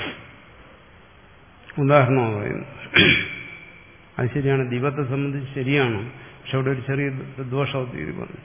ഉദാഹരണം പറയുന്നു. അത് ശരിയാണ്, ദീപത്തെ സംബന്ധിച്ച് ശരിയാണ്. പക്ഷെ അവിടെ ഒരു ചെറിയ ദോഷം പറഞ്ഞു.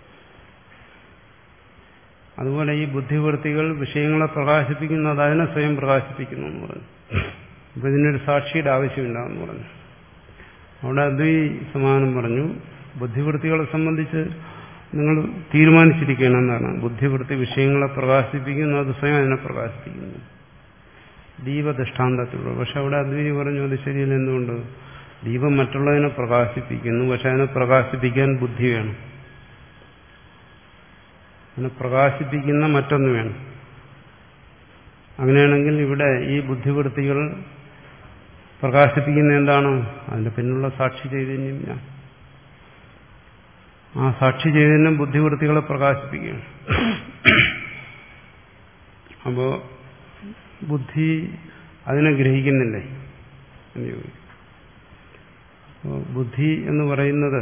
അതുപോലെ ഈ ബുദ്ധിവൃത്തികൾ വിഷയങ്ങളെ പ്രകാശിപ്പിക്കുന്നു, അത് അതിനെ സ്വയം പ്രകാശിപ്പിക്കുന്നു എന്ന് പറഞ്ഞു. അപ്പൊ ഇതിനൊരു സാക്ഷിയുടെ ആവശ്യമില്ല എന്ന് പറഞ്ഞു. അവിടെ അദ്വൈ സമാനം പറഞ്ഞു, ബുദ്ധിവൃത്തികളെ സംബന്ധിച്ച് നിങ്ങൾ തീരുമാനിച്ചിരിക്കണം എന്നാണ്. ബുദ്ധിവൃത്തി വിഷയങ്ങളെ പ്രകാശിപ്പിക്കുന്നു, അത് സ്വയം അതിനെ പ്രകാശിപ്പിക്കുന്നു. ദീപദൃഷ്ടാന്തത്തിലൂടെ. പക്ഷെ അവിടെ അദ്വൈതി പറഞ്ഞു അത് ശരിയല്ല. എന്തുകൊണ്ട്? ദീപം മറ്റുള്ളതിനെ പ്രകാശിപ്പിക്കുന്നു, പക്ഷെ അതിനെ പ്രകാശിപ്പിക്കാൻ ബുദ്ധി വേണം. അതിനെ പ്രകാശിപ്പിക്കുന്ന മറ്റൊന്ന് വേണം. അങ്ങനെയാണെങ്കിൽ ഇവിടെ ഈ ബുദ്ധിവൃത്തികൾ പ്രകാശിപ്പിക്കുന്ന എന്താണ്? അതിന്റെ പിന്നുള്ള സാക്ഷി ചൈതന്യം ഞാൻ. ആ സാക്ഷി ചൈതന്യം ബുദ്ധിവൃത്തികളെ പ്രകാശിപ്പിക്കുകയാണ്. അപ്പോ ബുദ്ധി അതിനെ ഗ്രഹിക്കുന്നില്ലേ എന്ന് ചോദിക്കും. അപ്പോൾ ബുദ്ധി എന്ന് പറയുന്നത്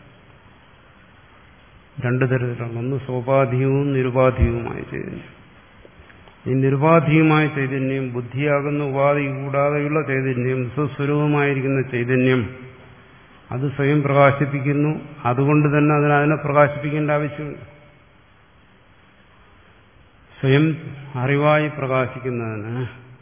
രണ്ടു തരത്തിലാണ്. ഒന്ന് സോപാധികവും നിരുപാധികവുമായ ചൈതന്യം. ഈ നിരുപാധികമായ ചൈതന്യം, ബുദ്ധിയാകുന്ന ഉപാധി കൂടാതെയുള്ള ചൈതന്യം, സ്വസ്വരൂപമായിരിക്കുന്ന ചൈതന്യം, അത് സ്വയം പ്രകാശിപ്പിക്കുന്നു. അതുകൊണ്ട് തന്നെ അതിന് അതിനെ പ്രകാശിപ്പിക്കേണ്ട ആവശ്യമില്ല. സ്വയം അറിവായി പ്രകാശിക്കുന്നതിന്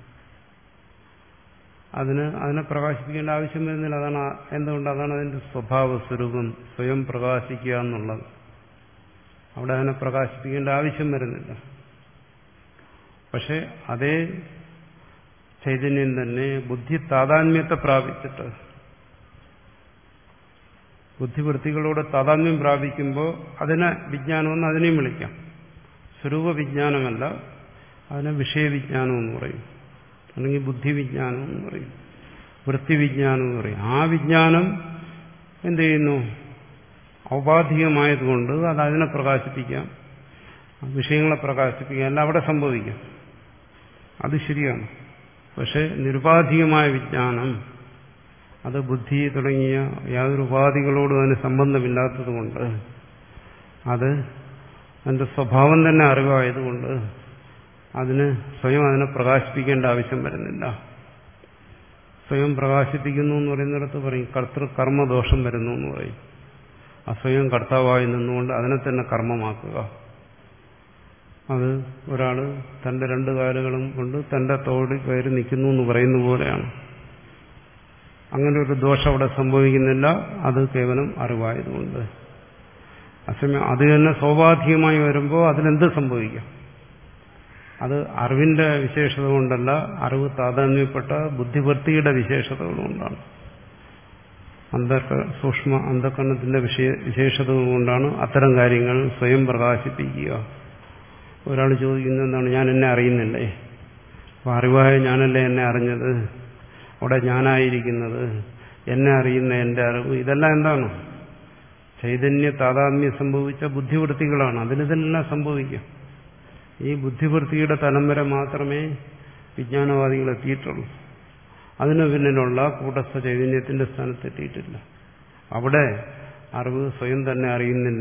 അതിന് അതിനെ പ്രകാശിപ്പിക്കേണ്ട ആവശ്യം വരുന്നില്ല. അതാണ് എന്തുകൊണ്ട്? അതാണ് അതിന്റെ സ്വഭാവ സ്വരൂപം, സ്വയം പ്രകാശിക്കുക എന്നുള്ളത്. അവിടെ അതിനെ പ്രകാശിപ്പിക്കേണ്ട ആവശ്യം വരുന്നില്ല. പക്ഷെ അതേ ചൈതന്യം തന്നെ ബുദ്ധി താതാത്മ്യത്തെ പ്രാപിച്ചിട്ട്, ബുദ്ധിവൃത്തികളോട് താതാത്മ്യം പ്രാപിക്കുമ്പോൾ അതിനെ വിജ്ഞാനമെന്ന് അതിനെയും വിളിക്കാം. സ്വരൂപ വിജ്ഞാനമല്ല, അതിനെ വിഷയവിജ്ഞാനം എന്ന് പറയും, അല്ലെങ്കിൽ ബുദ്ധിവിജ്ഞാനം എന്ന് പറയും, വൃത്തിവിജ്ഞാനം എന്ന് പറയും. ആ വിജ്ഞാനം എന്ത് ചെയ്യുന്നു? ഔപാധികമായതുകൊണ്ട് അത് അതിനെ പ്രകാശിപ്പിക്കാം, വിഷയങ്ങളെ പ്രകാശിപ്പിക്കാം, എല്ലാം അവിടെ സംഭവിക്കാം. അത് ശരിയാണ്. പക്ഷെ നിരുപാധികമായ വിജ്ഞാനം, അത് ബുദ്ധി തുടങ്ങിയ യാതൊരു ഉപാധികളോടും അതിന് സംബന്ധമില്ലാത്തതുകൊണ്ട്, അത് അതിന്റെ സ്വഭാവം തന്നെ അറിവായതുകൊണ്ട് അതിന് സ്വയം അതിനെ പ്രകാശിപ്പിക്കേണ്ട ആവശ്യം വരുന്നില്ല. സ്വയം പ്രകാശിപ്പിക്കുന്നു എന്ന് പറയുന്നിടത്ത് പറയും കർത്തൃ കർമ്മദോഷം വരുന്നു എന്ന് പറയും. ആ സ്വയം കർത്താവായി നിന്നുകൊണ്ട് അതിനെ തന്നെ കർമ്മമാക്കുക. അത് ഒരാൾ തന്റെ രണ്ട് കാലുകളും കൊണ്ട് തന്റെ തോളിൽ കയറി നിൽക്കുന്നു എന്ന് പറയുന്ന പോലെയാണ്. അങ്ങനെ ഒരു ദോഷം അവിടെ സംഭവിക്കുന്നില്ല. അത് കേവലം അറിവായതുകൊണ്ട്. അസമയം അത് തന്നെ സ്വാഭാവികമായി വരുമ്പോൾ അതിനെന്ത് സംഭവിക്കാം? അത് അറിവിന്റെ വിശേഷത കൊണ്ടല്ല, അറിവ് താതാത്മ്യപ്പെട്ട ബുദ്ധിവൃത്തിയുടെ വിശേഷതകൾ കൊണ്ടാണ്. അന്തർക്ക സൂക്ഷ്മ അന്ധകരണത്തിന്റെ വിഷയ വിശേഷതകൾ കൊണ്ടാണ് അത്തരം കാര്യങ്ങൾ സ്വയം പ്രകാശിപ്പിക്കുക. ഒരാൾ ചോദിക്കുന്നത് എന്താണ്? ഞാൻ എന്നെ അറിയുന്നില്ലേ? അപ്പോൾ അറിവായ ഞാനല്ലേ എന്നെ അറിഞ്ഞത്? അവിടെ ഞാനായിരിക്കുന്നത്, എന്നെ അറിയുന്ന എന്റെ അറിവ്, ഇതെല്ലാം എന്താണ്? ചൈതന്യ താതാത്മ്യം സംഭവിച്ച ബുദ്ധിവൃത്തികളാണ്. അതിനിതെല്ലാം സംഭവിക്കാം. ഈ ബുദ്ധിവൃത്തിയുടെ തലം വരെ മാത്രമേ വിജ്ഞാനവാദികൾ എത്തിയിട്ടുള്ളൂ. അതിനു പിന്നിലുള്ള കൂട്ടസ്ഥ ചൈതന്യത്തിന്റെ സ്ഥാനത്തെത്തിയിട്ടില്ല. അവിടെ അറിവ് സ്വയം തന്നെ അറിയുന്നില്ല,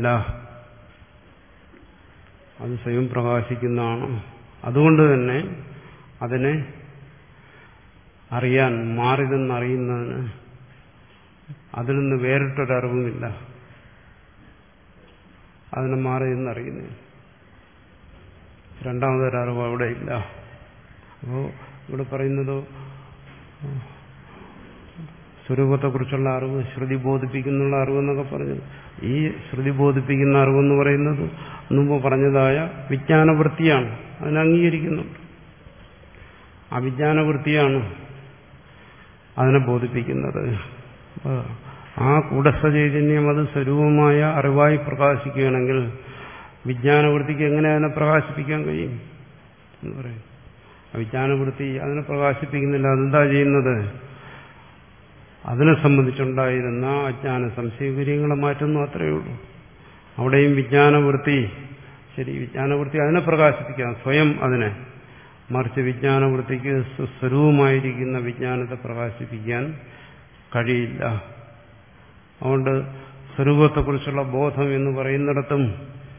അത് സ്വയം പ്രകാശിക്കുന്നതാണ്. അതുകൊണ്ട് തന്നെ അതിനെ അറിയാൻ, മാറി നിന്നറിയുന്നതിന് അതിൽ നിന്ന് വേറിട്ടൊരറിവുമില്ല. അതിനെ മാറി നിന്നറിയുന്നതിന് രണ്ടാമതൊരറിവ് അവിടെ ഇല്ല. അപ്പോൾ ഇവിടെ പറയുന്നത് സ്വരൂപത്തെക്കുറിച്ചുള്ള അറിവ്, ശ്രുതി ബോധിപ്പിക്കുന്നുള്ള അറിവെന്നൊക്കെ പറഞ്ഞു. ഈ ശ്രുതി ബോധിപ്പിക്കുന്ന അറിവെന്ന് പറയുന്നത് മുമ്പ് പറഞ്ഞതായ വിജ്ഞാനവൃത്തിയാണ്. അതിനെ അംഗീകരിക്കുന്നുണ്ട്. ആ വിജ്ഞാനവൃത്തിയാണ് അതിനെ ബോധിപ്പിക്കുന്നത്. ആ കൂടസ്ഥ ചൈതന്യം അത് സ്വരൂപമായ അറിവായി പ്രകാശിക്കുകയാണെങ്കിൽ വിജ്ഞാനവൃത്തിക്ക് എങ്ങനെ അതിനെ പ്രകാശിപ്പിക്കാൻ കഴിയും എന്ന് പറയും. വിജ്ഞാനവൃത്തി അതിനെ പ്രകാശിപ്പിക്കുന്നില്ല. അതെന്താ ചെയ്യുന്നത്? അതിനെ സംബന്ധിച്ചുണ്ടായിരുന്ന അജ്ഞാന സംശയവിര്യങ്ങളെ മാറ്റുന്നു, അത്രയേ ഉള്ളൂ. അവിടെയും വിജ്ഞാനവൃത്തി, ശരി, വിജ്ഞാനവൃത്തി അതിനെ പ്രകാശിപ്പിക്കാം, സ്വയം അതിനെ. മറിച്ച് വിജ്ഞാനവൃത്തിക്ക് സ്വരൂപമായിരിക്കുന്ന വിജ്ഞാനത്തെ പ്രകാശിപ്പിക്കാൻ കഴിയില്ല. അതുകൊണ്ട് സ്വരൂപത്തെക്കുറിച്ചുള്ള ബോധം എന്ന് പറയുന്നിടത്തും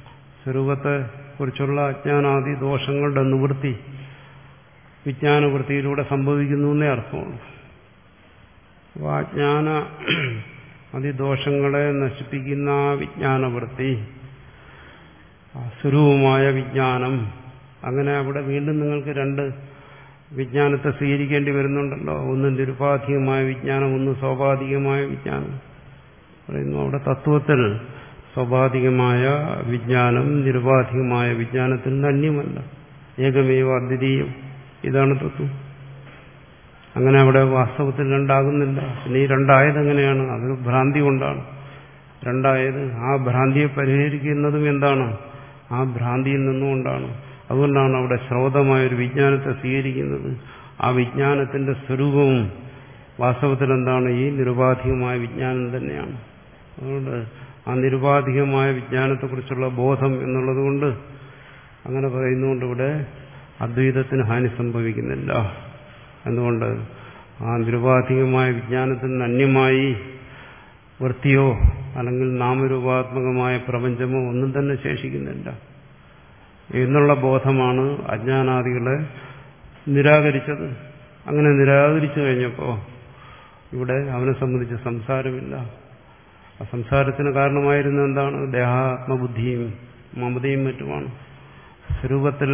സ്വരൂപത്തെ കുറിച്ചുള്ള അജ്ഞാനാദി ദോഷങ്ങളുടെ നിവൃത്തി വിജ്ഞാനവൃത്തിയിലൂടെ സംഭവിക്കുന്നു എന്നേ അർത്ഥമുള്ളൂ. അപ്പോൾ അജ്ഞാന അതിദോഷങ്ങളെ നശിപ്പിക്കുന്ന ആ വിജ്ഞാനവൃത്തി, സ്വരൂപമായ വിജ്ഞാനം, അങ്ങനെ അവിടെ വീണ്ടും നിങ്ങൾക്ക് രണ്ട് വിജ്ഞാനത്തെ സ്വീകരിക്കേണ്ടി വരുന്നുണ്ടല്ലോ. ഒന്ന് നിരുപാധികമായ വിജ്ഞാനം, ഒന്ന് സ്വാഭാവികമായ വിജ്ഞാനം പറയുന്നു. അവിടെ തത്വത്തിൽ സ്വാഭാവികമായ വിജ്ഞാനം നിരുപാധികമായ വിജ്ഞാനത്തിൽ നിന്ന് അന്യമല്ല, ഏകമേവ അദ്വിതീയം. ഇതാണ് തത്വം. അങ്ങനെ അവിടെ വാസ്തവത്തിൽ രണ്ടാകുന്നില്ല. പിന്നെ ഈ രണ്ടായത് എങ്ങനെയാണ്? അതൊരു ഭ്രാന്തി കൊണ്ടാണ് രണ്ടായത്. ആ ഭ്രാന്തിയെ പരിഹരിക്കുന്നതും എന്താണ്? ആ ഭ്രാന്തിയിൽ നിന്നുകൊണ്ടാണ്. അതുകൊണ്ടാണ് അവിടെ ശ്രോതമായ ഒരു വിജ്ഞാനത്തെ സ്വീകരിക്കുന്നത്. ആ വിജ്ഞാനത്തിന്റെ സ്വരൂപവും വാസ്തവത്തിൽ എന്താണ്? ഈ നിരുപാധികമായ വിജ്ഞാനം തന്നെയാണ്. അതുകൊണ്ട് ആ നിരുപാധികമായ വിജ്ഞാനത്തെക്കുറിച്ചുള്ള ബോധം എന്നുള്ളത് കൊണ്ട് അങ്ങനെ പറയുന്നതുകൊണ്ട് ഇവിടെ അദ്വൈതത്തിന് ഹാനി സംഭവിക്കുന്നില്ല. എന്തുകൊണ്ട്? ആ നിരുപാധികമായ വിജ്ഞാനത്തിൽ നിന്ന് അന്യമായി വൃത്തിയോ അല്ലെങ്കിൽ നാമരൂപാത്മകമായ പ്രപഞ്ചമോ ഒന്നും തന്നെ ശേഷിക്കുന്നില്ല എന്നുള്ള ബോധമാണ് അജ്ഞാനാദികളെ നിരാകരിച്ചത്. അങ്ങനെ നിരാകരിച്ചു കഴിഞ്ഞപ്പോൾ ഇവിടെ അവനെ സംബന്ധിച്ച് സംസാരമില്ല. ആ സംസാരത്തിന് കാരണമായിരുന്ന എന്താണ്? ദേഹാത്മബുദ്ധിയും മമതയും മറ്റുമാണ്. സ്വരൂപത്തിൽ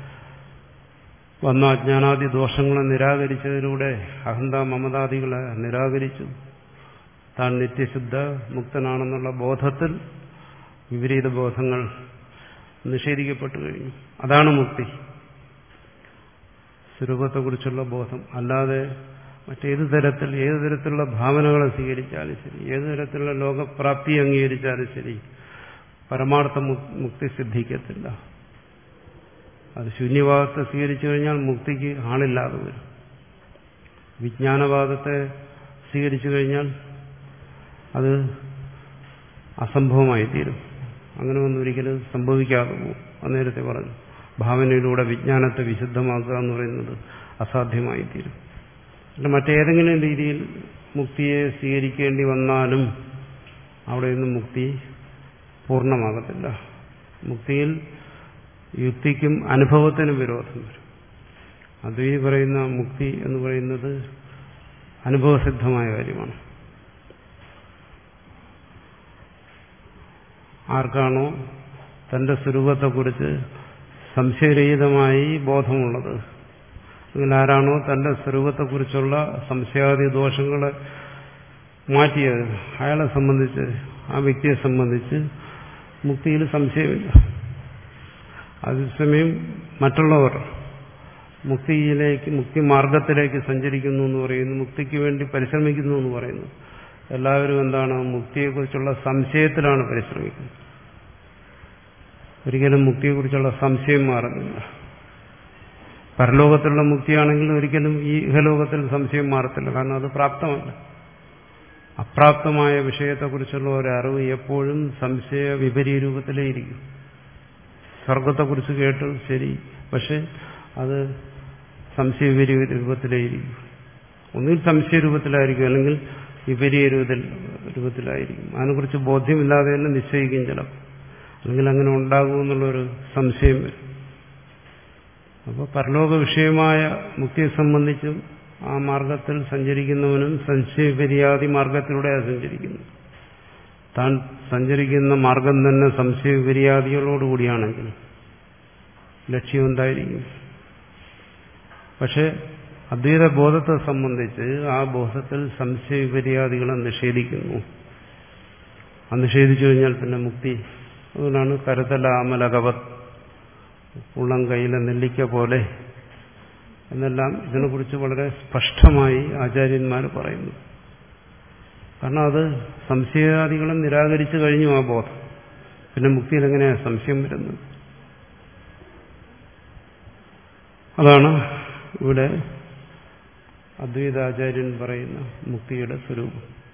വന്ന അജ്ഞാനാദി ദോഷങ്ങളെ നിരാകരിച്ചതിലൂടെ അഹന്ത മമതാദികളെ നിരാകരിച്ചു. താൻ നിത്യശുദ്ധ മുക്തനാണെന്നുള്ള ബോധത്തിൽ വിപരീത ബോധങ്ങൾ നിഷേധിക്കപ്പെട്ടു കഴിഞ്ഞു. അതാണ് മുക്തി, സ്വരൂപത്തെക്കുറിച്ചുള്ള ബോധം. അല്ലാതെ മറ്റേത് തരത്തിൽ ഏത് തരത്തിലുള്ള ഭാവനകളെ സ്വീകരിച്ചാലും ശരി, ഏത് തരത്തിലുള്ള ലോകപ്രാപ്തി അംഗീകരിച്ചാലും ശരി, പരമാർത്ഥ മുക്തി സിദ്ധിക്കത്തില്ല. അത് ശൂന്യവാദത്തെ സ്വീകരിച്ചു കഴിഞ്ഞാൽ മുക്തിക്ക് ആളില്ലാതെ വരും. വിജ്ഞാനവാദത്തെ സ്വീകരിച്ചു കഴിഞ്ഞാൽ അത് അസംഭവമായി തീരും. അങ്ങനെ ഒന്നും ഒരിക്കലും സംഭവിക്കാതെ പോകും. അന്നേരത്തെ പറഞ്ഞു, ഭാവനയിലൂടെ വിജ്ഞാനത്തെ വിശുദ്ധമാക്കുക എന്ന് പറയുന്നത് അസാധ്യമായി തീരും. അല്ല മറ്റേതെങ്കിലും രീതിയിൽ മുക്തിയെ സ്വീകരിക്കേണ്ടി വന്നാലും അവിടെയൊന്നും മുക്തി പൂർണ്ണമാകത്തില്ല. മുക്തിയിൽ യുക്തിക്കും അനുഭവത്തിനും വിരോധം വരും. അദ്വൈതി പറയുന്ന മുക്തി എന്ന് പറയുന്നത് അനുഭവസിദ്ധമായ കാര്യമാണ്. ആർക്കാണോ തന്റെ സ്വരൂപത്തെക്കുറിച്ച് സംശയരഹിതമായി ബോധമുള്ളത്, അല്ലെങ്കിൽ ആരാണോ തന്റെ സ്വരൂപത്തെക്കുറിച്ചുള്ള സംശയാദി ദോഷങ്ങളെ മാറ്റിയത്, അയാളെ സംബന്ധിച്ച്, ആ വ്യക്തിയെ സംബന്ധിച്ച് മുക്തിയിൽ സംശയമില്ല. അതേസമയം മറ്റുള്ളവർ മുക്തിയിലേക്ക് മുക്തി മാർഗത്തിലേക്ക് സഞ്ചരിക്കുന്നു എന്ന് പറയുന്നു, മുക്തിക്ക് വേണ്ടി പരിശ്രമിക്കുന്നു എന്ന് പറയുന്നു. എല്ലാവരും എന്താണ്? മുക്തിയെക്കുറിച്ചുള്ള സംശയത്തിലാണ് പരിശ്രമിക്കുന്നത്. ഒരിക്കലും മുക്തിയെക്കുറിച്ചുള്ള സംശയം മാറുന്നില്ല. പരലോകത്തിലുള്ള മുക്തിയാണെങ്കിൽ ഒരിക്കലും ഈ ഇഹലോകത്തിൽ സംശയം മാറത്തില്ല. കാരണം അത് പ്രാപ്തമല്ല. അപ്രാപ്തമായ വിഷയത്തെക്കുറിച്ചുള്ള ഒരറിവ് എപ്പോഴും സംശയ വിപരീ രൂപത്തിലേ ഇരിക്കും. സ്വർഗത്തെക്കുറിച്ച് കേട്ടു ശരി, പക്ഷെ അത് സംശയ വിപരീ രൂപത്തിലേ ഇരിക്കും. ഒന്നുകിൽ സംശയ രൂപത്തിലായിരിക്കും, അല്ലെങ്കിൽ വിപരീയ രൂപത്തിലായിരിക്കും. അതിനെക്കുറിച്ച് ബോധ്യമില്ലാതെ തന്നെ നിശ്ചയിക്കും ചിലപ്പോൾ, അല്ലെങ്കിൽ അങ്ങനെ ഉണ്ടാകുമെന്നുള്ളൊരു സംശയം വരും. അപ്പോൾ പരലോക വിഷയമായ മുക്തിയെ സംബന്ധിച്ചും ആ മാർഗത്തിൽ സഞ്ചരിക്കുന്നവനും സംശയവിപര്യാദി മാർഗത്തിലൂടെയാണ് സഞ്ചരിക്കുന്നത്. താൻ സഞ്ചരിക്കുന്ന മാർഗം തന്നെ സംശയവിപര്യാദികളോടുകൂടിയാണെങ്കിൽ ലക്ഷ്യം എന്തായിരിക്കും? പക്ഷെ അദ്വൈത ബോധത്തെ സംബന്ധിച്ച് ആ ബോധത്തിൽ സംശയവിപര്യാദികളെ നിഷേധിക്കുന്നു. അത് നിഷേധിച്ചു കഴിഞ്ഞാൽ പിന്നെ മുക്തി. അതുകൊണ്ടാണ് കരുതല അമലകവത്, ഉള്ളം കയ്യിലെ നെല്ലിക്ക പോലെ എന്നെല്ലാം ഇതിനെക്കുറിച്ച് വളരെ സ്പഷ്ടമായി ആചാര്യന്മാർ പറയുന്നു. കാരണം അത് സംശയാദികളെ നിരാകരിച്ചു കഴിഞ്ഞു ആ ബോധം. പിന്നെ മുക്തിയിൽ എങ്ങനെയാണ് സംശയം വരുന്നത്? അതാണ് ഇവിടെ അദ്വൈതാചാര്യൻ പറയുന്ന മുക്തിയുടെ സ്വരൂപം.